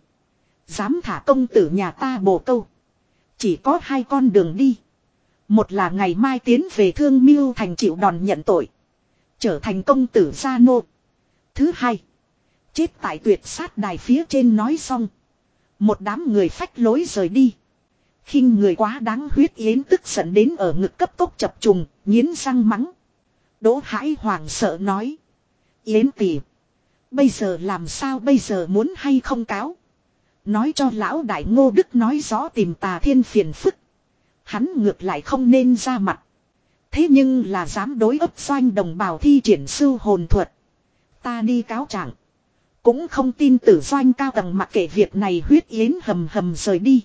Dám thả công tử nhà ta Bồ Câu. Chỉ có hai con đường đi. Một là ngày mai tiến về Thương Miêu thành chịu đòn nhận tội. Trở thành công tử gia nô. Thứ hai. Chết tại tuyệt sát đài phía trên nói xong. Một đám người phách lối rời đi. Khinh người quá đáng. Huyết Yến tức giận đến ở ngực cấp tốc chập trùng. Nghiến răng mắng. Đỗ Hải hoảng sợ nói. Yến tỷ. Bây giờ làm sao bây giờ muốn hay không cáo. Nói cho lão đại Ngô Đức nói rõ tìm Tà Thiên phiền phức. Hắn ngược lại không nên ra mặt. Thế nhưng là dám đối ấp doanh đồng bào thi triển sưu hồn thuật. Ta đi cáo trạng. Cũng không tin tử doanh cao tầng mặc kệ việc này huyết yến hầm hầm rời đi.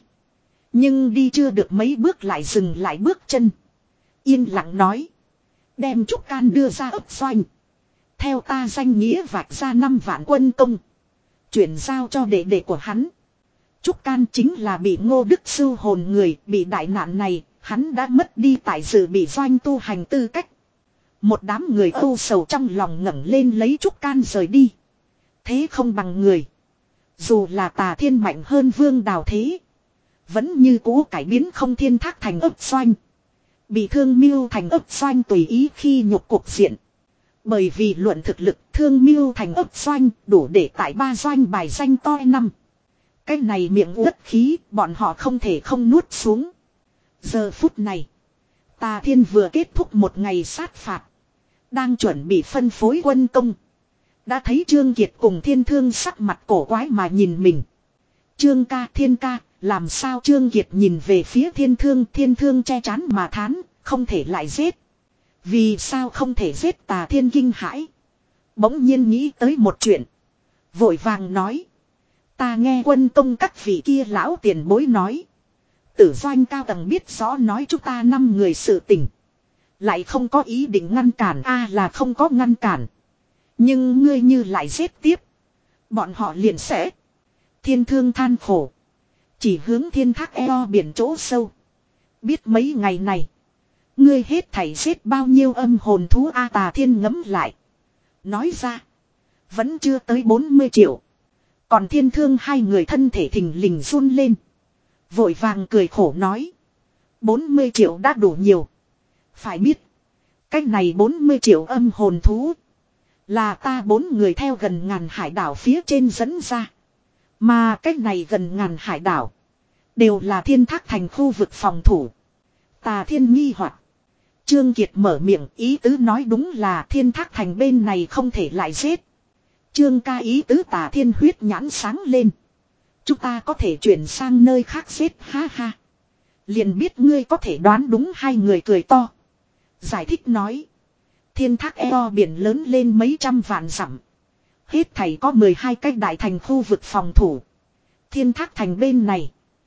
Nhưng đi chưa được mấy bước lại dừng lại bước chân. Yên lặng nói. Đem Trúc Can đưa ra ấp doanh. Theo ta danh nghĩa vạch ra năm vạn quân công. Chuyển giao cho đệ đệ của hắn. Trúc Can chính là bị Ngô Đức Sưu hồn người, bị đại nạn này, hắn đã mất đi tại dự bị doanh tu hành tư cách. Một đám người âu sầu trong lòng ngẩng lên lấy Trúc Can rời đi. Thế không bằng người. Dù là Tà Thiên mạnh hơn Vương Đào thế. Vẫn như cũ cải biến không Thiên Thác thành ấp doanh. Bị Thương Mưu thành ấp doanh tùy ý khi nhục cuộc diện. Bởi vì luận thực lực Thương Mưu thành ấp doanh đủ để tại ba doanh bài danh to năm. Cái này miệng uất khí bọn họ không thể không nuốt xuống. Giờ phút này. Tà Thiên vừa kết thúc một ngày sát phạt. Đang chuẩn bị phân phối quân công. Đã thấy Trương Kiệt cùng Thiên Thương sắc mặt cổ quái mà nhìn mình. Trương ca Thiên ca. Làm sao Trương Kiệt nhìn về phía Thiên Thương. Thiên Thương che chắn mà thán. Không thể lại giết. Vì sao không thể giết Tà Thiên kinh hãi. Bỗng nhiên nghĩ tới một chuyện. Vội vàng nói. Ta nghe quân công các vị kia lão tiền bối nói. Tử doanh cao tầng biết rõ nói chúng ta năm người sự tình. Lại không có ý định ngăn cản. A à là không có ngăn cản. Nhưng ngươi như lại giết tiếp. Bọn họ liền sẽ. Thiên Thương than khổ. Chỉ hướng Thiên Thác eo biển chỗ sâu. Biết mấy ngày này. Ngươi hết thảy giết bao nhiêu âm hồn thú A. Tà Thiên ngấm lại. Nói ra. Vẫn chưa tới bốn mươi triệu. Còn Thiên Thương hai người thân thể thình lình run lên. Vội vàng cười khổ nói. bốn mươi triệu đã đủ nhiều. Phải biết. Cách này bốn mươi triệu âm hồn thú. Là ta bốn người theo gần ngàn hải đảo phía trên dẫn ra. Mà cách này gần ngàn hải đảo. Đều là Thiên Thác thành khu vực phòng thủ. Tà Thiên nghi hoặc. Trương Kiệt mở miệng ý tứ nói đúng là Thiên Thác thành bên này không thể lại giết. Trương ca ý tứ Tà Thiên huyết nhãn sáng lên. Chúng ta có thể chuyển sang nơi khác giết ha ha. Liền biết ngươi có thể đoán đúng hai người cười to. Giải thích nói. Thiên Thác eo biển lớn lên mấy trăm vạn dặm. Hết thảy có mười hai cái đại thành khu vực phòng thủ. Thiên Thác thành bên này.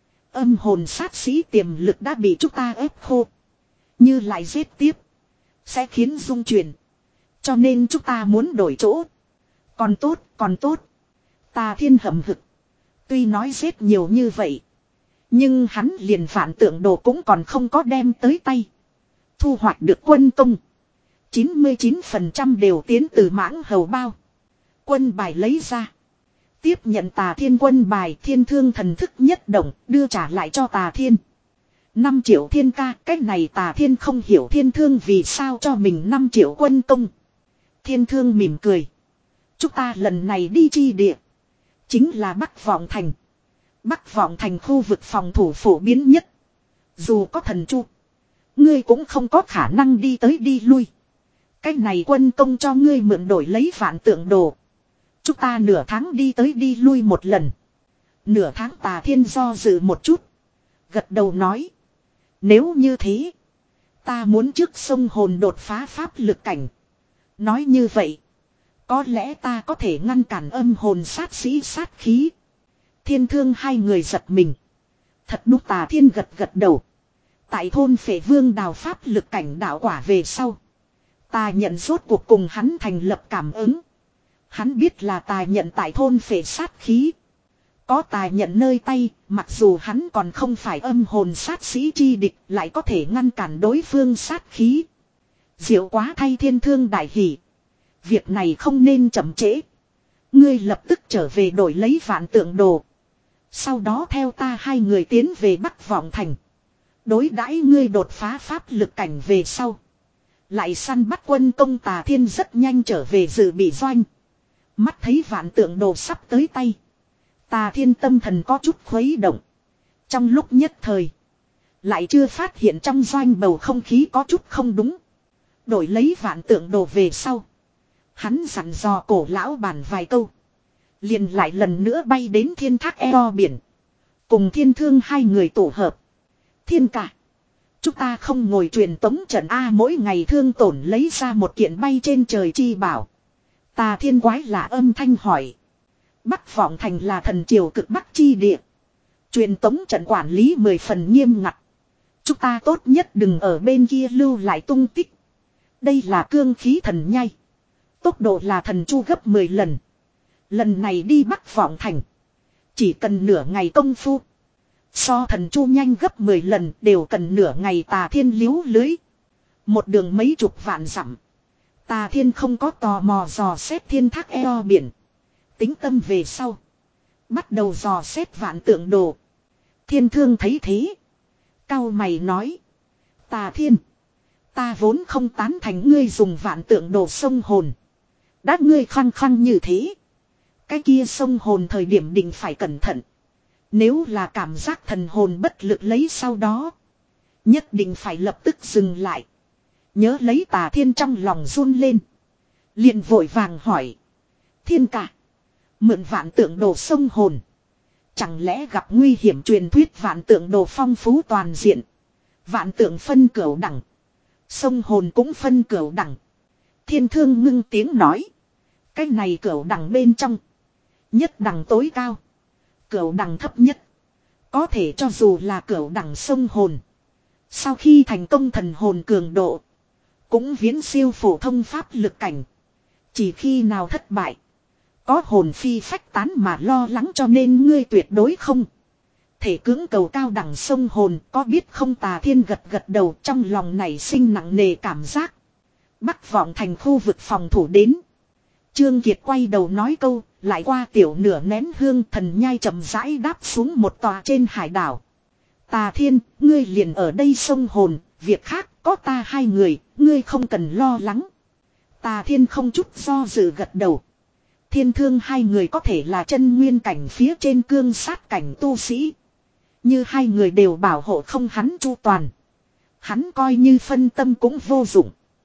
Âm hồn sát sĩ tiềm lực đã bị chúng ta ép khô. Như lại giết tiếp. Sẽ khiến rung chuyển. Cho nên chúng ta muốn đổi chỗ. Còn tốt, còn tốt. Tà Thiên hậm hực. Tuy nói giết nhiều như vậy. Nhưng hắn liền phản tượng đồ cũng còn không có đem tới tay. Thu hoạch được quân công. chín mươi chín phần trăm đều tiến từ mãng hầu bao. Quân bài lấy ra. Tiếp nhận Tà Thiên quân bài Thiên Thương thần thức nhất động đưa trả lại cho Tà Thiên. năm triệu thiên ca, cách này Tà Thiên không hiểu Thiên Thương vì sao cho mình năm triệu quân công. Thiên Thương mỉm cười. Chúng ta lần này đi chi địa. Chính là Bắc Vọng Thành. Bắc Vọng Thành khu vực phòng thủ phổ biến nhất. Dù có thần chu. Ngươi cũng không có khả năng đi tới đi lui. Cách này quân công cho ngươi mượn đổi lấy vạn tượng đồ. Chúng ta nửa tháng đi tới đi lui một lần. Nửa tháng Tà Thiên do dự một chút. Gật đầu nói. Nếu như thế. Ta muốn trước sông hồn đột phá pháp lực cảnh. Nói như vậy. Có lẽ ta có thể ngăn cản âm hồn sát sĩ sát khí. Thiên Thương hai người giật mình. Thật đúng Tà Thiên gật gật đầu. Tại thôn Phệ Vương đào pháp lực cảnh đạo quả về sau. Tà nhận rốt cuộc cùng hắn thành lập cảm ứng. Hắn biết là Tà nhận tại thôn Phệ sát khí. Có Tà nhận nơi tay, mặc dù hắn còn không phải âm hồn sát sĩ chi địch, lại có thể ngăn cản đối phương sát khí. Diệu quá thay Thiên Thương đại hỉ. Việc này không nên chậm trễ. Ngươi lập tức trở về đổi lấy vạn tượng đồ. Sau đó theo ta hai người tiến về Bắc Vọng Thành. Đối đãi ngươi đột phá pháp lực cảnh về sau. Lại săn bắt quân công. Tà Thiên rất nhanh trở về dự bị doanh. Mắt thấy vạn tượng đồ sắp tới tay. Tà Thiên tâm thần có chút khuấy động. Trong lúc nhất thời. Lại chưa phát hiện trong doanh bầu không khí có chút không đúng. Đổi lấy vạn tượng đồ về sau. Hắn dặn dò cổ lão bản vài câu. Liền lại lần nữa bay đến Thiên Thác eo biển. Cùng Thiên Thương hai người tổ hợp. Thiên cả. Chúng ta không ngồi truyền tống trận A mỗi ngày thương tổn lấy ra một kiện bay trên trời chi bảo. Tà Thiên quái lạ âm thanh hỏi. Bắc Vọng Thành là thần triều cực bắc chi địa. Truyền tống trận quản lý mười phần nghiêm ngặt. Chúng ta tốt nhất đừng ở bên kia lưu lại tung tích. Đây là cương khí thần nhai. Tốc độ là thần chu gấp mười lần. Lần này đi Bắc Vọng Thành. Chỉ cần nửa ngày công phu. So thần chu nhanh gấp mười lần đều cần nửa ngày. Tà Thiên liếu lưới. Một đường mấy chục vạn dặm. Tà Thiên không có tò mò dò xét thiên thác eo biển. Tính tâm về sau. Bắt đầu dò xét vạn tượng đồ. Thiên Thương thấy thế. Cao mày nói. Tà Thiên. Ta vốn không tán thành ngươi dùng vạn tượng đồ sông hồn. Đã ngươi khăng khăng như thế. Cái kia sông hồn thời điểm định phải cẩn thận. Nếu là cảm giác thần hồn bất lực lấy sau đó. Nhất định phải lập tức dừng lại. Nhớ lấy Tà Thiên trong lòng run lên. Liền vội vàng hỏi. Thiên cả. Mượn vạn tượng đồ sông hồn. Chẳng lẽ gặp nguy hiểm truyền thuyết vạn tượng đồ phong phú toàn diện. Vạn tượng phân cửu đẳng. Sông hồn cũng phân cửu đẳng. Thiên Thương ngưng tiếng nói. Cái này cửu đẳng bên trong. Nhất đẳng tối cao. Cửu đẳng thấp nhất. Có thể cho dù là cửu đẳng sông hồn. Sau khi thành công thần hồn cường độ. Cũng viễn siêu phổ thông pháp lực cảnh. Chỉ khi nào thất bại. Có hồn phi phách tán mà lo lắng cho nên ngươi tuyệt đối không. Thể cưỡng cầu cao đẳng sông hồn có biết không? Tà Thiên gật gật đầu trong lòng nảy sinh nặng nề cảm giác. Bắc Vọng Thành khu vực phòng thủ đến. Trương Kiệt quay đầu nói câu, lại qua tiểu nửa nén hương thần nhai chậm rãi đáp xuống một tòa trên hải đảo. Tà Thiên, ngươi liền ở đây sông hồn, việc khác có ta hai người, ngươi không cần lo lắng. Tà Thiên không chút do dự gật đầu. Thiên Thương hai người có thể là chân nguyên cảnh phía trên cương sát cảnh tu sĩ. Như hai người đều bảo hộ không hắn chu toàn. Hắn coi như phân tâm cũng vô dụng.